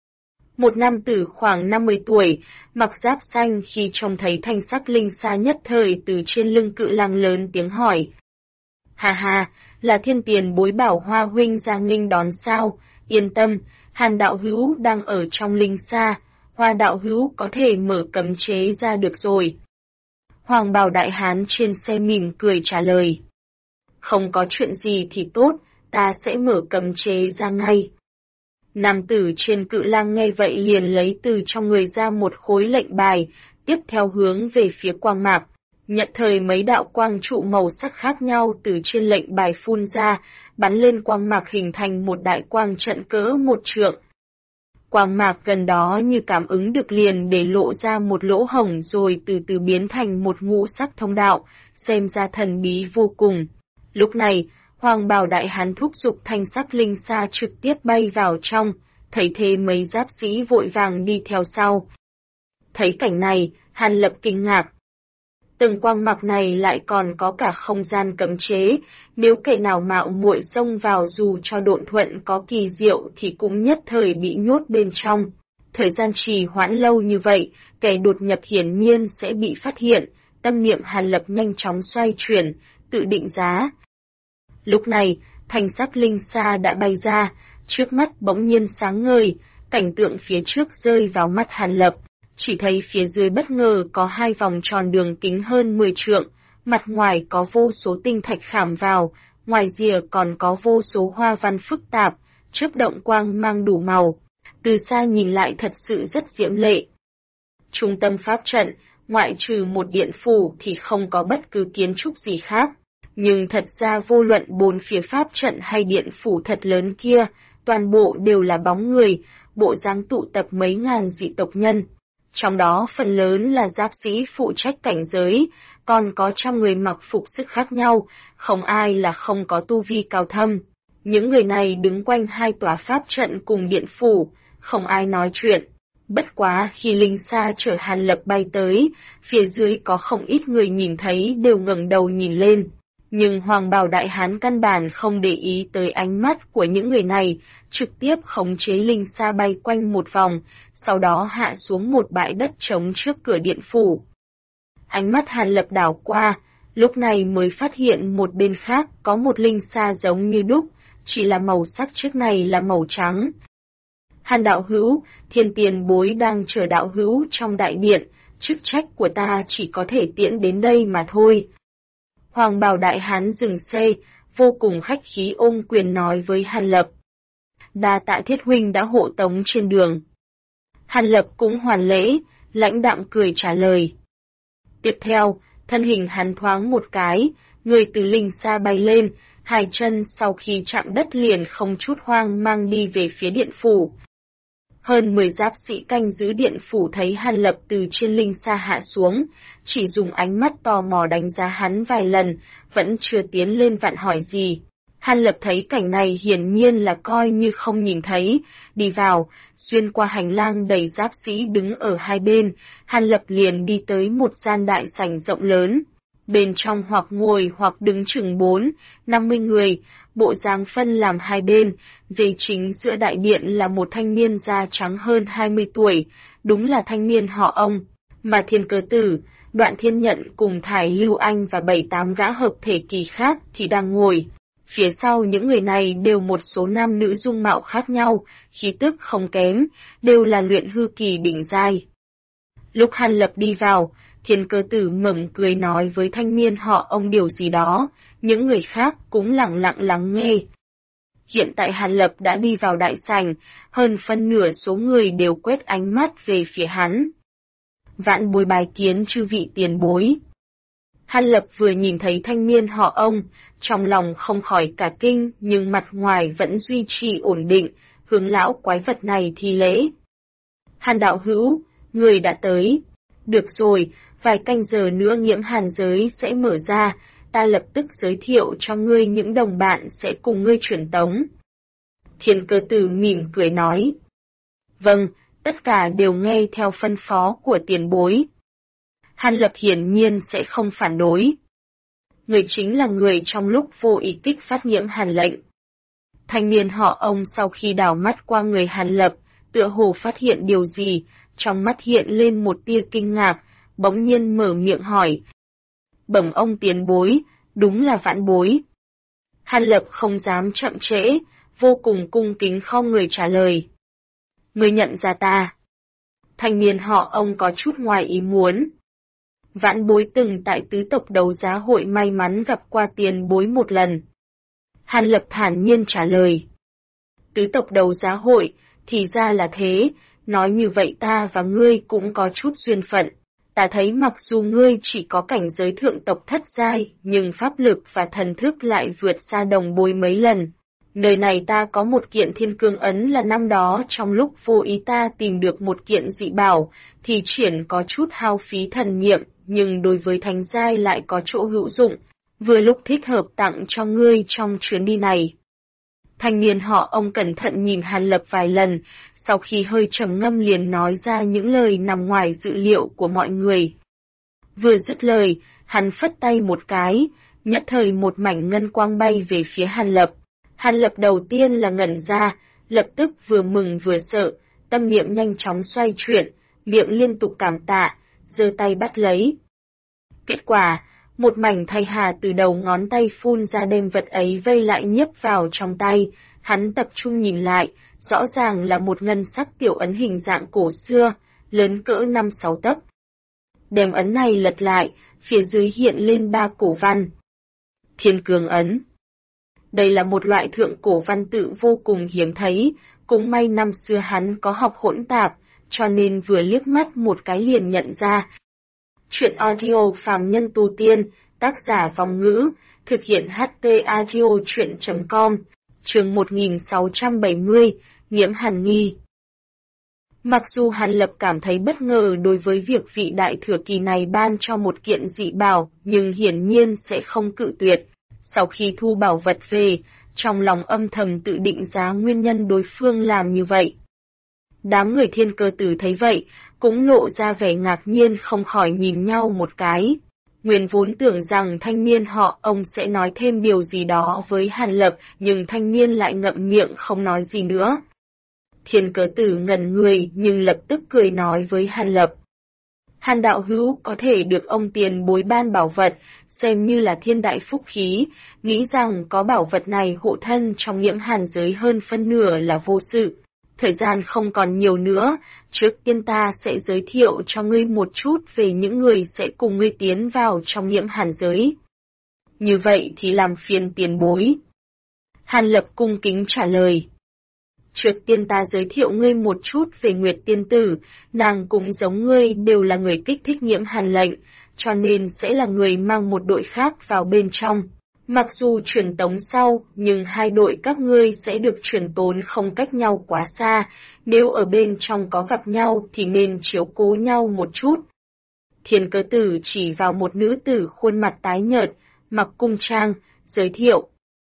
Một nam tử khoảng 50 tuổi, mặc giáp xanh khi trông thấy thanh sắc linh sa nhất thời từ trên lưng cự lang lớn tiếng hỏi. Hà hà, là thiên tiền bối bảo Hoa huynh ra nghênh đón sao? Yên tâm, Hàn đạo hữu đang ở trong linh sa, Hoa đạo hữu có thể mở cấm chế ra được rồi. Hoàng bào đại hán trên xe mỉm cười trả lời. Không có chuyện gì thì tốt, ta sẽ mở cấm chế ra ngay. Nam tử trên cự lang nghe vậy liền lấy từ trong người ra một khối lệnh bài, tiếp theo hướng về phía quang mạc. Nhận thời mấy đạo quang trụ màu sắc khác nhau từ trên lệnh bài phun ra, bắn lên quang mạc hình thành một đại quang trận cỡ 1 trượng. Quang mạc gần đó như cảm ứng được liền để lộ ra một lỗ hổng rồi từ từ biến thành một ngũ sắc thông đạo, xem ra thần bí vô cùng. Lúc này, Hoàng bào đại hán thúc giục thanh sắc linh sa trực tiếp bay vào trong, thấy thế mấy giáp sĩ vội vàng đi theo sau. Thấy cảnh này, Hàn Lập kinh ngạc. Từng quang mạc này lại còn có cả không gian cấm chế, nếu kẻ nào mạo muội xông vào dù cho độn thuận có kỳ diệu thì cũng nhất thời bị nhốt bên trong. Thời gian trì hoãn lâu như vậy, kẻ đột nhập hiển nhiên sẽ bị phát hiện, tâm niệm Hàn Lập nhanh chóng xoay chuyển, tự định giá. Lúc này, thanh sắc linh sa đã bay ra, trước mắt bỗng nhiên sáng ngời, cảnh tượng phía trước rơi vào mắt Hàn Lập. Chỉ thấy phía dưới bất ngờ có 2 vòng tròn đường kính hơn 10 trượng, mặt ngoài có vô số tinh thạch khảm vào, ngoài rìa còn có vô số hoa văn phức tạp, chớp động quang mang đủ màu. Từ xa nhìn lại thật sự rất diễm lệ. Trung tâm pháp trận, ngoại trừ một điện phủ thì không có bất cứ kiến trúc gì khác. Nhưng thật ra vô luận 4 phía pháp trận hay điện phủ thật lớn kia, toàn bộ đều là bóng người, bộ dáng tụ tập mấy ngàn dị tộc nhân. Trong đó phần lớn là giáp sĩ phụ trách cảnh giới, còn có trăm người mặc phục sức khác nhau, không ai là không có tu vi cao thâm. Những người này đứng quanh 2 tòa pháp trận cùng điện phủ, không ai nói chuyện. Bất quá khi linh sa chở Hàn Lập bay tới, phía dưới có không ít người nhìn thấy đều ngẩng đầu nhìn lên. Nhưng Hoàng bào đại hán căn bản không để ý tới ánh mắt của những người này, trực tiếp khống chế linh sa bay quanh một vòng, sau đó hạ xuống một bãi đất trống trước cửa điện phủ. Ánh mắt Hàn Lập đảo qua, lúc này mới phát hiện một bên khác có một linh sa giống như đúc, chỉ là màu sắc trước này là màu trắng. Hàn đạo hữu, thiên tiền bối đang chờ đạo hữu trong đại điện, chức trách của ta chỉ có thể tiễn đến đây mà thôi. Hoàng bào đại hán dừng xe, vô cùng khách khí ôm quyền nói với Hàn Lập. Đa tạ thiết huynh đã hộ tống trên đường. Hàn Lập cũng hoàn lễ, lãnh đạm cười trả lời. Tiếp theo, thân hình hắn thoáng một cái, người từ linh xa bay lên, hai chân sau khi chạm đất liền không chút hoang mang đi về phía điện phủ. Hơn 10 giáp sĩ canh giữ điện phủ thấy Hàn Lập từ trên linh xa hạ xuống, chỉ dùng ánh mắt tò mò đánh giá hắn vài lần, vẫn chưa tiến lên vặn hỏi gì. Hàn Lập thấy cảnh này hiển nhiên là coi như không nhìn thấy, đi vào, xuyên qua hành lang đầy giáp sĩ đứng ở hai bên, Hàn Lập liền đi tới một gian đại sảnh rộng lớn. Bên trong hoặc ngồi hoặc đứng chừng 4-50 người, bộ dáng phân làm hai bên, dây chính giữa đại điện là một thanh niên da trắng hơn 20 tuổi, đúng là thanh niên họ ông, mà Thiên Cơ Tử, Đoạn Thiên Nhận cùng Thải Lưu Anh và 7-8 gã hợp thể kỳ khác thì đang ngồi. Phía sau những người này đều một số nam nữ dung mạo khác nhau, khí tức không kém, đều là luyện hư kỳ đỉnh giai. Lúc Hàn Lập đi vào, Thiên Cơ Tử mỉm cười nói với thanh niên họ ông điều gì đó, những người khác cũng lặng lặng lắng nghe. Hiện tại Hàn Lập đã đi vào đại sảnh, hơn phân nửa số người đều quét ánh mắt về phía hắn. Vạn bối bái kiến chư vị tiền bối. Hàn Lập vừa nhìn thấy thanh niên họ ông, trong lòng không khỏi cả kinh nhưng mặt ngoài vẫn duy trì ổn định, hướng lão quái vật này thi lễ. Hàn đạo hữu, người đã tới. Được rồi, vài canh giờ nữa nhiễm hàn giới sẽ mở ra, ta lập tức giới thiệu cho ngươi những đồng bạn sẽ cùng ngươi truyền tống. Thiên Cơ Tử mỉm cười nói. Vâng, tất cả đều nghe theo phân phó của tiền bối. Hàn Lập hiển nhiên sẽ không phản đối. Người chính là người trong lúc vô ý kích phát nhiễm hàn lệnh. Thanh niên họ ông sau khi đảo mắt qua người Hàn Lập, tựa hồ phát hiện điều gì, trong mắt hiện lên một tia kinh ngạc, bỗng nhiên mở miệng hỏi. Bẩm ông tiền bối, đúng là vãn bối. Hàn Lập không dám chậm trễ, vô cùng cung kính khom người trả lời. Người nhận ra ta. Thanh niên họ ông có chút ngoài ý muốn. Vãn bối từng tại tứ tộc đấu giá hội may mắn gặp qua tiền bối một lần. Hàn Lập thản nhiên trả lời. Tứ tộc đấu giá hội, thì ra là thế, nói như vậy ta và ngươi cũng có chút duyên phận. Ta thấy mặc dù ngươi chỉ có cảnh giới thượng tộc thất giai, nhưng pháp lực và thần thức lại vượt xa đồng bối mấy lần. Nơi này ta có một kiện thiên cương ấn là năm đó trong lúc vô ý ta tìm được một kiện dị bảo, thì triển có chút hao phí thần niệm, nhưng đối với thánh giai lại có chỗ hữu dụng, vừa lúc thích hợp tặng cho ngươi trong chuyến đi này. Thanh niên họ ông cẩn thận nhìn Hàn Lập vài lần, sau khi hơi trầm ngâm liền nói ra những lời nằm ngoài dự liệu của mọi người. Vừa dứt lời, hắn phất tay một cái, nhất thời một mảnh ngân quang bay về phía Hàn Lập. Hàn Lập đầu tiên là ngẩn ra, lập tức vừa mừng vừa sợ, tâm niệm nhanh chóng xoay chuyển, miệng liên tục cảm tạ, giơ tay bắt lấy. Kết quả, một mảnh thanh hà từ đầu ngón tay phun ra đem vật ấy vây lại nhiếp vào trong tay, hắn tập trung nhìn lại, rõ ràng là một ngân sắc tiểu ấn hình dạng cổ xưa, lớn cỡ 5-6 tấc. Đem ấn này lật lại, phía dưới hiện lên 3 cổ văn. Thiên Cương ấn. Đây là một loại thượng cổ văn tự vô cùng hiếm thấy, cũng may năm xưa hắn có học hỗn tạp, cho nên vừa liếc mắt một cái liền nhận ra. Chuyện audio phàm nhân tu tiên, tác giả Vong Ngữ, thực hiện HT audio chuyện.com, chương 1670, nhiễm hàn nghi. Mặc dù Hàn Lập cảm thấy bất ngờ đối với việc vị đại thừa kỳ này ban cho một kiện dị bảo, nhưng hiển nhiên sẽ không cự tuyệt. Sau khi thu bảo vật về, trong lòng âm thầm tự định giá nguyên nhân đối phương làm như vậy. Đám người Thiên Cơ Tử thấy vậy, cũng lộ ra vẻ ngạc nhiên không khỏi nhìn nhau một cái. Nguyên vốn tưởng rằng thanh niên họ ông sẽ nói thêm điều gì đó với Hàn Lập, nhưng thanh niên lại ngậm miệng không nói gì nữa. Thiên Cơ Tử ngẩn người nhưng lập tức cười nói với Hàn Lập. Hàn đạo hữu có thể được ông tiền bối ban bảo vật, xem như là thiên đại phúc khí, nghĩ rằng có bảo vật này hộ thân trong nhiễm hàn giới hơn phân nửa là vô sự. Thời gian không còn nhiều nữa, trước tiên ta sẽ giới thiệu cho ngươi một chút về những người sẽ cùng ngươi tiến vào trong nhiễm hàn giới. Như vậy thì làm phiền tiền bối. Hàn Lập cung kính trả lời. Trước tiên ta giới thiệu ngươi một chút về Nguyệt Tiên Tử, nàng cũng giống ngươi đều là người kích thích nhiễm hàn lệnh, cho nên sẽ là người mang một đội khác vào bên trong. Mặc dù truyền tống sau, nhưng hai đội các ngươi sẽ được truyền tống không cách nhau quá xa, nếu ở bên trong có gặp nhau thì nên chiếu cố nhau một chút. Thiên Cơ Tử chỉ vào một nữ tử khuôn mặt tái nhợt, mặc cung trang, giới thiệu.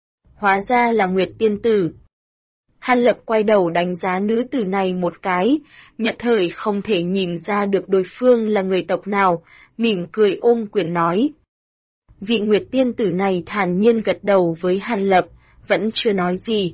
Hóa ra là Nguyệt Tiên Tử. Hàn Lập quay đầu đánh giá nữ tử này một cái, nhất thời không thể nhìn ra được đối phương là người tộc nào, mỉm cười ôm quyền nói. Vị Nguyệt Tiên Tử này thản nhiên gật đầu với Hàn Lập, vẫn chưa nói gì.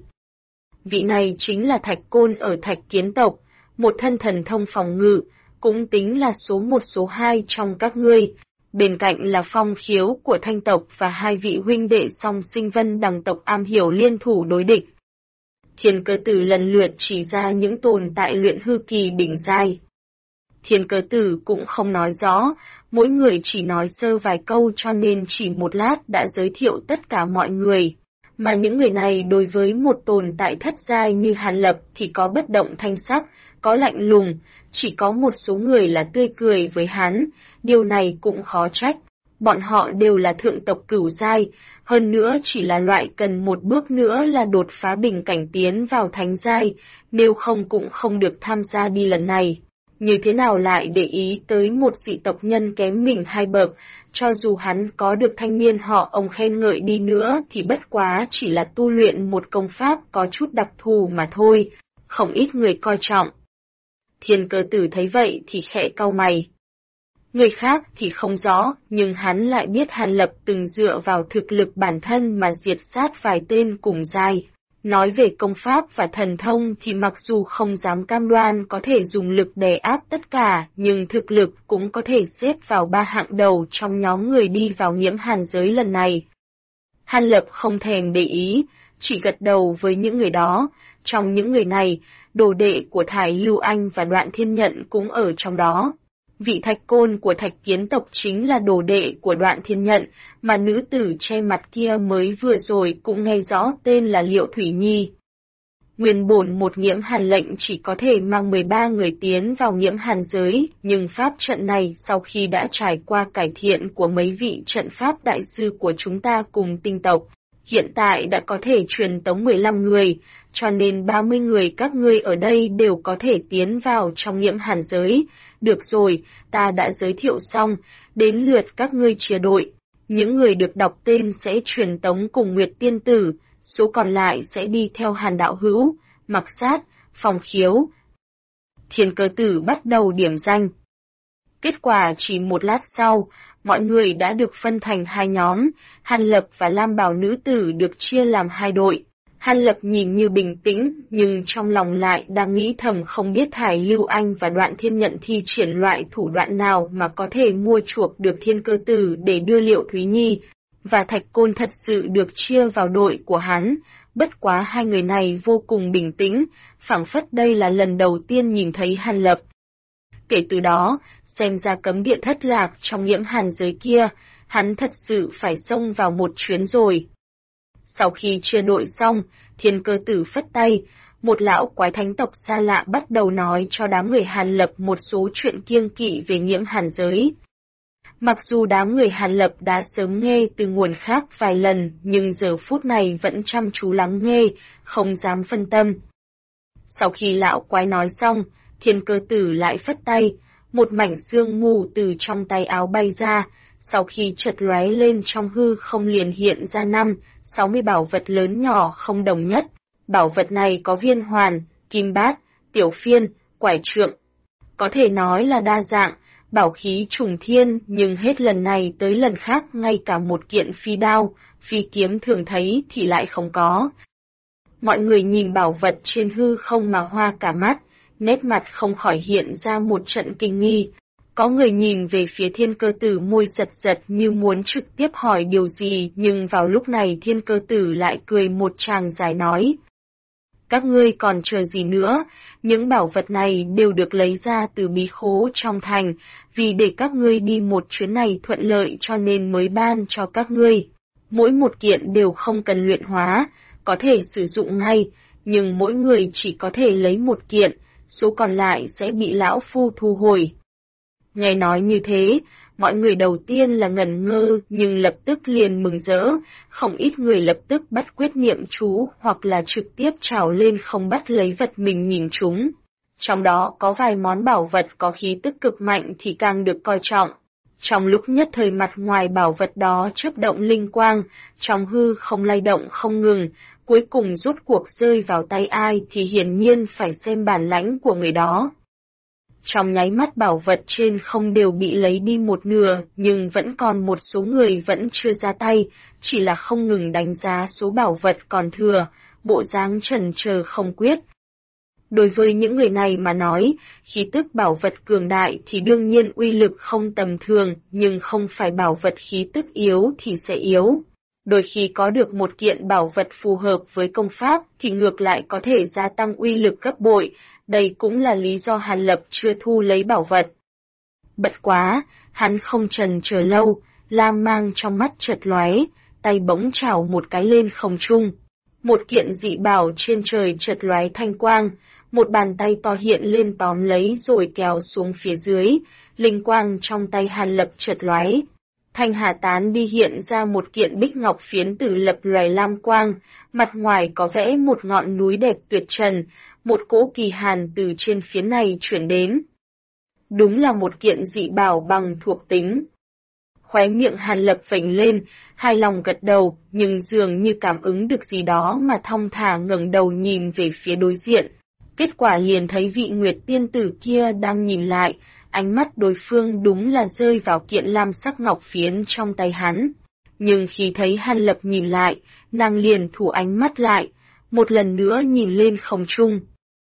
Vị này chính là Thạch Côn ở Thạch Kiến tộc, một thân thần thông phòng ngự, cũng tính là số 1 số 2 trong các ngươi. Bên cạnh là Phong Khiếu của Thanh tộc và hai vị huynh đệ song sinh Vân Đằng tộc am hiểu liên thủ đối địch. Thiên Cơ Tử lần lượt chỉ ra những tồn tại luyện hư kỳ đỉnh giai. Thiên Cơ Tử cũng không nói rõ, mỗi người chỉ nói sơ vài câu cho nên chỉ một lát đã giới thiệu tất cả mọi người. Mà những người này đối với một tồn tại thất giai như Hàn Lập thì có bất động thanh sắc, có lạnh lùng, chỉ có một số người là tươi cười với hắn, điều này cũng khó trách. Bọn họ đều là thượng tộc cửu giai, hơn nữa chỉ là loại cần một bước nữa là đột phá bình cảnh tiến vào thánh giai, nếu không cũng không được tham gia đi lần này. Như thế nào lại để ý tới một dị tộc nhân kém mình 2 bậc, cho dù hắn có được thanh niên họ ông khen ngợi đi nữa thì bất quá chỉ là tu luyện một công pháp có chút đặc thù mà thôi, không ít người coi trọng. Thiên Cơ Tử thấy vậy thì khẽ cau mày. Người khác thì không rõ, nhưng hắn lại biết Hàn Lập từng dựa vào thực lực bản thân mà diệt sát vài tên cùng giai. Nói về công pháp và thần thông thì mặc dù không dám cam đoan có thể dùng lực đè áp tất cả, nhưng thực lực cũng có thể xếp vào 3 hạng đầu trong nhóm người đi vào nhiễm hàn giới lần này. Hàn Lập không thèm để ý, chỉ gật đầu với những người đó. Trong những người này, đồ đệ của Thải Lưu Anh và Đoạn Thiên Nhận cũng ở trong đó. Vị Thạch Côn của Thạch Kiến tộc chính là đồ đệ của Đoạn Thiên Nhận, mà nữ tử che mặt kia mới vừa rồi cũng nghe rõ tên là Liệu Thủy Nhi. Nguyên bổn một nhiễm hàn lệnh chỉ có thể mang 13 người tiến vào nhiễm hàn giới, nhưng pháp trận này sau khi đã trải qua cải thiện của mấy vị trận pháp đại sư của chúng ta cùng tinh tộc, hiện tại đã có thể truyền tống 15 người, cho nên 30 người các ngươi ở đây đều có thể tiến vào trong nhiễm hàn giới. Được rồi, ta đã giới thiệu xong, đến lượt các ngươi chia đội. Những người được đọc tên sẽ truyền tống cùng Nguyệt Tiên Tử, số còn lại sẽ đi theo Hàn Đạo Hữu, Mặc Sát, Phong Khiếu. Thiên Cơ Tử bắt đầu điểm danh. Kết quả chỉ một lát sau, mọi người đã được phân thành 2 nhóm, Hàn Lập và Lam Bào nữ tử được chia làm 2 đội. Hàn Lập nhìn như bình tĩnh, nhưng trong lòng lại đang nghĩ thầm không biết Thải Lưu Anh và Đoạn Thiên Nhận thi triển loại thủ đoạn nào mà có thể mua chuộc được Thiên Cơ Tử để đưa Liệu Thúy Nhi, và Thạch Côn thật sự được chia vào đội của hắn. Bất quá 2 người này vô cùng bình tĩnh, phảng phất đây là lần đầu tiên nhìn thấy Hàn Lập. Kể từ đó, xem ra cấm địa thất lạc trong nhiễm hàn giới kia, hắn thật sự phải xông vào một chuyến rồi. Sau khi chia đội xong, Thiên Cơ Tử phất tay, một lão quái thánh tộc xa lạ bắt đầu nói cho đám người Hàn Lập một số chuyện kiêng kỵ về nhiễm hàn giới. Mặc dù đám người Hàn Lập đã sớm nghe từ nguồn khác vài lần, nhưng giờ phút này vẫn chăm chú lắng nghe, không dám phân tâm. Sau khi lão quái nói xong, Thiên Cơ Tử lại phất tay, một mảnh sương mù từ trong tay áo bay ra, sau khi chợt lóe lên trong hư không liền hiện ra 60 bảo vật lớn nhỏ không đồng nhất. Bảo vật này có viên hoàn, kim bát, tiểu phiên, quải trượng. Có thể nói là đa dạng, bảo khí trùng thiên, nhưng hết lần này tới lần khác ngay cả một kiện phi đao, phi kiếm thường thấy thì lại không có. Mọi người nhìn bảo vật trên hư không mà hoa cả mắt, nét mặt không khỏi hiện ra một trận kinh nghi. Có người nhìn về phía Thiên Cơ Tử môi giật giật như muốn trực tiếp hỏi điều gì, nhưng vào lúc này Thiên Cơ Tử lại cười một tràng dài nói. Các ngươi còn chờ gì nữa, những bảo vật này đều được lấy ra từ bí khố trong thành, vì để các ngươi đi một chuyến này thuận lợi cho nên mới ban cho các ngươi. Mỗi một kiện đều không cần luyện hóa, có thể sử dụng ngay, nhưng mỗi người chỉ có thể lấy một kiện, số còn lại sẽ bị lão phu thu hồi. Nghe nói như thế, Mọi người đầu tiên là ngẩn ngơ nhưng lập tức liền mừng rỡ, không ít người lập tức bắt quyết niệm chú hoặc là trực tiếp trào lên không bắt lấy vật mình nhìn chúng. Trong đó có vài món bảo vật có khí tức cực mạnh thì càng được coi trọng. Trong lúc nhất thời mặt ngoài bảo vật đó chớp động linh quang, trong hư không lay động không ngừng, cuối cùng rốt cuộc rơi vào tay ai thì hiển nhiên phải xem bản lãnh của người đó. Trong nháy mắt bảo vật trên không đều bị lấy đi một nửa, nhưng vẫn còn một số người vẫn chưa ra tay, chỉ là không ngừng đánh giá số bảo vật còn thừa, bộ dáng chần chờ không quyết. Đối với những người này mà nói, khí tức bảo vật cường đại thì đương nhiên uy lực không tầm thường, nhưng không phải bảo vật khí tức yếu thì sẽ yếu. Đôi khi có được một kiện bảo vật phù hợp với công pháp thì ngược lại có thể gia tăng uy lực gấp bội, đây cũng là lý do Hàn Lập chưa thu lấy bảo vật. Bật quá, hắn không chần chờ lâu, lam mang trong mắt chợt lóe, tay bỗng chảo một cái lên không trung. Một kiện dị bảo trên trời chợt lóe thanh quang, một bàn tay to hiện lên tóm lấy rồi kéo xuống phía dưới, linh quang trong tay Hàn Lập chợt lóe. Thanh hà tán đi hiện ra một kiện bích ngọc phiến tử lập loài lam quang, mặt ngoài có vẽ một ngọn núi đẹp tuyệt trần, một cỗ kỳ hàn từ trên phiến này chuyển đến. Đúng là một kiện dị bảo bằng thuộc tính. Khóe miệng Hàn Lập vểnh lên, hài lòng gật đầu, nhưng dường như cảm ứng được gì đó mà thong thả ngẩng đầu nhìn về phía đối diện. Kết quả liền thấy vị Nguyệt tiên tử kia đang nhìn lại, ánh mắt đối phương đúng là rơi vào kiện lam sắc ngọc phiến trong tay hắn. Nhưng khi thấy Hàn Lập nhìn lại, nàng liền thu ánh mắt lại, một lần nữa nhìn lên không trung.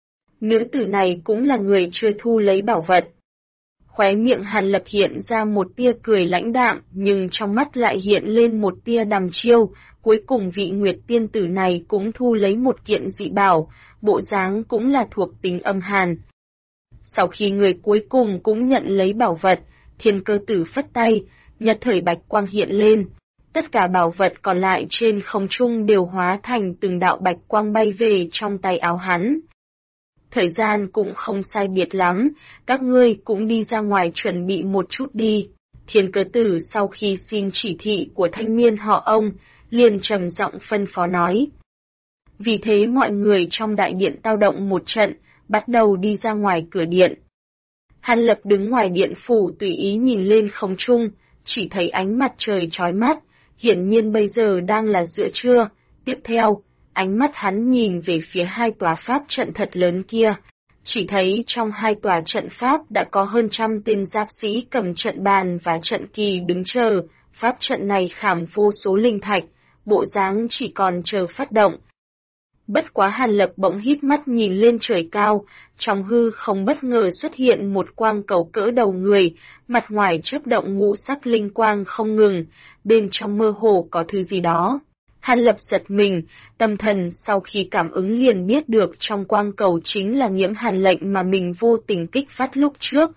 Nữ tử này cũng là người chưa thu lấy bảo vật. Khóe miệng Hàn Lập hiện ra một tia cười lãnh đạm, nhưng trong mắt lại hiện lên một tia đăm chiêu, cuối cùng vị Nguyệt tiên tử này cũng thu lấy một kiện dị bảo, bộ dáng cũng là thuộc tính âm hàn. Sau khi người cuối cùng cũng nhận lấy bảo vật, Thiên Cơ Tử phất tay, nhật thời bạch quang hiện lên. Tất cả bảo vật còn lại trên không trung đều hóa thành từng đạo bạch quang bay về trong tay áo hắn. Thời gian cũng không sai biệt lắm, các ngươi cũng đi ra ngoài chuẩn bị một chút đi. Thiên Cơ Tử sau khi xin chỉ thị của thanh niên họ ông, liền trầm giọng phân phó nói. Vì thế mọi người trong đại điện tao động một trận, bắt đầu đi ra ngoài cửa điện. Hàn Lập đứng ngoài điện phủ tùy ý nhìn lên không trung, chỉ thấy ánh mặt trời chói mắt, hiển nhiên bây giờ đang là giữa trưa. Tiếp theo, ánh mắt hắn nhìn về phía hai tòa pháp trận thật lớn kia, chỉ thấy trong hai tòa trận pháp đã có hơn trăm tên giáp sĩ cầm trận bàn và trận kỳ đứng chờ, pháp trận này khảm vô số linh thạch, bộ dáng chỉ còn chờ phát động. Bất quá Hàn Lập bỗng hít mắt nhìn lên trời cao, trong hư không bất ngờ xuất hiện một quang cầu cỡ đầu người, mặt ngoài chớp động ngũ sắc linh quang không ngừng, bên trong mơ hồ có thứ gì đó. Hàn Lập giật mình, tâm thần sau khi cảm ứng liền biết được trong quang cầu chính là Nghiễm Hàn lệnh mà mình vô tình kích phát lúc trước.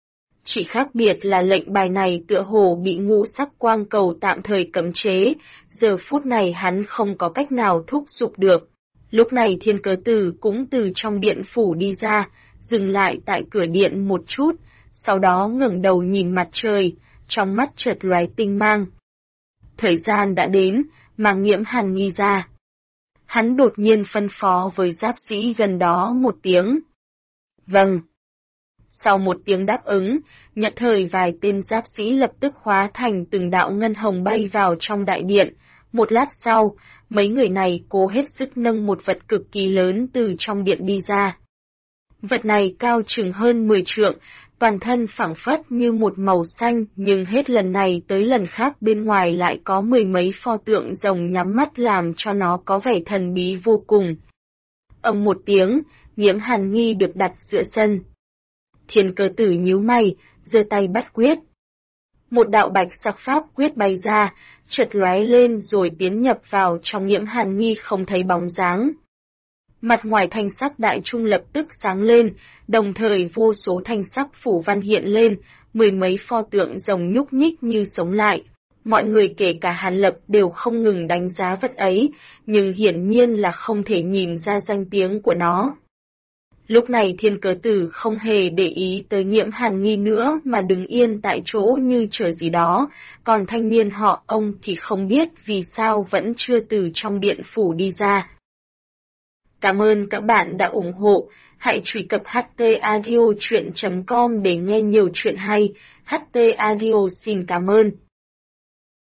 Chỉ khác biệt là lệnh bài này tựa hồ bị ngũ sắc quang cầu tạm thời cấm chế, giờ phút này hắn không có cách nào thúc giục được. Lúc này Thiên Cơ Tử cũng từ trong điện phủ đi ra, dừng lại tại cửa điện một chút, sau đó ngẩng đầu nhìn mặt trời, trong mắt chợt lóe tinh mang. Thời gian đã đến, mà Nghiễm Hàn nghi ra. Hắn đột nhiên phân phó với giáp sĩ gần đó một tiếng. Vâng. Sau một tiếng đáp ứng, nhất thời vài tên giáp sĩ lập tức hóa thành từng đạo ngân hồng bay vào trong đại điện. Một lát sau, mấy người này cố hết sức nâng một vật cực kỳ lớn từ trong điện đi ra. Vật này cao chừng hơn 10 trượng, toàn thân phẳng phất như một màu xanh, nhưng hết lần này tới lần khác bên ngoài lại có mười mấy pho tượng rồng nhắm mắt làm cho nó có vẻ thần bí vô cùng. Ầm một tiếng, Nghiễm Hàn nghi được đặt giữa sân. Thiên Cơ Tử nhíu mày, giơ tay bắt quyết. Một đạo bạch sắc pháp quyết bay ra, chợt lóe lên rồi tiến nhập vào trong Nghiễm Hàn nghi không thấy bóng dáng. Mặt ngoài thanh sắc đại trung lập tức sáng lên, đồng thời vô số thanh sắc phủ văn hiện lên, mười mấy pho tượng rồng nhúc nhích như sống lại. Mọi người kể cả Hàn Lập đều không ngừng đánh giá vật ấy, nhưng hiển nhiên là không thể nhìn ra danh tiếng của nó. Lúc này Thiên Cớ Tử không hề để ý tới Nhiễm Hàn Nghi nữa mà đứng yên tại chỗ như chờ gì đó, còn thanh niên họ ông thì không biết vì sao vẫn chưa từ trong điện phủ đi ra. Cảm ơn các bạn đã ủng hộ, hãy truy cập htaudio.com để nghe nhiều chuyện hay. HT Audio xin cảm ơn.